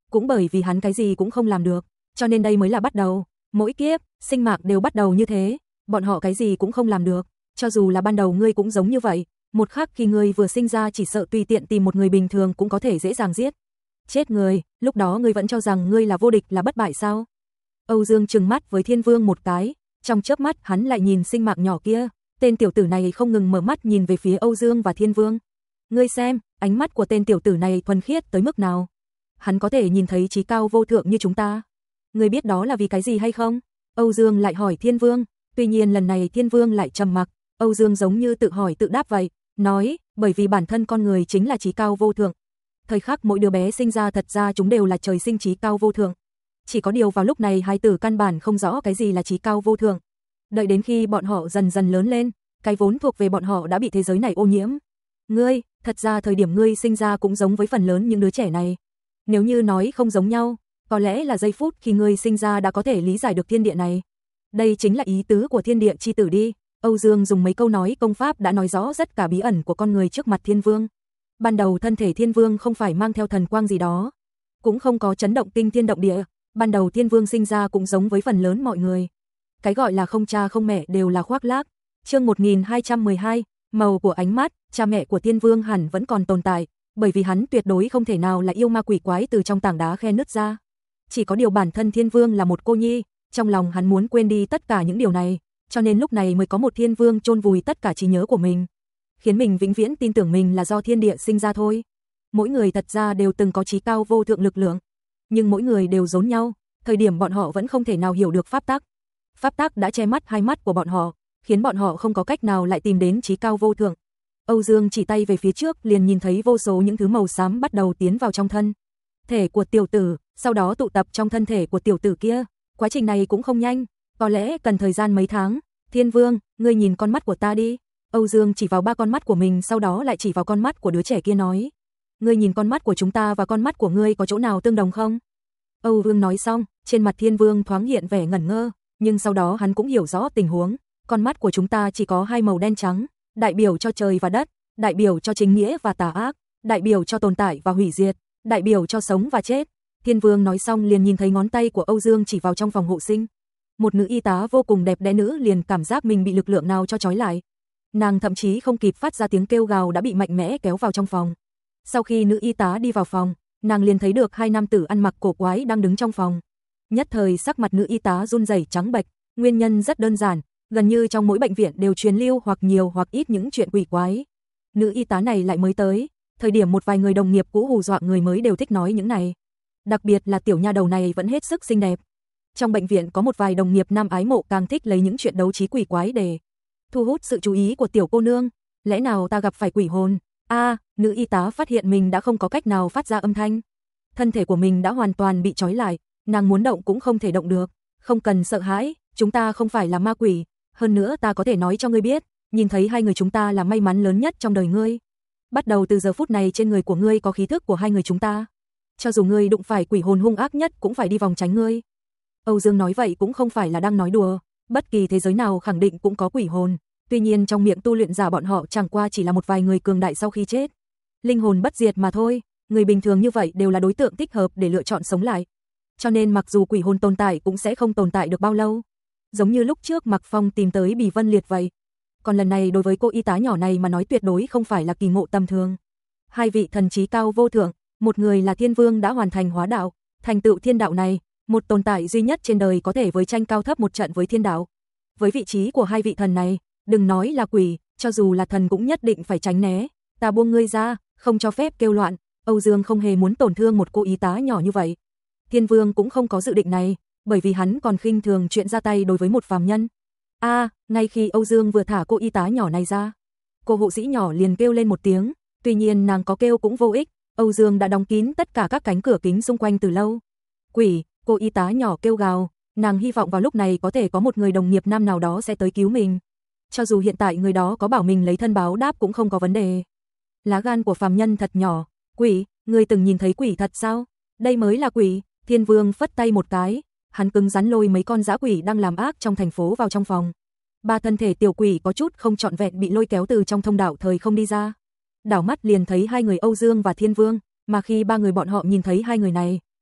cũng bởi vì hắn cái gì cũng không làm được, cho nên đây mới là bắt đầu. Mỗi kiếp, sinh mạc đều bắt đầu như thế, bọn họ cái gì cũng không làm được, cho dù là ban đầu ngươi cũng giống như vậy, một khắc khi ngươi vừa sinh ra chỉ sợ tùy tiện tìm một người bình thường cũng có thể dễ dàng giết chết người, lúc đó ngươi vẫn cho rằng ngươi là vô địch là bất bại sao? Âu Dương trừng mắt với Thiên Vương một cái, trong chớp mắt hắn lại nhìn sinh mạc nhỏ kia, tên tiểu tử này không ngừng mở mắt nhìn về phía Âu Dương và Thiên Vương. Ngươi xem, ánh mắt của tên tiểu tử này thuần khiết tới mức nào? Hắn có thể nhìn thấy trí cao vô thượng như chúng ta. Ngươi biết đó là vì cái gì hay không? Âu Dương lại hỏi Thiên Vương, tuy nhiên lần này Thiên Vương lại trầm mặc, Âu Dương giống như tự hỏi tự đáp vậy, nói, bởi vì bản thân con người chính là trí cao vô thượng. Thời khắc mỗi đứa bé sinh ra thật ra chúng đều là trời sinh trí cao vô thượng. Chỉ có điều vào lúc này hai tử căn bản không rõ cái gì là trí cao vô thượng. Đợi đến khi bọn họ dần dần lớn lên, cái vốn thuộc về bọn họ đã bị thế giới này ô nhiễm. Ngươi, thật ra thời điểm ngươi sinh ra cũng giống với phần lớn những đứa trẻ này. Nếu như nói không giống nhau, có lẽ là giây phút khi ngươi sinh ra đã có thể lý giải được thiên địa này. Đây chính là ý tứ của thiên địa chi tử đi. Âu Dương dùng mấy câu nói công pháp đã nói rõ rất cả bí ẩn của con người trước mặt Thiên Vương. Ban đầu thân thể Thiên Vương không phải mang theo thần quang gì đó, cũng không có chấn động kinh thiên động địa, ban đầu Thiên Vương sinh ra cũng giống với phần lớn mọi người. Cái gọi là không cha không mẹ đều là khoác lác. Chương một nghìn hai trăm mười hai, màu của ánh mắt, cha mẹ của Thiên Vương hẳn vẫn còn tồn tại, bởi vì hắn tuyệt đối không thể nào là yêu ma quỷ quái từ trong tảng đá khe nứt ra. Chỉ có điều bản thân Thiên Vương là một cô nhi, trong lòng hắn muốn quên đi tất cả những điều này, cho nên lúc này mới có một Thiên Vương chôn vùi tất cả trí nhớ của mình, khiến mình vĩnh viễn tin tưởng mình là do thiên địa sinh ra thôi. Mỗi người thật ra đều từng có trí cao vô thượng lực lượng, nhưng mỗi người đều giống nhau, thời điểm bọn họ vẫn không thể nào hiểu được pháp tắc. Pháp tắc đã che mắt hai mắt của bọn họ, khiến bọn họ không có cách nào lại tìm đến trí cao vô thượng. Âu Dương chỉ tay về phía trước liền nhìn thấy vô số những thứ màu xám bắt đầu tiến vào trong thân thể của tiểu tử, sau đó tụ tập trong thân thể của tiểu tử kia. Quá trình này cũng không nhanh, có lẽ cần thời gian mấy tháng. Thiên Vương, ngươi nhìn con mắt của ta đi. Âu Dương chỉ vào ba con mắt của mình, sau đó lại chỉ vào con mắt của đứa trẻ kia nói, ngươi nhìn con mắt của chúng ta và con mắt của ngươi có chỗ nào tương đồng không? Âu Dương nói xong, trên mặt Thiên Vương thoáng hiện vẻ ngẩn ngơ, nhưng sau đó hắn cũng hiểu rõ tình huống. Con mắt của chúng ta chỉ có hai màu đen trắng, đại biểu cho trời và đất, đại biểu cho chính nghĩa và tà ác, đại biểu cho tồn tại và hủy diệt, đại biểu cho sống và chết. Thiên Vương nói xong liền nhìn thấy ngón tay của Âu Dương chỉ vào trong phòng hộ sinh. Một nữ y tá vô cùng đẹp đẽ nữ liền cảm giác mình bị lực lượng nào cho trói lại. Nàng thậm chí không kịp phát ra tiếng kêu gào đã bị mạnh mẽ kéo vào trong phòng. Sau khi nữ y tá đi vào phòng, nàng liền thấy được hai nam tử ăn mặc cổ quái đang đứng trong phòng. Nhất thời sắc mặt nữ y tá run rẩy trắng bệch, nguyên nhân rất đơn giản, gần như trong mỗi bệnh viện đều truyền lưu hoặc nhiều hoặc ít những chuyện quỷ quái. Nữ y tá này lại mới tới, thời điểm một vài người đồng nghiệp cũ hù dọa người mới đều thích nói những này. Đặc biệt là tiểu nha đầu này vẫn hết sức xinh đẹp. Trong bệnh viện có một vài đồng nghiệp nam ái mộ càng thích lấy những chuyện đấu trí quỷ quái để thu hút sự chú ý của tiểu cô nương. Lẽ nào ta gặp phải quỷ hồn? A, à, nữ y tá phát hiện mình đã không có cách nào phát ra âm thanh. Thân thể của mình đã hoàn toàn bị trói lại, nàng muốn động cũng không thể động được. Không cần sợ hãi, chúng ta không phải là ma quỷ, hơn nữa ta có thể nói cho ngươi biết, nhìn thấy hai người chúng ta là may mắn lớn nhất trong đời ngươi. Bắt đầu từ giờ phút này trên người của ngươi có khí thức của hai người chúng ta. Cho dù ngươi đụng phải quỷ hồn hung ác nhất cũng phải đi vòng tránh ngươi. Âu Dương nói vậy cũng không phải là đang nói đùa, bất kỳ thế giới nào khẳng định cũng có quỷ hồn, tuy nhiên trong miệng tu luyện giả bọn họ chẳng qua chỉ là một vài người cường đại sau khi chết. Linh hồn bất diệt mà thôi, người bình thường như vậy đều là đối tượng thích hợp để lựa chọn sống lại. Cho nên mặc dù quỷ hồn tồn tại cũng sẽ không tồn tại được bao lâu. Giống như lúc trước Mạc Phong tìm tới Bỉ Vân Liệt vậy. Còn lần này đối với cô y tá nhỏ này mà nói tuyệt đối không phải là kỳ ngộ tầm thường. Hai vị thần trí cao vô thượng, một người là Thiên Vương đã hoàn thành hóa đạo, thành tựu thiên đạo này, một tồn tại duy nhất trên đời có thể với tranh cao thấp một trận với thiên đạo. Với vị trí của hai vị thần này, đừng nói là quỷ, cho dù là thần cũng nhất định phải tránh né. Ta buông ngươi ra, không cho phép kêu loạn. Âu Dương không hề muốn tổn thương một cô y tá nhỏ như vậy. Thiên Vương cũng không có dự định này, bởi vì hắn còn khinh thường chuyện ra tay đối với một phàm nhân. A, à, ngay khi Âu Dương vừa thả cô y tá nhỏ này ra, cô hộ sĩ nhỏ liền kêu lên một tiếng, tuy nhiên nàng có kêu cũng vô ích, Âu Dương đã đóng kín tất cả các cánh cửa kính xung quanh từ lâu. Quỷ, cô y tá nhỏ kêu gào, nàng hy vọng vào lúc này có thể có một người đồng nghiệp nam nào đó sẽ tới cứu mình. Cho dù hiện tại người đó có bảo mình lấy thân báo đáp cũng không có vấn đề. Lá gan của phàm nhân thật nhỏ. Quỷ, ngươi từng nhìn thấy quỷ thật sao? Đây mới là quỷ. Thiên Vương phất tay một cái, hắn cứng rắn lôi mấy con dã quỷ đang làm ác trong thành phố vào trong phòng. Ba thân thể tiểu quỷ có chút không trọn vẹn bị lôi kéo từ trong thông đạo thời không đi ra. Đảo mắt liền thấy hai người Âu Dương và Thiên Vương, mà khi ba người bọn họ nhìn thấy hai người này,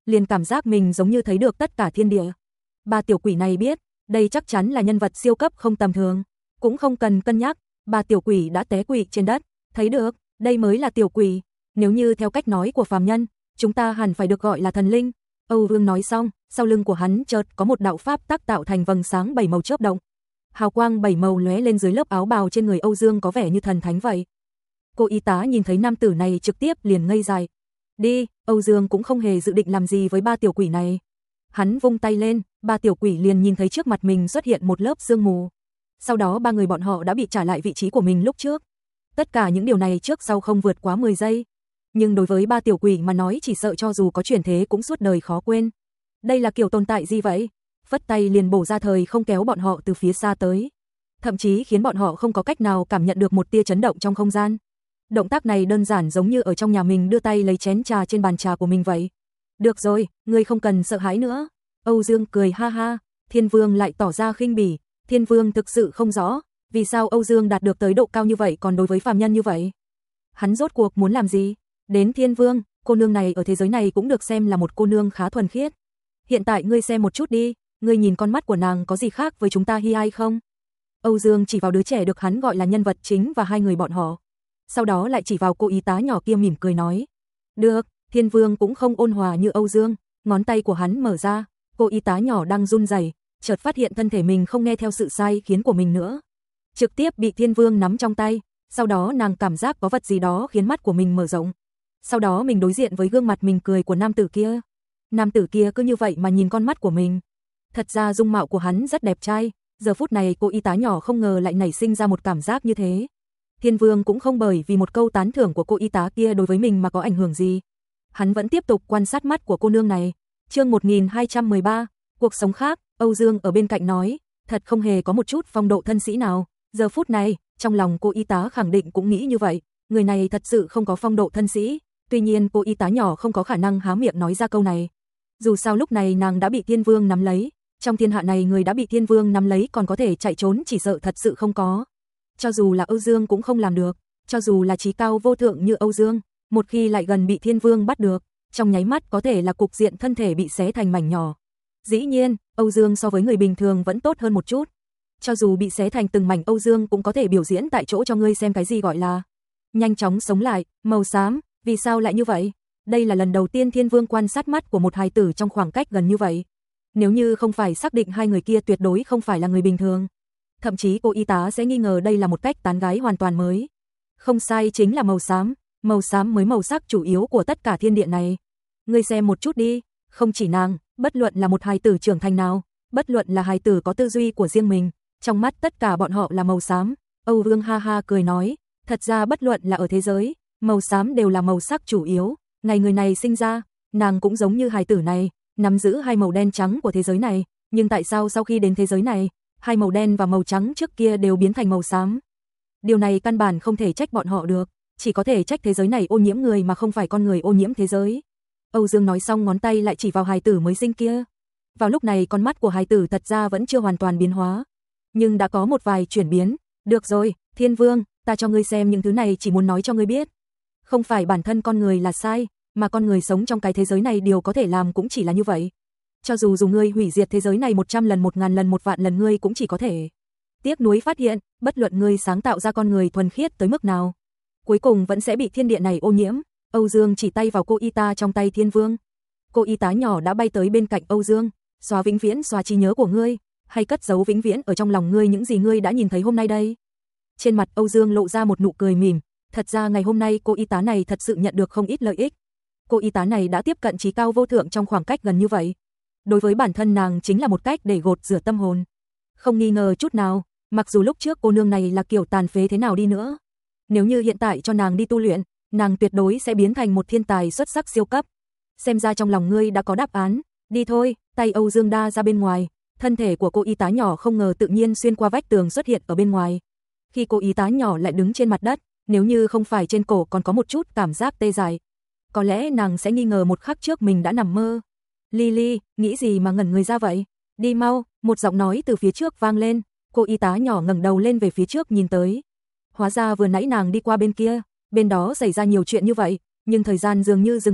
liền cảm giác mình giống như thấy được tất cả thiên địa. Ba tiểu quỷ này biết, đây chắc chắn là nhân vật siêu cấp không tầm thường, cũng không cần cân nhắc, ba tiểu quỷ đã té quỵ trên đất, thấy được, đây mới là tiểu quỷ, nếu như theo cách nói của phàm nhân, chúng ta hẳn phải được gọi là thần linh. Âu Dương nói xong, sau lưng của hắn chợt có một đạo pháp tắc tạo thành vầng sáng bảy màu chớp động. Hào quang bảy màu lóe lên dưới lớp áo bào trên người Âu Dương có vẻ như thần thánh vậy. Cô y tá nhìn thấy nam tử này trực tiếp liền ngây dại. Đi, Âu Dương cũng không hề dự định làm gì với ba tiểu quỷ này. Hắn vung tay lên, ba tiểu quỷ liền nhìn thấy trước mặt mình xuất hiện một lớp sương mù. Sau đó ba người bọn họ đã bị trả lại vị trí của mình lúc trước. Tất cả những điều này trước sau không vượt quá mười giây. Nhưng đối với ba tiểu quỷ mà nói chỉ sợ cho dù có chuyển thế cũng suốt đời khó quên. Đây là kiểu tồn tại gì vậy? Phất tay liền bổ ra thời không kéo bọn họ từ phía xa tới. Thậm chí khiến bọn họ không có cách nào cảm nhận được một tia chấn động trong không gian. Động tác này đơn giản giống như ở trong nhà mình đưa tay lấy chén trà trên bàn trà của mình vậy. Được rồi, ngươi không cần sợ hãi nữa. Âu Dương cười ha ha, Thiên Vương lại tỏ ra khinh bỉ. Thiên Vương thực sự không rõ, vì sao Âu Dương đạt được tới độ cao như vậy còn đối với phàm nhân như vậy. Hắn rốt cuộc muốn làm gì? Đến Thiên Vương, cô nương này ở thế giới này cũng được xem là một cô nương khá thuần khiết. Hiện tại ngươi xem một chút đi, ngươi nhìn con mắt của nàng có gì khác với chúng ta hi ai không? Âu Dương chỉ vào đứa trẻ được hắn gọi là nhân vật chính và hai người bọn họ. Sau đó lại chỉ vào cô y tá nhỏ kia mỉm cười nói. Được, Thiên Vương cũng không ôn hòa như Âu Dương, ngón tay của hắn mở ra, cô y tá nhỏ đang run rẩy, chợt phát hiện thân thể mình không nghe theo sự sai khiến của mình nữa. Trực tiếp bị Thiên Vương nắm trong tay, sau đó nàng cảm giác có vật gì đó khiến mắt của mình mở rộng. Sau đó mình đối diện với gương mặt mình cười của nam tử kia. Nam tử kia cứ như vậy mà nhìn con mắt của mình. Thật ra dung mạo của hắn rất đẹp trai, giờ phút này cô y tá nhỏ không ngờ lại nảy sinh ra một cảm giác như thế. Thiên Vương cũng không bởi vì một câu tán thưởng của cô y tá kia đối với mình mà có ảnh hưởng gì. Hắn vẫn tiếp tục quan sát mắt của cô nương này. Chương một nghìn hai trăm mười ba, cuộc sống khác, Âu Dương ở bên cạnh nói, thật không hề có một chút phong độ thân sĩ nào. Giờ phút này, trong lòng cô y tá khẳng định cũng nghĩ như vậy, người này thật sự không có phong độ thân sĩ. Tuy nhiên cô y tá nhỏ không có khả năng há miệng nói ra câu này. Dù sao lúc này nàng đã bị Thiên Vương nắm lấy, trong thiên hạ này người đã bị Thiên Vương nắm lấy còn có thể chạy trốn chỉ sợ thật sự không có. Cho dù là Âu Dương cũng không làm được, cho dù là trí cao vô thượng như Âu Dương, một khi lại gần bị Thiên Vương bắt được, trong nháy mắt có thể là cục diện thân thể bị xé thành mảnh nhỏ. Dĩ nhiên, Âu Dương so với người bình thường vẫn tốt hơn một chút. Cho dù bị xé thành từng mảnh Âu Dương cũng có thể biểu diễn tại chỗ cho ngươi xem cái gì gọi là nhanh chóng sống lại, màu xám, vì sao lại như vậy? Đây là lần đầu tiên Thiên Vương quan sát mắt của một hài tử trong khoảng cách gần như vậy. Nếu như không phải xác định hai người kia tuyệt đối không phải là người bình thường. Thậm chí cô y tá sẽ nghi ngờ đây là một cách tán gái hoàn toàn mới. Không sai, chính là màu xám, màu xám mới màu sắc chủ yếu của tất cả thiên địa này. Ngươi xem một chút đi, không chỉ nàng, bất luận là một hài tử trưởng thành nào, bất luận là hài tử có tư duy của riêng mình, trong mắt tất cả bọn họ là màu xám. Âu Dương ha ha cười nói, thật ra bất luận là ở thế giới, màu xám đều là màu sắc chủ yếu. Ngày người này sinh ra, nàng cũng giống như hài tử này, nắm giữ hai màu đen trắng của thế giới này, nhưng tại sao sau khi đến thế giới này, hai màu đen và màu trắng trước kia đều biến thành màu xám? Điều này căn bản không thể trách bọn họ được, chỉ có thể trách thế giới này ô nhiễm người mà không phải con người ô nhiễm thế giới. Âu Dương nói xong ngón tay lại chỉ vào hài tử mới sinh kia. Vào lúc này con mắt của hài tử thật ra vẫn chưa hoàn toàn biến hóa, nhưng đã có một vài chuyển biến. Được rồi, Thiên Vương, ta cho ngươi xem những thứ này chỉ muốn nói cho ngươi biết. Không phải bản thân con người là sai, mà con người sống trong cái thế giới này điều có thể làm cũng chỉ là như vậy. Cho dù dù ngươi hủy diệt thế giới này một trăm lần, một ngàn lần, một vạn lần ngươi cũng chỉ có thể tiếc nuối phát hiện, bất luận ngươi sáng tạo ra con người thuần khiết tới mức nào, cuối cùng vẫn sẽ bị thiên địa này ô nhiễm. Âu Dương chỉ tay vào cô y tá trong tay Thiên Vương. Cô y tá nhỏ đã bay tới bên cạnh Âu Dương, xóa vĩnh viễn xóa trí nhớ của ngươi, hay cất giấu vĩnh viễn ở trong lòng ngươi những gì ngươi đã nhìn thấy hôm nay đây. Trên mặt Âu Dương lộ ra một nụ cười mỉm, thật ra ngày hôm nay cô y tá này thật sự nhận được không ít lợi ích. Cô y tá này đã tiếp cận trí cao vô thượng trong khoảng cách gần như vậy. Đối với bản thân nàng chính là một cách để gột rửa tâm hồn. Không nghi ngờ chút nào, mặc dù lúc trước cô nương này là kiểu tàn phế thế nào đi nữa, nếu như hiện tại cho nàng đi tu luyện, nàng tuyệt đối sẽ biến thành một thiên tài xuất sắc siêu cấp. Xem ra trong lòng ngươi đã có đáp án, đi thôi. Tay Âu Dương đa ra bên ngoài, thân thể của cô y tá nhỏ không ngờ tự nhiên xuyên qua vách tường xuất hiện ở bên ngoài. Khi cô y tá nhỏ lại đứng trên mặt đất, nếu như không phải trên cổ còn có một chút cảm giác tê dại, có lẽ nàng sẽ nghi ngờ một khắc trước mình đã nằm mơ. Lily, nghĩ gì mà ngẩn người ra vậy? Đi mau, một giọng nói từ phía trước vang lên, cô y tá nhỏ ngẩng đầu lên về phía trước nhìn tới. Hóa ra vừa nãy nàng đi qua bên kia, bên đó xảy ra nhiều chuyện như vậy, nhưng thời gian dường như dừng lại,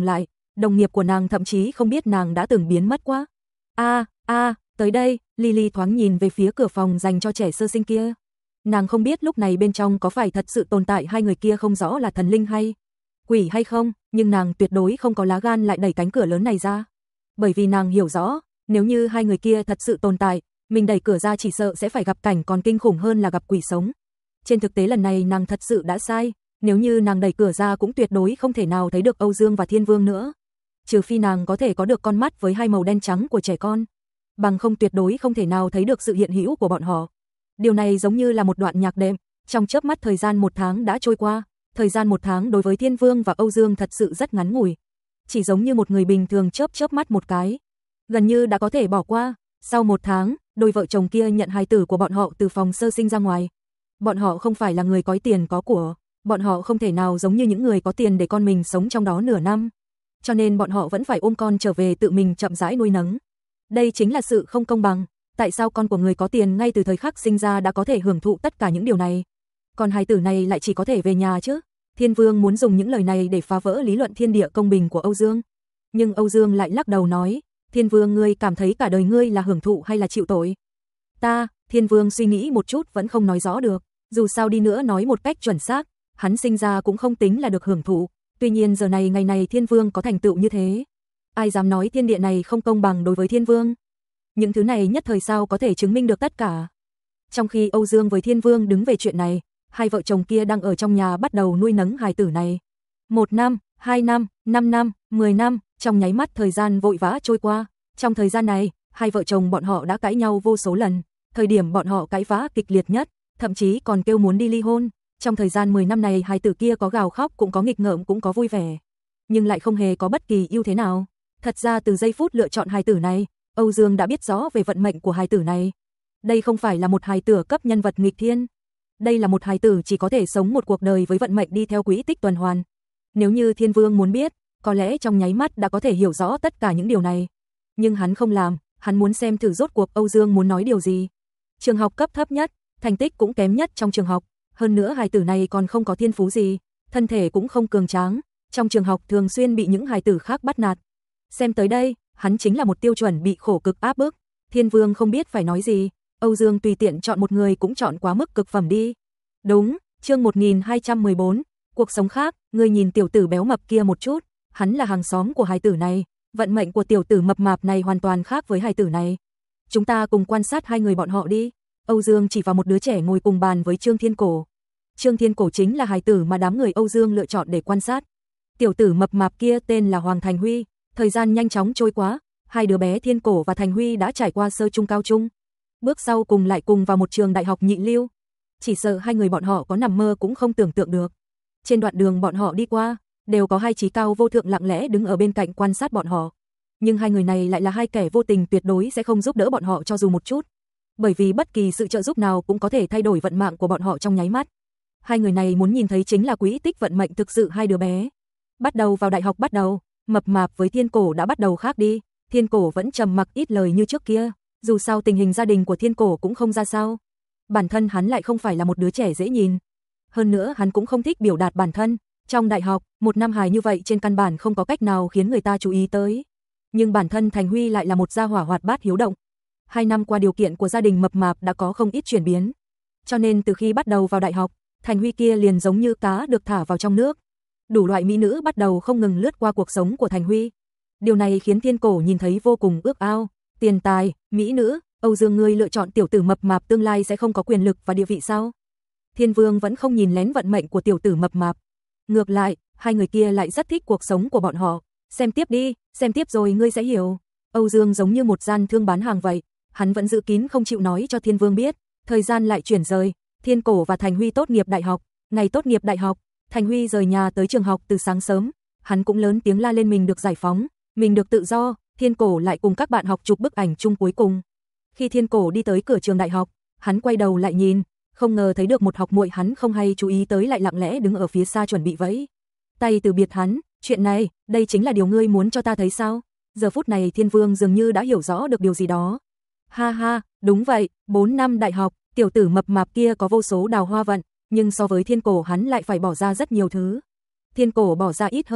Đồng nghiệp của nàng thậm chí không biết nàng đã từng biến mất quá. A, a, tới đây, Lily thoáng nhìn về phía cửa phòng dành cho trẻ sơ sinh kia. Nàng không biết lúc này bên trong có phải thật sự tồn tại hai người kia không rõ là thần linh hay quỷ hay không, nhưng nàng tuyệt đối không có lá gan lại đẩy cánh cửa lớn này ra. Bởi vì nàng hiểu rõ, nếu như hai người kia thật sự tồn tại, mình đẩy cửa ra chỉ sợ sẽ phải gặp cảnh còn kinh khủng hơn là gặp quỷ sống. Trên thực tế lần này nàng thật sự đã sai, nếu như nàng đẩy cửa ra cũng tuyệt đối không thể nào thấy được Âu Dương và Thiên Vương nữa. Trừ phi nàng có thể có được con mắt với hai màu đen trắng của trẻ con, bằng không tuyệt đối không thể nào thấy được sự hiện hữu của bọn họ. Điều này giống như là một đoạn nhạc đệm, trong chớp mắt thời gian một tháng đã trôi qua, thời gian một tháng đối với Thiên Vương và Âu Dương thật sự rất ngắn ngủi. Chỉ giống như một người bình thường chớp chớp mắt một cái, gần như đã có thể bỏ qua. Sau một tháng, đôi vợ chồng kia nhận hài tử của bọn họ từ phòng sơ sinh ra ngoài. Bọn họ không phải là người có tiền có của, bọn họ không thể nào giống như những người có tiền để con mình sống trong đó nửa năm. Cho nên bọn họ vẫn phải ôm con trở về tự mình chậm rãi nuôi nấng. Đây chính là sự không công bằng. Tại sao con của người có tiền ngay từ thời khắc sinh ra đã có thể hưởng thụ tất cả những điều này, còn hài tử này lại chỉ có thể về nhà chứ? Thiên Vương muốn dùng những lời này để phá vỡ lý luận thiên địa công bình của Âu Dương. Nhưng Âu Dương lại lắc đầu nói, Thiên Vương, ngươi cảm thấy cả đời ngươi là hưởng thụ hay là chịu tội? Ta, Thiên Vương suy nghĩ một chút vẫn không nói rõ được, dù sao đi nữa nói một cách chuẩn xác, hắn sinh ra cũng không tính là được hưởng thụ, tuy nhiên giờ này ngày này Thiên Vương có thành tựu như thế, ai dám nói thiên địa này không công bằng đối với Thiên Vương? Những thứ này nhất thời sao có thể chứng minh được tất cả. Trong khi Âu Dương với Thiên Vương đứng về chuyện này, hai vợ chồng kia đang ở trong nhà bắt đầu nuôi nấng hài tử này. Một năm, hai năm, năm năm, mười năm, trong nháy mắt thời gian vội vã trôi qua. Trong thời gian này, hai vợ chồng bọn họ đã cãi nhau vô số lần. Thời điểm bọn họ cãi vã kịch liệt nhất, thậm chí còn kêu muốn đi ly hôn. Trong thời gian mười năm này hài tử kia có gào khóc cũng có nghịch ngợm cũng có vui vẻ, nhưng lại không hề có bất kỳ ưu thế nào. Thật ra từ giây phút lựa chọn hài tử này, Âu Dương đã biết rõ về vận mệnh của hài tử này. Đây không phải là một hài tử cấp nhân vật nghịch thiên. Đây là một hài tử chỉ có thể sống một cuộc đời với vận mệnh đi theo quỹ tích tuần hoàn. Nếu như Thiên Vương muốn biết, có lẽ trong nháy mắt đã có thể hiểu rõ tất cả những điều này. Nhưng hắn không làm, hắn muốn xem thử rốt cuộc Âu Dương muốn nói điều gì. Trường học cấp thấp nhất, thành tích cũng kém nhất trong trường học. Hơn nữa hài tử này còn không có thiên phú gì, thân thể cũng không cường tráng. Trong trường học thường xuyên bị những hài tử khác bắt nạt. Xem tới đây, hắn chính là một tiêu chuẩn bị khổ cực áp bức. Thiên Vương không biết phải nói gì. Âu Dương tùy tiện chọn một người cũng chọn quá mức cực phẩm đi. Đúng, chương một nghìn hai trăm mười bốn, cuộc sống khác, ngươi nhìn tiểu tử béo mập kia một chút, hắn là hàng xóm của hài tử này, vận mệnh của tiểu tử mập mạp này hoàn toàn khác với hài tử này. Chúng ta cùng quan sát hai người bọn họ đi. Âu Dương chỉ vào một đứa trẻ ngồi cùng bàn với Trương Thiên Cổ. Trương Thiên Cổ chính là hài tử mà đám người Âu Dương lựa chọn để quan sát. Tiểu tử mập mạp kia tên là Hoàng Thành Huy. Thời gian nhanh chóng trôi qua, hai đứa bé Thiên Cổ và Thành Huy đã trải qua sơ trung cao trung. Bước sau cùng lại cùng vào một trường đại học nhị lưu. Chỉ sợ hai người bọn họ có nằm mơ cũng không tưởng tượng được. Trên đoạn đường bọn họ đi qua, đều có hai trí cao vô thượng lặng lẽ đứng ở bên cạnh quan sát bọn họ. Nhưng hai người này lại là hai kẻ vô tình tuyệt đối sẽ không giúp đỡ bọn họ cho dù một chút. Bởi vì bất kỳ sự trợ giúp nào cũng có thể thay đổi vận mạng của bọn họ trong nháy mắt. Hai người này muốn nhìn thấy chính là quỹ tích vận mệnh thực sự hai đứa bé. Bắt đầu vào đại học bắt đầu, mập mạp với Thiên Cổ đã bắt đầu khác đi. Thiên Cổ vẫn trầm mặc ít lời như trước kia, dù sao tình hình gia đình của Thiên Cổ cũng không ra sao. Bản thân hắn lại không phải là một đứa trẻ dễ nhìn. Hơn nữa hắn cũng không thích biểu đạt bản thân. Trong đại học, một nam hài như vậy trên căn bản không có cách nào khiến người ta chú ý tới. Nhưng bản thân Thành Huy lại là một gia hỏa hoạt bát hiếu động. Hai năm qua điều kiện của gia đình mập mạp đã có không ít chuyển biến. Cho nên từ khi bắt đầu vào đại học, Thành Huy kia liền giống như cá được thả vào trong nước. Đủ loại mỹ nữ bắt đầu không ngừng lướt qua cuộc sống của Thành Huy. Điều này khiến Thiên Cổ nhìn thấy vô cùng ước ao. Tiền tài, mỹ nữ, Âu Dương ngươi lựa chọn tiểu tử mập mạp tương lai sẽ không có quyền lực và địa vị sao? Thiên Vương vẫn không nhìn lén vận mệnh của tiểu tử mập mạp. Ngược lại, hai người kia lại rất thích cuộc sống của bọn họ. Xem tiếp đi, xem tiếp rồi ngươi sẽ hiểu. Âu Dương giống như một gian thương bán hàng vậy. Hắn vẫn giữ kín không chịu nói cho Thiên Vương biết. Thời gian lại chuyển rời. Thiên Cổ và Thành Huy tốt nghiệp đại học. Ngày tốt nghiệp đại học, Thành Huy rời nhà tới trường học từ sáng sớm. Hắn cũng lớn tiếng la lên mình được giải phóng, mình được tự do. Thiên Cổ lại cùng các bạn học chụp bức ảnh chung cuối cùng. Khi Thiên Cổ đi tới cửa trường đại học, hắn quay đầu lại nhìn, không ngờ thấy được một học muội hắn không hay chú ý tới lại lặng lẽ đứng ở phía xa chuẩn bị vẫy tay từ biệt hắn. Chuyện này, đây chính là điều ngươi muốn cho ta thấy sao? Giờ phút này Thiên Vương dường như đã hiểu rõ được điều gì đó. Ha ha, đúng vậy, bốn năm đại học, tiểu tử mập mạp kia có vô số đào hoa vận, nhưng so với Thiên Cổ hắn lại phải bỏ ra rất nhiều thứ. Thiên Cổ bỏ ra ít hơn,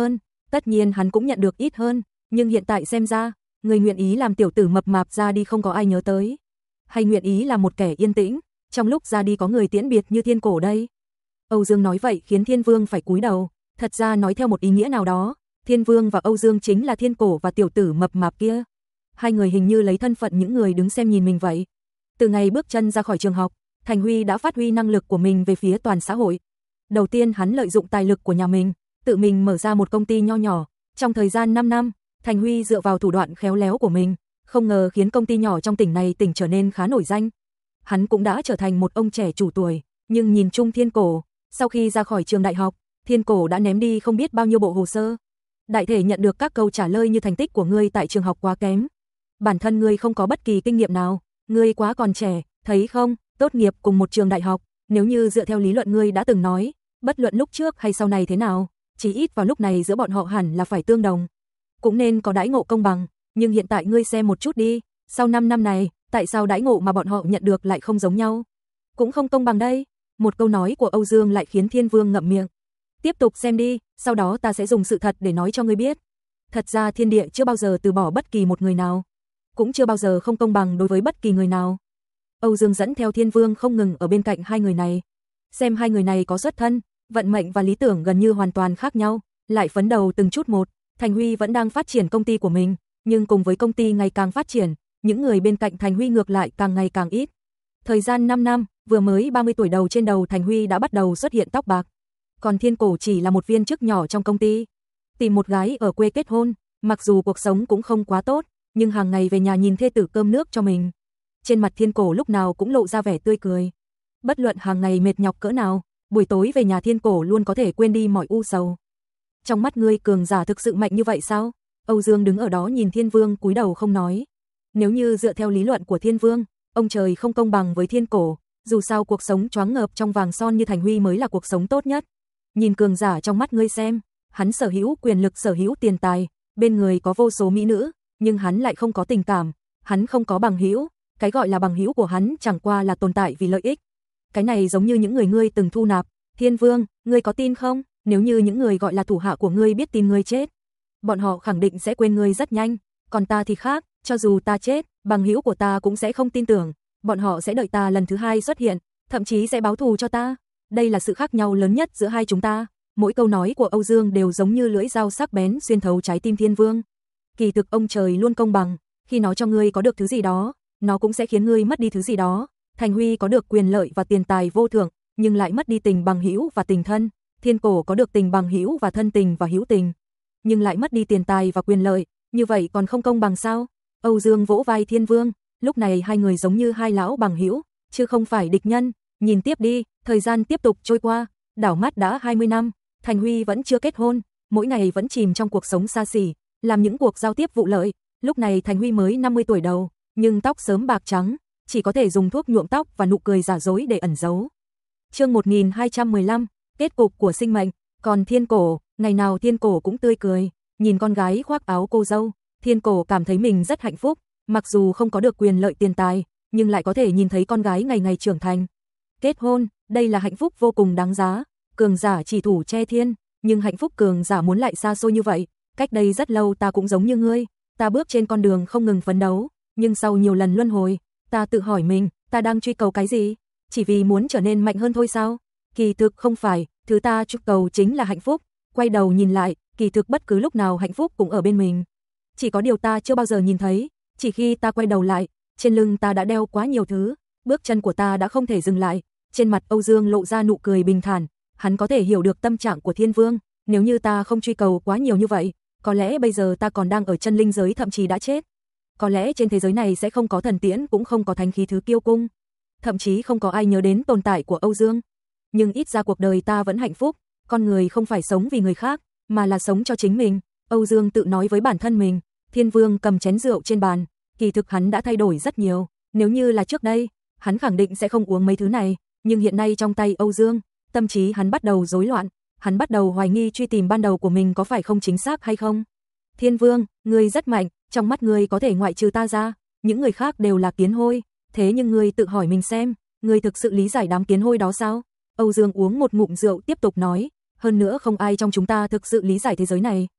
Tất nhiên hắn cũng nhận được ít hơn, nhưng hiện tại xem ra, người nguyện ý làm tiểu tử mập mạp ra đi không có ai nhớ tới. Hay nguyện ý là một kẻ yên tĩnh, trong lúc ra đi có người tiễn biệt như Thiên Cổ đây. Âu Dương nói vậy khiến Thiên Vương phải cúi đầu, thật ra nói theo một ý nghĩa nào đó, Thiên Vương và Âu Dương chính là Thiên Cổ và tiểu tử mập mạp kia. Hai người hình như lấy thân phận những người đứng xem nhìn mình vậy. Từ ngày bước chân ra khỏi trường học, Thành Huy đã phát huy năng lực của mình về phía toàn xã hội. Đầu tiên hắn lợi dụng tài lực của nhà mình, tự mình mở ra một công ty nho nhỏ. Trong thời gian năm năm, Thành Huy dựa vào thủ đoạn khéo léo của mình, không ngờ khiến công ty nhỏ trong tỉnh này tỉnh trở nên khá nổi danh. Hắn cũng đã trở thành một ông trẻ chủ tuổi, nhưng nhìn chung Thiên Cổ, sau khi ra khỏi trường đại học, Thiên Cổ đã ném đi không biết bao nhiêu bộ hồ sơ. Đại thể nhận được các câu trả lời như thành tích của ngươi tại trường học quá kém. Bản thân ngươi không có bất kỳ kinh nghiệm nào, ngươi quá còn trẻ, thấy không, tốt nghiệp cùng một trường đại học, nếu như dựa theo lý luận ngươi đã từng nói, bất luận lúc trước hay sau này thế nào, chỉ ít vào lúc này giữa bọn họ hẳn là phải tương đồng. Cũng nên có đãi ngộ công bằng, nhưng hiện tại ngươi xem một chút đi, sau năm năm này, tại sao đãi ngộ mà bọn họ nhận được lại không giống nhau? Cũng không công bằng đây. Một câu nói của Âu Dương lại khiến Thiên Vương ngậm miệng. Tiếp tục xem đi, sau đó ta sẽ dùng sự thật để nói cho ngươi biết. Thật ra thiên địa chưa bao giờ từ bỏ bất kỳ một người nào, cũng chưa bao giờ không công bằng đối với bất kỳ người nào. Âu Dương dẫn theo Thiên Vương không ngừng ở bên cạnh hai người này. Xem hai người này có xuất thân, vận mệnh và lý tưởng gần như hoàn toàn khác nhau, lại phấn đấu từng chút một. Thành Huy vẫn đang phát triển công ty của mình, nhưng cùng với công ty ngày càng phát triển, những người bên cạnh Thành Huy ngược lại càng ngày càng ít. Thời gian năm năm, vừa mới ba mươi tuổi đầu trên đầu Thành Huy đã bắt đầu xuất hiện tóc bạc. Còn Thiên Cổ chỉ là một viên chức nhỏ trong công ty. Tìm một gái ở quê kết hôn, mặc dù cuộc sống cũng không quá tốt, nhưng hàng ngày về nhà nhìn thê tử cơm nước cho mình. Trên mặt Thiên Cổ lúc nào cũng lộ ra vẻ tươi cười. Bất luận hàng ngày mệt nhọc cỡ nào, buổi tối về nhà Thiên Cổ luôn có thể quên đi mọi u sầu. Trong mắt ngươi cường giả thực sự mạnh như vậy sao? Âu Dương đứng ở đó nhìn Thiên Vương cúi đầu không nói. Nếu như dựa theo lý luận của Thiên Vương, ông trời không công bằng với Thiên Cổ, dù sao cuộc sống choáng ngợp trong vàng son như Thành Huy mới là cuộc sống tốt nhất. Nhìn cường giả trong mắt ngươi xem, hắn sở hữu quyền lực, sở hữu tiền tài, bên người có vô số mỹ nữ, nhưng hắn lại không có tình cảm, hắn không có bằng hữu, cái gọi là bằng hữu của hắn chẳng qua là tồn tại vì lợi ích. Cái này giống như những người ngươi từng thu nạp, Thiên Vương, ngươi có tin không? Nếu như những người gọi là thủ hạ của ngươi biết tin ngươi chết, bọn họ khẳng định sẽ quên ngươi rất nhanh, còn ta thì khác, cho dù ta chết, bằng hữu của ta cũng sẽ không tin tưởng, bọn họ sẽ đợi ta lần thứ hai xuất hiện, thậm chí sẽ báo thù cho ta. Đây là sự khác nhau lớn nhất giữa hai chúng ta. Mỗi câu nói của Âu Dương đều giống như lưỡi dao sắc bén xuyên thấu trái tim Thiên Vương. Kỳ thực ông trời luôn công bằng, khi nó cho ngươi có được thứ gì đó, nó cũng sẽ khiến ngươi mất đi thứ gì đó. Thành Huy có được quyền lợi và tiền tài vô thượng, nhưng lại mất đi tình bằng hữu và tình thân. Thiên Cổ có được tình bằng hữu và thân tình và hữu tình, nhưng lại mất đi tiền tài và quyền lợi, như vậy còn không công bằng sao? Âu Dương vỗ vai Thiên Vương, lúc này hai người giống như hai lão bằng hữu, chứ không phải địch nhân. Nhìn tiếp đi, thời gian tiếp tục trôi qua, đảo mắt đã hai mươi năm, Thành Huy vẫn chưa kết hôn, mỗi ngày vẫn chìm trong cuộc sống xa xỉ, làm những cuộc giao tiếp vụ lợi. Lúc này Thành Huy mới năm mươi tuổi đầu, nhưng tóc sớm bạc trắng, chỉ có thể dùng thuốc nhuộm tóc và nụ cười giả dối để ẩn giấu. Chương một nghìn hai trăm mười lăm, kết cục của sinh mệnh. Còn Thiên Cổ, ngày nào Thiên Cổ cũng tươi cười, nhìn con gái khoác áo cô dâu, Thiên Cổ cảm thấy mình rất hạnh phúc, mặc dù không có được quyền lợi tiền tài, nhưng lại có thể nhìn thấy con gái ngày ngày trưởng thành. Kết hôn, đây là hạnh phúc vô cùng đáng giá, cường giả chỉ thủ che thiên, nhưng hạnh phúc cường giả muốn lại xa xôi như vậy. Cách đây rất lâu ta cũng giống như ngươi, ta bước trên con đường không ngừng phấn đấu, nhưng sau nhiều lần luân hồi, ta tự hỏi mình, ta đang truy cầu cái gì? Chỉ vì muốn trở nên mạnh hơn thôi sao? Kỳ thực không phải, thứ ta truy cầu chính là hạnh phúc. Quay đầu nhìn lại, kỳ thực bất cứ lúc nào hạnh phúc cũng ở bên mình. Chỉ có điều ta chưa bao giờ nhìn thấy, chỉ khi ta quay đầu lại, trên lưng ta đã đeo quá nhiều thứ, bước chân của ta đã không thể dừng lại. Trên mặt Âu Dương lộ ra nụ cười bình thản, hắn có thể hiểu được tâm trạng của Thiên Vương, nếu như ta không truy cầu quá nhiều như vậy, có lẽ bây giờ ta còn đang ở chân linh giới, thậm chí đã chết. Có lẽ trên thế giới này sẽ không có thần tiễn, cũng không có thánh khí thứ kiêu cung, thậm chí không có ai nhớ đến tồn tại của Âu Dương. Nhưng ít ra cuộc đời ta vẫn hạnh phúc, con người không phải sống vì người khác, mà là sống cho chính mình. Âu Dương tự nói với bản thân mình. Thiên Vương cầm chén rượu trên bàn, kỳ thực hắn đã thay đổi rất nhiều, nếu như là trước đây, hắn khẳng định sẽ không uống mấy thứ này, nhưng hiện nay trong tay Âu Dương, tâm trí hắn bắt đầu rối loạn, hắn bắt đầu hoài nghi truy tìm ban đầu của mình có phải không chính xác hay không. Thiên Vương, ngươi rất mạnh, trong mắt ngươi có thể ngoại trừ ta ra, những người khác đều là kiến hôi, thế nhưng ngươi tự hỏi mình xem, ngươi thực sự lý giải đám kiến hôi đó sao? Âu Dương uống một ngụm rượu tiếp tục nói, hơn nữa không ai trong chúng ta thực sự lý giải thế giới này.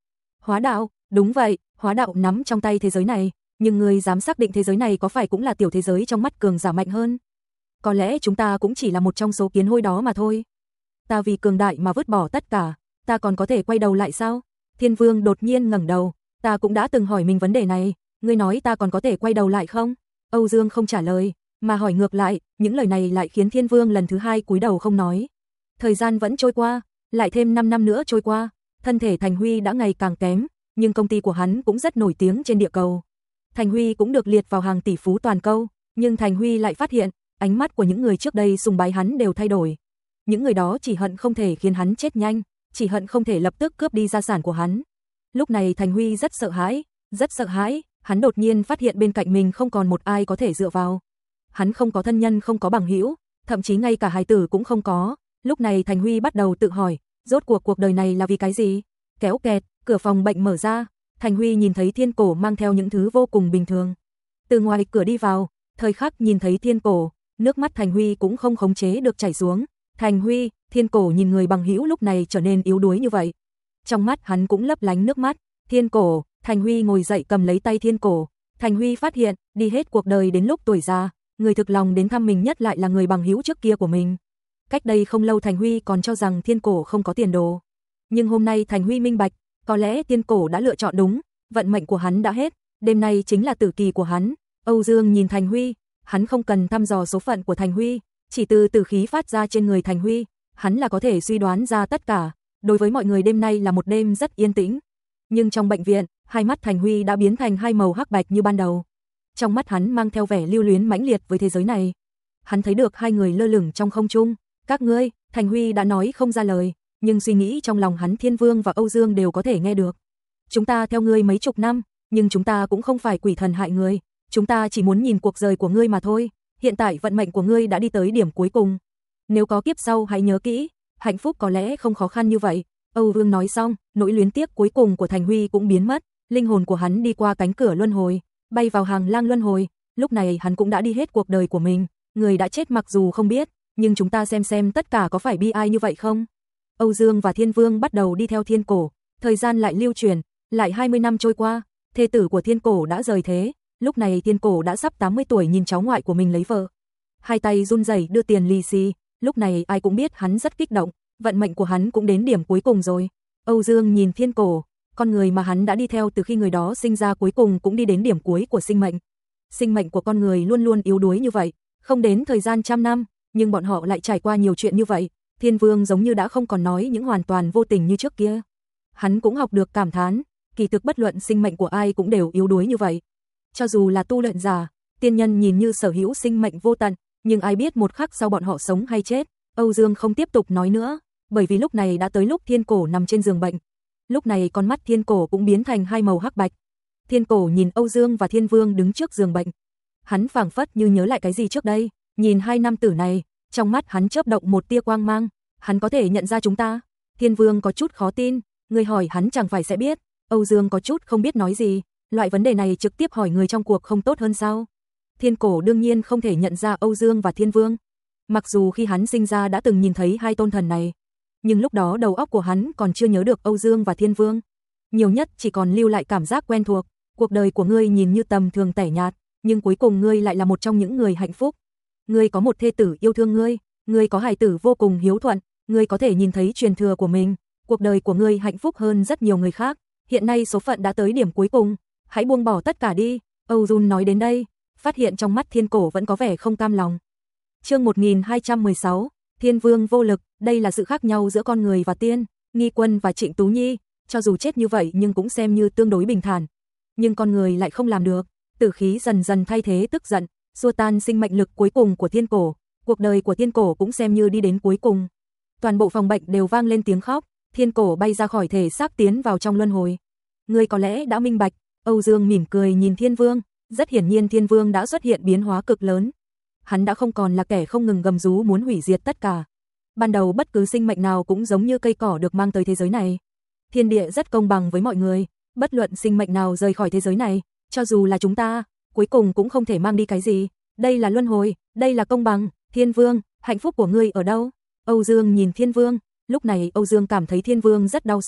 Hóa đạo, đúng vậy, hóa đạo nắm trong tay thế giới này, nhưng ngươi dám xác định thế giới này có phải cũng là tiểu thế giới trong mắt cường giả mạnh hơn? Có lẽ chúng ta cũng chỉ là một trong số kiến hôi đó mà thôi. Ta vì cường đại mà vứt bỏ tất cả, ta còn có thể quay đầu lại sao? Thiên Vương đột nhiên ngẩng đầu, ta cũng đã từng hỏi mình vấn đề này, ngươi nói ta còn có thể quay đầu lại không? Âu Dương không trả lời, mà hỏi ngược lại, những lời này lại khiến Thiên Vương lần thứ hai cúi đầu không nói. Thời gian vẫn trôi qua, lại thêm năm năm nữa trôi qua, thân thể Thành Huy đã ngày càng kém, nhưng công ty của hắn cũng rất nổi tiếng trên địa cầu. Thành Huy cũng được liệt vào hàng tỷ phú toàn cầu, nhưng Thành Huy lại phát hiện, ánh mắt của những người trước đây sùng bái hắn đều thay đổi. Những người đó chỉ hận không thể khiến hắn chết nhanh, chỉ hận không thể lập tức cướp đi gia sản của hắn. Lúc này Thành Huy rất sợ hãi, rất sợ hãi, hắn đột nhiên phát hiện bên cạnh mình không còn một ai có thể dựa vào. Hắn không có thân nhân, không có bằng hữu, thậm chí ngay cả hài tử cũng không có. Lúc này Thành Huy bắt đầu tự hỏi, rốt cuộc cuộc đời này là vì cái gì? Kéo kẹt, cửa phòng bệnh mở ra, Thành Huy nhìn thấy Thiên Cổ mang theo những thứ vô cùng bình thường. Từ ngoài cửa đi vào, thời khắc nhìn thấy Thiên Cổ, nước mắt Thành Huy cũng không khống chế được chảy xuống. Thành Huy, Thiên Cổ nhìn người bằng hữu lúc này trở nên yếu đuối như vậy. Trong mắt hắn cũng lấp lánh nước mắt. Thiên Cổ, Thành Huy ngồi dậy cầm lấy tay Thiên Cổ. Thành Huy phát hiện, đi hết cuộc đời đến lúc tuổi già, người thực lòng đến thăm mình nhất lại là người bằng hữu trước kia của mình. Cách đây không lâu Thành Huy còn cho rằng Thiên Cổ không có tiền đồ. Nhưng hôm nay Thành Huy minh bạch, có lẽ Thiên Cổ đã lựa chọn đúng, vận mệnh của hắn đã hết, đêm nay chính là tử kỳ của hắn. Âu Dương nhìn Thành Huy, hắn không cần thăm dò số phận của Thành Huy, chỉ từ tử khí phát ra trên người Thành Huy, hắn là có thể suy đoán ra tất cả. Đối với mọi người đêm nay là một đêm rất yên tĩnh. Nhưng trong bệnh viện, hai mắt Thành Huy đã biến thành hai màu hắc bạch như ban đầu. Trong mắt hắn mang theo vẻ lưu luyến mãnh liệt với thế giới này. Hắn thấy được hai người lơ lửng trong không trung. Các ngươi, Thành Huy đã nói không ra lời, nhưng suy nghĩ trong lòng hắn Thiên Vương và Âu Dương đều có thể nghe được. Chúng ta theo ngươi mấy chục năm, nhưng chúng ta cũng không phải quỷ thần hại người. Chúng ta chỉ muốn nhìn cuộc đời của ngươi mà thôi. Hiện tại vận mệnh của ngươi đã đi tới điểm cuối cùng. Nếu có kiếp sau hãy nhớ kỹ, hạnh phúc có lẽ không khó khăn như vậy. Âu Dương nói xong, nỗi luyến tiếc cuối cùng của Thành Huy cũng biến mất. Linh hồn của hắn đi qua cánh cửa luân hồi, bay vào hàng lang luân hồi. Lúc này hắn cũng đã đi hết cuộc đời của mình. Người đã chết mặc dù không biết, nhưng chúng ta xem xem tất cả có phải bi ai như vậy không? Âu Dương và Thiên Vương bắt đầu đi theo Thiên Cổ. Thời gian lại lưu chuyển, lại hai mươi năm trôi qua, thê tử của Thiên Cổ đã rời thế. Lúc này Thiên Cổ đã sắp tám mươi tuổi nhìn cháu ngoại của mình lấy vợ. Hai tay run rẩy đưa tiền lì xì, lúc này ai cũng biết hắn rất kích động, vận mệnh của hắn cũng đến điểm cuối cùng rồi. Âu Dương nhìn Thiên Cổ, con người mà hắn đã đi theo từ khi người đó sinh ra cuối cùng cũng đi đến điểm cuối của sinh mệnh. Sinh mệnh của con người luôn luôn yếu đuối như vậy, không đến thời gian trăm năm, nhưng bọn họ lại trải qua nhiều chuyện như vậy. Thiên Vương giống như đã không còn nói những hoàn toàn vô tình như trước kia. Hắn cũng học được cảm thán, kỳ thực bất luận sinh mệnh của ai cũng đều yếu đuối như vậy. Cho dù là tu luyện giả, tiên nhân nhìn như sở hữu sinh mệnh vô tận, nhưng ai biết một khắc sau bọn họ sống hay chết. Âu Dương không tiếp tục nói nữa, bởi vì lúc này đã tới lúc Thiên Cổ nằm trên giường bệnh. Lúc này con mắt Thiên Cổ cũng biến thành hai màu hắc bạch. Thiên Cổ nhìn Âu Dương và Thiên Vương đứng trước giường bệnh. Hắn phảng phất như nhớ lại cái gì trước đây, nhìn hai nam tử này, trong mắt hắn chớp động một tia quang mang, hắn có thể nhận ra chúng ta. Thiên Vương có chút khó tin, người hỏi hắn chẳng phải sẽ biết. Âu Dương có chút không biết nói gì, loại vấn đề này trực tiếp hỏi người trong cuộc không tốt hơn sao? Thiên Cổ đương nhiên không thể nhận ra Âu Dương và Thiên Vương. Mặc dù khi hắn sinh ra đã từng nhìn thấy hai tôn thần này, nhưng lúc đó đầu óc của hắn còn chưa nhớ được Âu Dương và Thiên Vương. Nhiều nhất chỉ còn lưu lại cảm giác quen thuộc, cuộc đời của ngươi nhìn như tầm thường tẻ nhạt, nhưng cuối cùng ngươi lại là một trong những người hạnh phúc. Ngươi có một thê tử yêu thương ngươi, ngươi có hài tử vô cùng hiếu thuận, ngươi có thể nhìn thấy truyền thừa của mình, cuộc đời của ngươi hạnh phúc hơn rất nhiều người khác. Hiện nay số phận đã tới điểm cuối cùng, hãy buông bỏ tất cả đi. Âu Dương nói đến đây, phát hiện trong mắt Thiên Cổ vẫn có vẻ không cam lòng. Chương một nghìn hai trăm mười sáu, Thiên Vương vô lực, đây là sự khác nhau giữa con người và tiên. Nghi Quân và Trịnh Tú Nhi, cho dù chết như vậy nhưng cũng xem như tương đối bình thản. Nhưng con người lại không làm được, tử khí dần dần thay thế tức giận, xua tan sinh mệnh lực cuối cùng của Thiên Cổ. Cuộc đời của Thiên Cổ cũng xem như đi đến cuối cùng. Toàn bộ phòng bệnh đều vang lên tiếng khóc, Thiên Cổ bay ra khỏi thể xác tiến vào trong luân hồi. Ngươi có lẽ đã minh bạch. Âu Dương mỉm cười nhìn Thiên Vương, rất hiển nhiên Thiên Vương đã xuất hiện biến hóa cực lớn. Hắn đã không còn là kẻ không ngừng gầm rú muốn hủy diệt tất cả. Ban đầu bất cứ sinh mệnh nào cũng giống như cây cỏ được mang tới thế giới này. Thiên địa rất công bằng với mọi người, bất luận sinh mệnh nào rời khỏi thế giới này, cho dù là chúng ta, cuối cùng cũng không thể mang đi cái gì. Đây là luân hồi, đây là công bằng. Thiên Vương, hạnh phúc của ngươi ở đâu? Âu Dương nhìn Thiên Vương, lúc này Âu Dương cảm thấy Thiên Vương rất đau xót,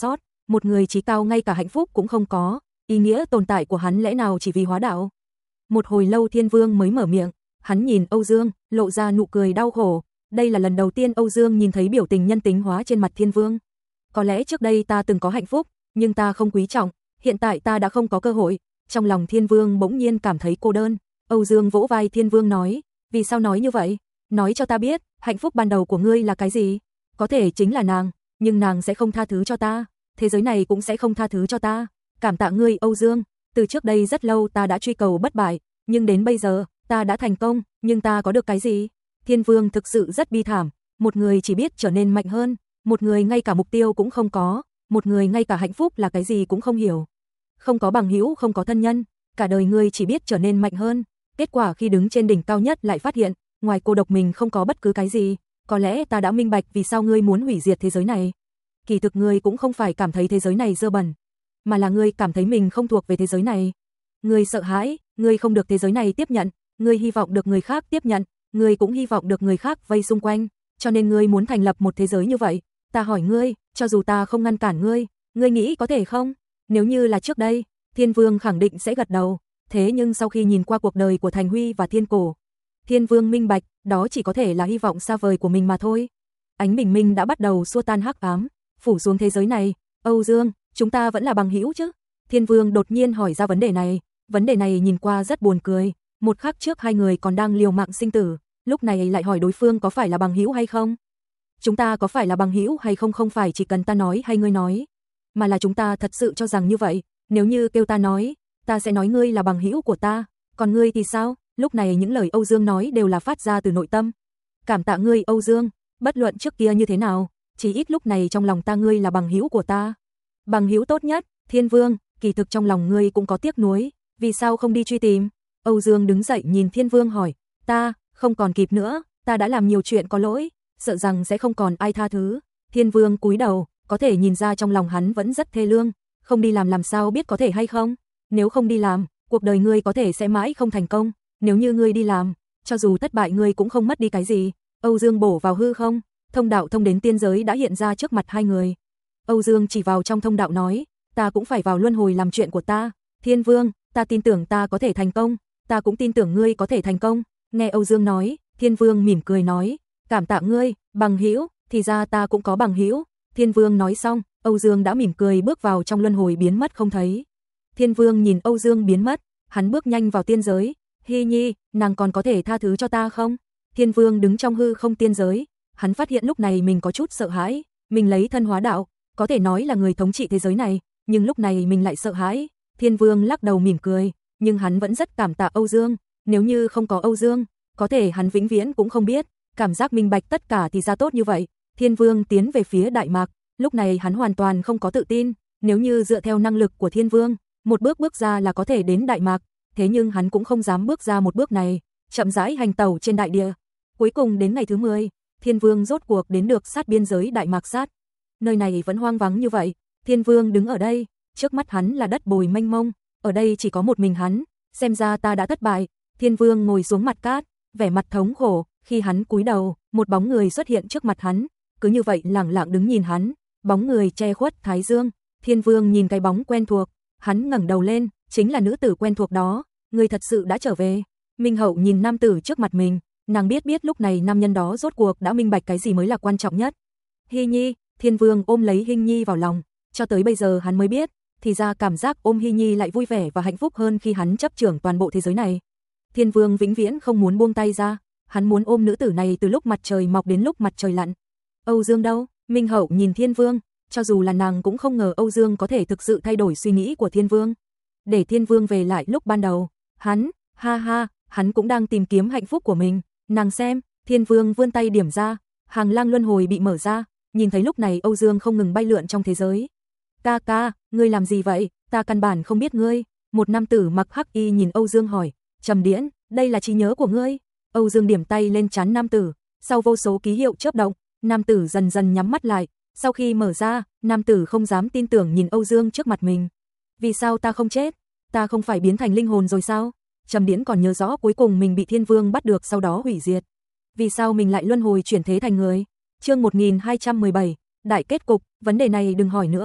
một người chí cao ngay cả hạnh phúc cũng không có, ý nghĩa tồn tại của hắn lẽ nào chỉ vì hóa đạo? Một hồi lâu Thiên Vương mới mở miệng, hắn nhìn Âu Dương, lộ ra nụ cười đau khổ, đây là lần đầu tiên Âu Dương nhìn thấy biểu tình nhân tính hóa trên mặt Thiên Vương. Có lẽ trước đây ta từng có hạnh phúc, nhưng ta không quý trọng, hiện tại ta đã không có cơ hội. Trong lòng Thiên Vương bỗng nhiên cảm thấy cô đơn. Âu Dương vỗ vai Thiên Vương nói, vì sao nói như vậy? Nói cho ta biết, hạnh phúc ban đầu của ngươi là cái gì? Có thể chính là nàng, nhưng nàng sẽ không tha thứ cho ta, thế giới này cũng sẽ không tha thứ cho ta. Cảm tạ ngươi Âu Dương, từ trước đây rất lâu ta đã truy cầu bất bại, nhưng đến bây giờ, ta đã thành công, nhưng ta có được cái gì? Thiên Vương thực sự rất bi thảm, một người chỉ biết trở nên mạnh hơn, một người ngay cả mục tiêu cũng không có, một người ngay cả hạnh phúc là cái gì cũng không hiểu. Không có bằng hữu, không có thân nhân, cả đời ngươi chỉ biết trở nên mạnh hơn, kết quả khi đứng trên đỉnh cao nhất lại phát hiện, ngoài cô độc mình không có bất cứ cái gì. Có lẽ ta đã minh bạch vì sao ngươi muốn hủy diệt thế giới này. Kỳ thực ngươi cũng không phải cảm thấy thế giới này dơ bẩn, mà là ngươi cảm thấy mình không thuộc về thế giới này. Ngươi sợ hãi, ngươi không được thế giới này tiếp nhận, ngươi hy vọng được người khác tiếp nhận, ngươi cũng hy vọng được người khác vây xung quanh, cho nên ngươi muốn thành lập một thế giới như vậy. Ta hỏi ngươi, cho dù ta không ngăn cản ngươi, ngươi nghĩ có thể không? Nếu như là trước đây, Thiên Vương khẳng định sẽ gật đầu, thế nhưng sau khi nhìn qua cuộc đời của Thành Huy và Thiên Cổ, Thiên Vương minh bạch, đó chỉ có thể là hy vọng xa vời của mình mà thôi. Ánh bình minh đã bắt đầu xua tan hắc ám, phủ xuống thế giới này. Âu Dương, chúng ta vẫn là bằng hữu chứ? Thiên Vương đột nhiên hỏi ra vấn đề này, vấn đề này nhìn qua rất buồn cười, một khắc trước hai người còn đang liều mạng sinh tử, lúc này lại hỏi đối phương có phải là bằng hữu hay không? Chúng ta có phải là bằng hữu hay không không phải chỉ cần ta nói hay ngươi nói, mà là chúng ta thật sự cho rằng như vậy, nếu như kêu ta nói, ta sẽ nói ngươi là bằng hữu của ta, còn ngươi thì sao? Lúc này những lời Âu Dương nói đều là phát ra từ nội tâm. Cảm tạ ngươi Âu Dương, bất luận trước kia như thế nào, chỉ ít lúc này trong lòng ta ngươi là bằng hữu của ta. Bằng hữu tốt nhất. Thiên Vương, kỳ thực trong lòng ngươi cũng có tiếc nuối, vì sao không đi truy tìm? Âu Dương đứng dậy nhìn Thiên Vương hỏi, ta, không còn kịp nữa, ta đã làm nhiều chuyện có lỗi, sợ rằng sẽ không còn ai tha thứ. Thiên Vương cúi đầu, có thể nhìn ra trong lòng hắn vẫn rất thê lương, không đi làm làm sao biết có thể hay không? Nếu không đi làm, cuộc đời ngươi có thể sẽ mãi không thành công, nếu như ngươi đi làm, cho dù thất bại ngươi cũng không mất đi cái gì. Âu Dương bổ vào hư không, thông đạo thông đến tiên giới đã hiện ra trước mặt hai người. Âu Dương chỉ vào trong thông đạo nói, ta cũng phải vào luân hồi làm chuyện của ta. Thiên Vương, ta tin tưởng ta có thể thành công, ta cũng tin tưởng ngươi có thể thành công. Nghe Âu Dương nói, Thiên Vương mỉm cười nói, cảm tạ ngươi, bằng hữu, thì ra ta cũng có bằng hữu. Thiên Vương nói xong, Âu Dương đã mỉm cười bước vào trong luân hồi biến mất không thấy. Thiên Vương nhìn Âu Dương biến mất, hắn bước nhanh vào tiên giới. Hy Nhi, nàng còn có thể tha thứ cho ta không? Thiên Vương đứng trong hư không tiên giới, hắn phát hiện lúc này mình có chút sợ hãi, mình lấy thân hóa đạo, có thể nói là người thống trị thế giới này, nhưng lúc này mình lại sợ hãi. Thiên Vương lắc đầu mỉm cười, nhưng hắn vẫn rất cảm tạ Âu Dương, nếu như không có Âu Dương, có thể hắn vĩnh viễn cũng không biết, cảm giác minh bạch tất cả thì ra tốt như vậy. Thiên Vương tiến về phía Đại Mạc, lúc này hắn hoàn toàn không có tự tin, nếu như dựa theo năng lực của Thiên Vương, một bước bước ra là có thể đến Đại Mạc, thế nhưng hắn cũng không dám bước ra một bước này, chậm rãi hành tẩu trên đại địa. Cuối cùng đến ngày thứ mười, Thiên Vương rốt cuộc đến được sát biên giới Đại Mạc sát. Nơi này vẫn hoang vắng như vậy, Thiên Vương đứng ở đây, trước mắt hắn là đất bồi mênh mông, ở đây chỉ có một mình hắn, xem ra ta đã thất bại. Thiên Vương ngồi xuống mặt cát, vẻ mặt thống khổ, khi hắn cúi đầu, một bóng người xuất hiện trước mặt hắn, cứ như vậy lẳng lặng đứng nhìn hắn, bóng người che khuất thái dương. Thiên Vương nhìn cái bóng quen thuộc, hắn ngẩng đầu lên, chính là nữ tử quen thuộc đó, người thật sự đã trở về. Minh Hậu nhìn nam tử trước mặt mình, nàng biết biết lúc này nam nhân đó rốt cuộc đã minh bạch cái gì mới là quan trọng nhất. Hy Nhi, Thiên Vương ôm lấy Hy Nhi vào lòng, cho tới bây giờ hắn mới biết, thì ra cảm giác ôm Hy Nhi lại vui vẻ và hạnh phúc hơn khi hắn chấp trưởng toàn bộ thế giới này. Thiên Vương vĩnh viễn không muốn buông tay ra, hắn muốn ôm nữ tử này từ lúc mặt trời mọc đến lúc mặt trời lặn. Âu Dương đâu? Minh Hậu nhìn Thiên Vương, cho dù là nàng cũng không ngờ Âu Dương có thể thực sự thay đổi suy nghĩ của Thiên Vương. Để Thiên Vương về lại lúc ban đầu, hắn, ha ha, hắn cũng đang tìm kiếm hạnh phúc của mình. Nàng xem, Thiên Vương vươn tay điểm ra, hàng lang luân hồi bị mở ra, nhìn thấy lúc này Âu Dương không ngừng bay lượn trong thế giới. Ca ca, ngươi làm gì vậy? Ta căn bản không biết ngươi. Một nam tử mặc hắc y nhìn Âu Dương hỏi, Trầm Điễn, đây là trí nhớ của ngươi? Âu Dương điểm tay lên trán nam tử, sau vô số ký hiệu chớp động, nam tử dần dần nhắm mắt lại, sau khi mở ra, nam tử không dám tin tưởng nhìn Âu Dương trước mặt mình. Vì sao ta không chết? Ta không phải biến thành linh hồn rồi sao? Trầm Điễn còn nhớ rõ cuối cùng mình bị Thiên Vương bắt được sau đó hủy diệt. Vì sao mình lại luân hồi chuyển thế thành người? Chương một nghìn hai trăm mười bảy, đại kết cục, vấn đề này đừng hỏi nữa.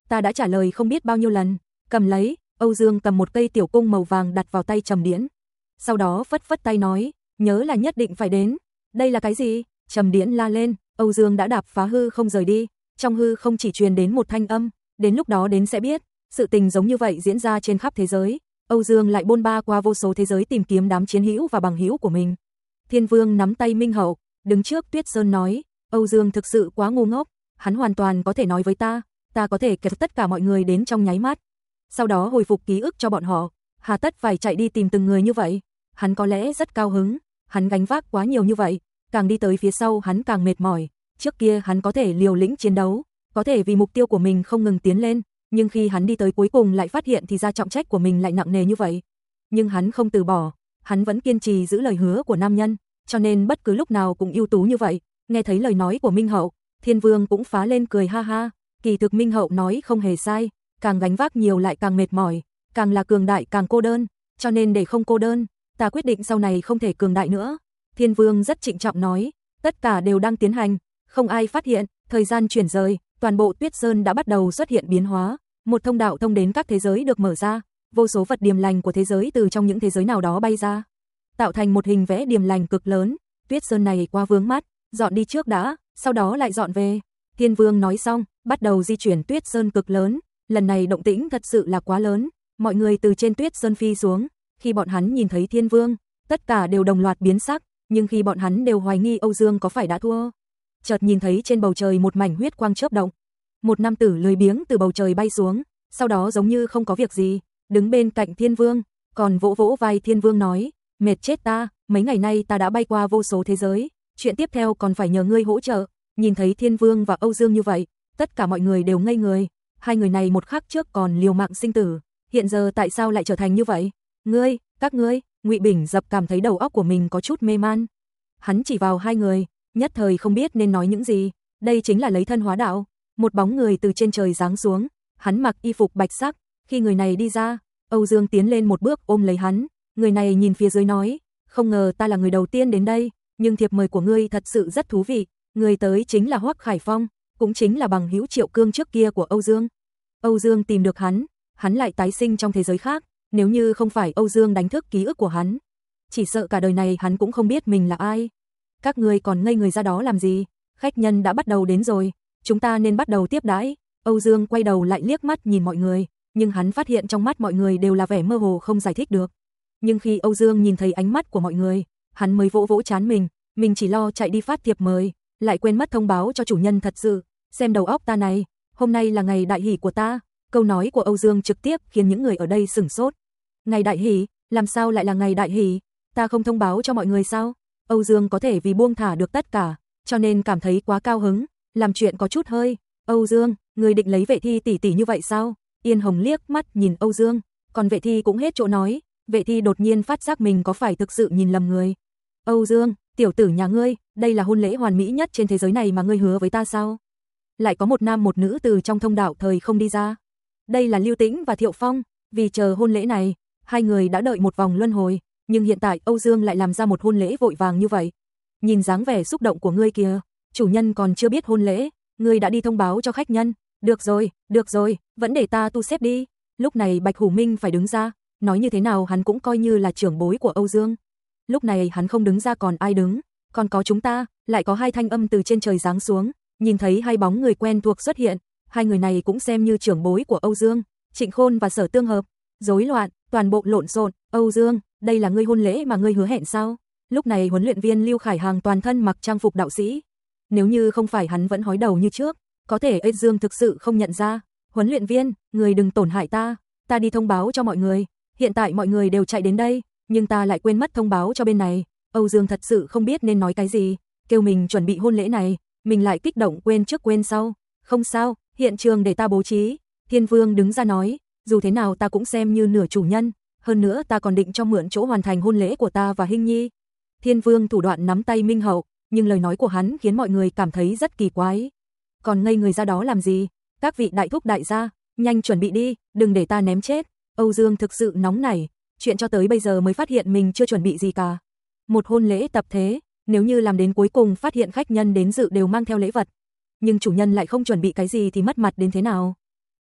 Ta đã trả lời không biết bao nhiêu lần. Cầm lấy, Âu Dương cầm một cây tiểu cung màu vàng đặt vào tay Trầm Điễn. Sau đó phất phất tay nói, nhớ là nhất định phải đến. Đây là cái gì? Trầm Điễn la lên, Âu Dương đã đạp phá hư không rời đi. Trong hư không chỉ truyền đến một thanh âm, đến lúc đó đến sẽ biết. Sự tình giống như vậy diễn ra trên khắp thế giới. Âu Dương lại bôn ba qua vô số thế giới tìm kiếm đám chiến hữu và bằng hữu của mình. Thiên Vương nắm tay Minh Hậu, đứng trước Tuyết Sơn nói, Âu Dương thực sự quá ngu ngốc, hắn hoàn toàn có thể nói với ta, ta có thể kéo tất cả mọi người đến trong nháy mắt. Sau đó hồi phục ký ức cho bọn họ, hà tất phải chạy đi tìm từng người như vậy. Hắn có lẽ rất cao hứng, hắn gánh vác quá nhiều như vậy, càng đi tới phía sau hắn càng mệt mỏi. Trước kia hắn có thể liều lĩnh chiến đấu, có thể vì mục tiêu của mình không ngừng tiến lên, nhưng khi hắn đi tới cuối cùng lại phát hiện thì ra trọng trách của mình lại nặng nề như vậy. Nhưng hắn không từ bỏ, hắn vẫn kiên trì giữ lời hứa của nam nhân, cho nên bất cứ lúc nào cũng ưu tú như vậy. Nghe thấy lời nói của Minh Hậu, Thiên Vương cũng phá lên cười ha ha, kỳ thực Minh Hậu nói không hề sai, càng gánh vác nhiều lại càng mệt mỏi, càng là cường đại càng cô đơn, cho nên để không cô đơn, ta quyết định sau này không thể cường đại nữa. Thiên Vương rất trịnh trọng nói, tất cả đều đang tiến hành, không ai phát hiện, thời gian chuyển rời, toàn bộ Tuyết Sơn đã bắt đầu xuất hiện biến hóa, một thông đạo thông đến các thế giới được mở ra, vô số vật điềm lành của thế giới từ trong những thế giới nào đó bay ra, tạo thành một hình vẽ điềm lành cực lớn. Tuyết Sơn này quá vướng mắt, dọn đi trước đã, sau đó lại dọn về. Thiên Vương nói xong, bắt đầu di chuyển Tuyết Sơn cực lớn, lần này động tĩnh thật sự là quá lớn, mọi người từ trên Tuyết Sơn phi xuống, khi bọn hắn nhìn thấy Thiên Vương, tất cả đều đồng loạt biến sắc, nhưng khi bọn hắn đều hoài nghi Âu Dương có phải đã thua, chợt nhìn thấy trên bầu trời một mảnh huyết quang chớp động, một nam tử lười biếng từ bầu trời bay xuống, sau đó giống như không có việc gì, đứng bên cạnh Thiên Vương, còn vỗ vỗ vai Thiên Vương nói, mệt chết ta, mấy ngày nay ta đã bay qua vô số thế giới, chuyện tiếp theo còn phải nhờ ngươi hỗ trợ. Nhìn thấy Thiên Vương và Âu Dương như vậy, tất cả mọi người đều ngây người, hai người này một khắc trước còn liều mạng sinh tử, hiện giờ tại sao lại trở thành như vậy? Ngươi, các ngươi, Ngụy Bình Dập cảm thấy đầu óc của mình có chút mê man. Hắn chỉ vào hai người, nhất thời không biết nên nói những gì, đây chính là lấy thân hóa đạo. Một bóng người từ trên trời giáng xuống, hắn mặc y phục bạch sắc, khi người này đi ra, Âu Dương tiến lên một bước ôm lấy hắn, người này nhìn phía dưới nói, không ngờ ta là người đầu tiên đến đây, nhưng thiệp mời của ngươi thật sự rất thú vị, người tới chính là Hoắc Khải Phong, cũng chính là bằng hữu Triệu Cương trước kia của Âu Dương. Âu Dương tìm được hắn, hắn lại tái sinh trong thế giới khác, nếu như không phải Âu Dương đánh thức ký ức của hắn, chỉ sợ cả đời này hắn cũng không biết mình là ai. Các ngươi còn ngây người ra đó làm gì? Khách nhân đã bắt đầu đến rồi, chúng ta nên bắt đầu tiếp đãi. Âu Dương quay đầu lại liếc mắt nhìn mọi người, nhưng hắn phát hiện trong mắt mọi người đều là vẻ mơ hồ không giải thích được. Nhưng khi Âu Dương nhìn thấy ánh mắt của mọi người, hắn mới vỗ vỗ trán mình, mình chỉ lo chạy đi phát thiệp mời, lại quên mất thông báo cho chủ nhân thật sự, xem đầu óc ta này, hôm nay là ngày đại hỷ của ta. Câu nói của Âu Dương trực tiếp khiến những người ở đây sửng sốt. Ngày đại hỷ, làm sao lại là ngày đại hỷ? Ta không thông báo cho mọi người sao? Âu Dương có thể vì buông thả được tất cả, cho nên cảm thấy quá cao hứng, làm chuyện có chút hơi. Âu Dương, người định lấy Vệ Thi tỷ tỷ như vậy sao? Yên Hồng liếc mắt nhìn Âu Dương, còn Vệ Thi cũng hết chỗ nói. Vệ Thi đột nhiên phát giác mình có phải thực sự nhìn lầm người. Âu Dương, tiểu tử nhà ngươi, đây là hôn lễ hoàn mỹ nhất trên thế giới này mà ngươi hứa với ta sao? Lại có một nam một nữ từ trong thông đạo thời không đi ra. Đây là Lưu Tĩnh và Thiệu Phong, vì chờ hôn lễ này, hai người đã đợi một vòng luân hồi, nhưng hiện tại Âu Dương lại làm ra một hôn lễ vội vàng như vậy. Nhìn dáng vẻ xúc động của ngươi kìa, chủ nhân còn chưa biết hôn lễ, ngươi đã đi thông báo cho khách nhân. Được rồi, được rồi, vẫn để ta tu xếp đi. Lúc này Bạch Hủ Minh phải đứng ra, nói như thế nào hắn cũng coi như là trưởng bối của Âu Dương. Lúc này hắn không đứng ra còn ai đứng, còn có chúng ta. Lại có hai thanh âm từ trên trời giáng xuống, nhìn thấy hai bóng người quen thuộc xuất hiện, hai người này cũng xem như trưởng bối của Âu Dương, Trịnh Khôn và Sở Tương Hợp. Rối loạn, toàn bộ lộn xộn. Âu Dương, đây là ngươi hôn lễ mà ngươi hứa hẹn sao? Lúc này huấn luyện viên Lưu Khải Hàng toàn thân mặc trang phục đạo sĩ, nếu như không phải hắn vẫn hói đầu như trước, có thể Âu Dương thực sự không nhận ra. Huấn luyện viên, người đừng tổn hại ta, ta đi thông báo cho mọi người, hiện tại mọi người đều chạy đến đây, nhưng ta lại quên mất thông báo cho bên này. Âu Dương thật sự không biết nên nói cái gì, kêu mình chuẩn bị hôn lễ này, mình lại kích động quên trước quên sau. Không sao, hiện trường để ta bố trí. Thiên Vương đứng ra nói, dù thế nào ta cũng xem như nửa chủ nhân, hơn nữa ta còn định cho mượn chỗ hoàn thành hôn lễ của ta và Hinh Nhi. Thiên Vương thủ đoạn nắm tay Minh Hậu, nhưng lời nói của hắn khiến mọi người cảm thấy rất kỳ quái. Còn ngây người ra đó làm gì? Các vị đại thúc đại gia, nhanh chuẩn bị đi, đừng để ta ném chết. Âu Dương thực sự nóng nảy, chuyện cho tới bây giờ mới phát hiện mình chưa chuẩn bị gì cả. Một hôn lễ tập thế, nếu như làm đến cuối cùng phát hiện khách nhân đến dự đều mang theo lễ vật, nhưng chủ nhân lại không chuẩn bị cái gì thì mất mặt đến thế nào.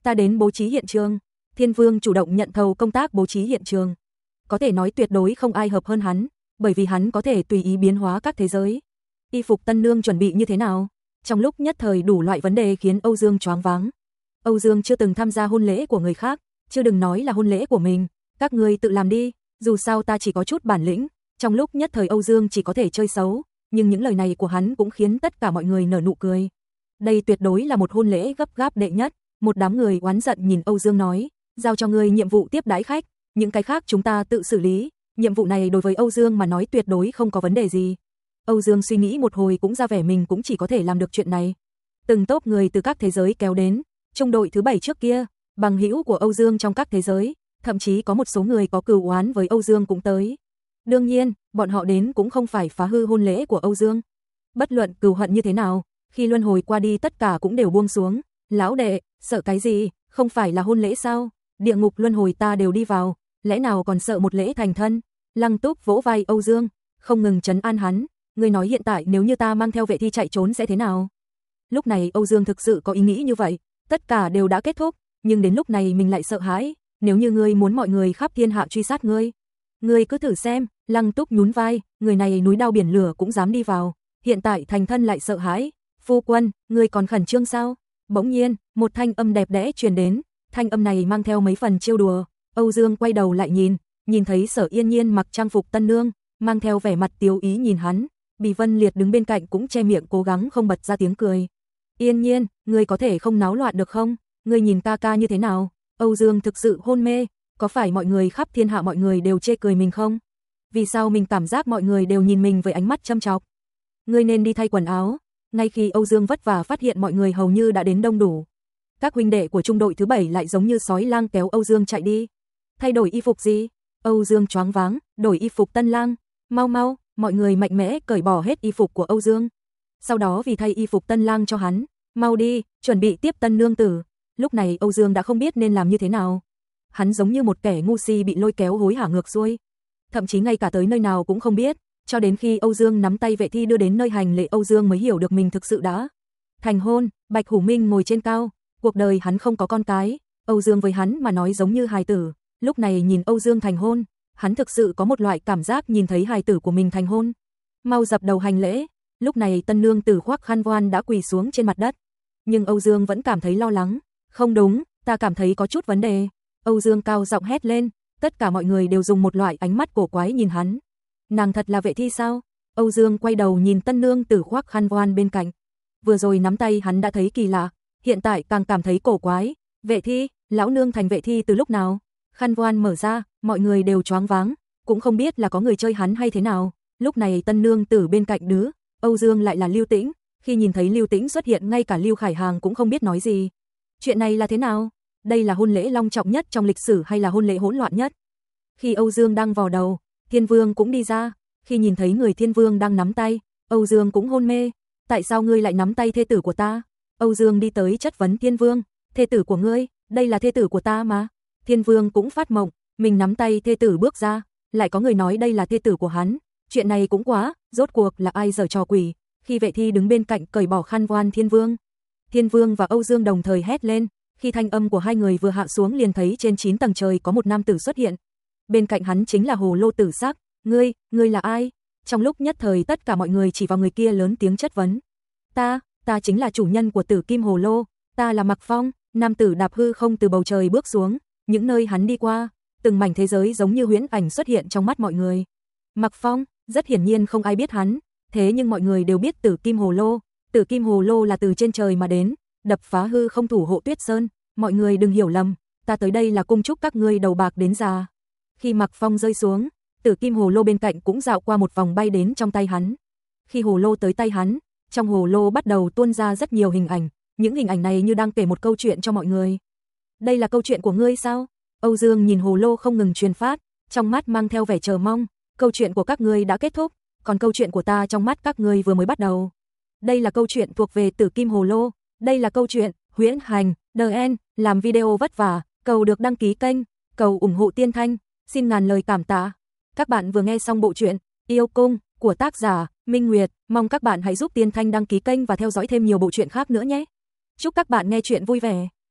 ta đến bố trí hiện trường. Thiên Vương chủ động nhận thầu công tác bố trí hiện trường. Có thể nói tuyệt đối không ai hợp hơn hắn, bởi vì hắn có thể tùy ý biến hóa các thế giới. Y phục tân nương chuẩn bị như thế nào? Trong lúc nhất thời đủ loại vấn đề khiến Âu Dương choáng váng. Âu Dương chưa từng tham gia hôn lễ của người khác, chưa đừng nói là hôn lễ của mình. Các ngươi tự làm đi, dù sao ta chỉ có chút bản lĩnh. Trong lúc nhất thời Âu Dương chỉ có thể chơi xấu, nhưng những lời này của hắn cũng khiến tất cả mọi người nở nụ cười. Đây tuyệt đối là một hôn lễ gấp gáp đệ nhất. Một đám người oán giận nhìn Âu Dương nói, giao cho ngươi nhiệm vụ tiếp đãi khách, những cái khác chúng ta tự xử lý. Nhiệm vụ này đối với Âu Dương mà nói tuyệt đối không có vấn đề gì. Âu Dương suy nghĩ một hồi cũng ra vẻ mình cũng chỉ có thể làm được chuyện này. Từng tốp người từ các thế giới kéo đến, trung đội thứ bảy trước kia, bằng hữu của Âu Dương trong các thế giới, thậm chí có một số người có cừu oán với Âu Dương cũng tới. Đương nhiên, bọn họ đến cũng không phải phá hư hôn lễ của Âu Dương. Bất luận cừu hận như thế nào, khi luân hồi qua đi tất cả cũng đều buông xuống. Lão đệ, sợ cái gì, không phải là hôn lễ sao? Địa ngục luân hồi ta đều đi vào, lẽ nào còn sợ một lễ thành thân? Lăng Túc vỗ vai Âu Dương, không ngừng trấn an hắn. Ngươi nói hiện tại nếu như ta mang theo vệ thi chạy trốn sẽ thế nào? Lúc này Âu Dương thực sự có ý nghĩ như vậy, tất cả đều đã kết thúc, nhưng đến lúc này mình lại sợ hãi, nếu như ngươi muốn mọi người khắp thiên hạ truy sát ngươi, ngươi cứ thử xem. Lăng Túc nhún vai, người này núi đao biển lửa cũng dám đi vào, hiện tại thành thân lại sợ hãi. Phu quân, ngươi còn khẩn trương sao? Bỗng nhiên, một thanh âm đẹp đẽ truyền đến, thanh âm này mang theo mấy phần trêu đùa. Âu Dương quay đầu lại nhìn, nhìn thấy Sở Yên Nhiên mặc trang phục tân nương, mang theo vẻ mặt tiếu ý nhìn hắn. Bì Vân Liệt đứng bên cạnh cũng che miệng cố gắng không bật ra tiếng cười. Yên Nhiên, ngươi có thể không náo loạn được không? Ngươi nhìn ca ca như thế nào? Âu Dương thực sự hôn mê, có phải mọi người khắp thiên hạ mọi người đều chê cười mình không? Vì sao mình cảm giác mọi người đều nhìn mình với ánh mắt châm chọc? Ngươi nên đi thay quần áo. Ngay khi Âu Dương vất vả phát hiện mọi người hầu như đã đến đông đủ, các huynh đệ của trung đội thứ bảy lại giống như sói lang kéo Âu Dương chạy đi. Thay đổi y phục gì? Âu Dương choáng váng, đổi y phục tân lang. Mau mau, mọi người mạnh mẽ cởi bỏ hết y phục của Âu Dương. Sau đó vì thay y phục tân lang cho hắn, mau đi, chuẩn bị tiếp tân nương tử. Lúc này Âu Dương đã không biết nên làm như thế nào. Hắn giống như một kẻ ngu si bị lôi kéo hối hả ngược xuôi, thậm chí ngay cả tới nơi nào cũng không biết, cho đến khi Âu Dương nắm tay vệ thi đưa đến nơi hành lễ Âu Dương mới hiểu được mình thực sự đã thành hôn. Bạch Hủ Minh ngồi trên cao, cuộc đời hắn không có con cái, Âu Dương với hắn mà nói giống như hài tử, lúc này nhìn Âu Dương thành hôn, hắn thực sự có một loại cảm giác nhìn thấy hài tử của mình thành hôn. Mau dập đầu hành lễ. Lúc này tân nương tử khoác khăn voan đã quỳ xuống trên mặt đất, nhưng Âu Dương vẫn cảm thấy lo lắng. Không đúng, ta cảm thấy có chút vấn đề. Âu Dương cao giọng hét lên, tất cả mọi người đều dùng một loại ánh mắt cổ quái nhìn hắn. Nàng thật là vệ thi sao? Âu Dương quay đầu nhìn tân nương tử khoác khăn voan bên cạnh. Vừa rồi nắm tay hắn đã thấy kỳ lạ, hiện tại càng cảm thấy cổ quái. Vệ thi, lão nương thành vệ thi từ lúc nào? Khăn voan mở ra, mọi người đều choáng váng, cũng không biết là có người chơi hắn hay thế nào. Lúc này tân nương tử bên cạnh đứa, Âu Dương lại là Lưu Tĩnh, khi nhìn thấy Lưu Tĩnh xuất hiện ngay cả Lưu Khải Hàng cũng không biết nói gì. Chuyện này là thế nào? Đây là hôn lễ long trọng nhất trong lịch sử hay là hôn lễ hỗn loạn nhất? Khi Âu Dương đang vò đầu, Thiên Vương cũng đi ra, khi nhìn thấy người Thiên Vương đang nắm tay, Âu Dương cũng hôn mê. Tại sao ngươi lại nắm tay thê tử của ta? Âu Dương đi tới chất vấn Thiên Vương, thê tử của ngươi, đây là thê tử của ta mà. Thiên Vương cũng phát mộng, mình nắm tay thê tử bước ra, lại có người nói đây là thê tử của hắn. Chuyện này cũng quá, rốt cuộc là ai giở trò quỷ? Khi vệ thi đứng bên cạnh cởi bỏ khăn voan Thiên Vương, Thiên Vương và Âu Dương đồng thời hét lên, khi thanh âm của hai người vừa hạ xuống liền thấy trên chín tầng trời có một nam tử xuất hiện. Bên cạnh hắn chính là Hồ Lô Tử Sắc. Ngươi, ngươi là ai? Trong lúc nhất thời tất cả mọi người chỉ vào người kia lớn tiếng chất vấn. Ta, ta chính là chủ nhân của Tử Kim Hồ Lô, ta là Mặc Phong. Nam tử đạp hư không từ bầu trời bước xuống, những nơi hắn đi qua, từng mảnh thế giới giống như huyễn ảnh xuất hiện trong mắt mọi người. Mặc Phong, rất hiển nhiên không ai biết hắn, thế nhưng mọi người đều biết Tử Kim Hồ Lô. Tử Kim Hồ Lô là từ trên trời mà đến, đập phá hư không thủ hộ Tuyết Sơn. Mọi người đừng hiểu lầm, ta tới đây là cung chúc các ngươi đầu bạc đến già. Khi Mặc Phong rơi xuống, Tử Kim Hồ Lô bên cạnh cũng dạo qua một vòng bay đến trong tay hắn. Khi hồ lô tới tay hắn, trong hồ lô bắt đầu tuôn ra rất nhiều hình ảnh, những hình ảnh này như đang kể một câu chuyện cho mọi người. Đây là câu chuyện của ngươi sao? Âu Dương nhìn hồ lô không ngừng truyền phát, trong mắt mang theo vẻ chờ mong. Câu chuyện của các ngươi đã kết thúc, còn câu chuyện của ta trong mắt các ngươi vừa mới bắt đầu. Đây là câu chuyện thuộc về Tử Kim Hồ Lô, đây là câu chuyện huyễn hành. đê en làm video vất vả, cầu được đăng ký kênh, cầu ủng hộ Tiên Thanh, xin ngàn lời cảm tạ. Các bạn vừa nghe xong bộ truyện Yêu Cung của tác giả Minh Nguyệt, mong các bạn hãy giúp Tiên Thanh đăng ký kênh và theo dõi thêm nhiều bộ truyện khác nữa nhé. Chúc các bạn nghe truyện vui vẻ.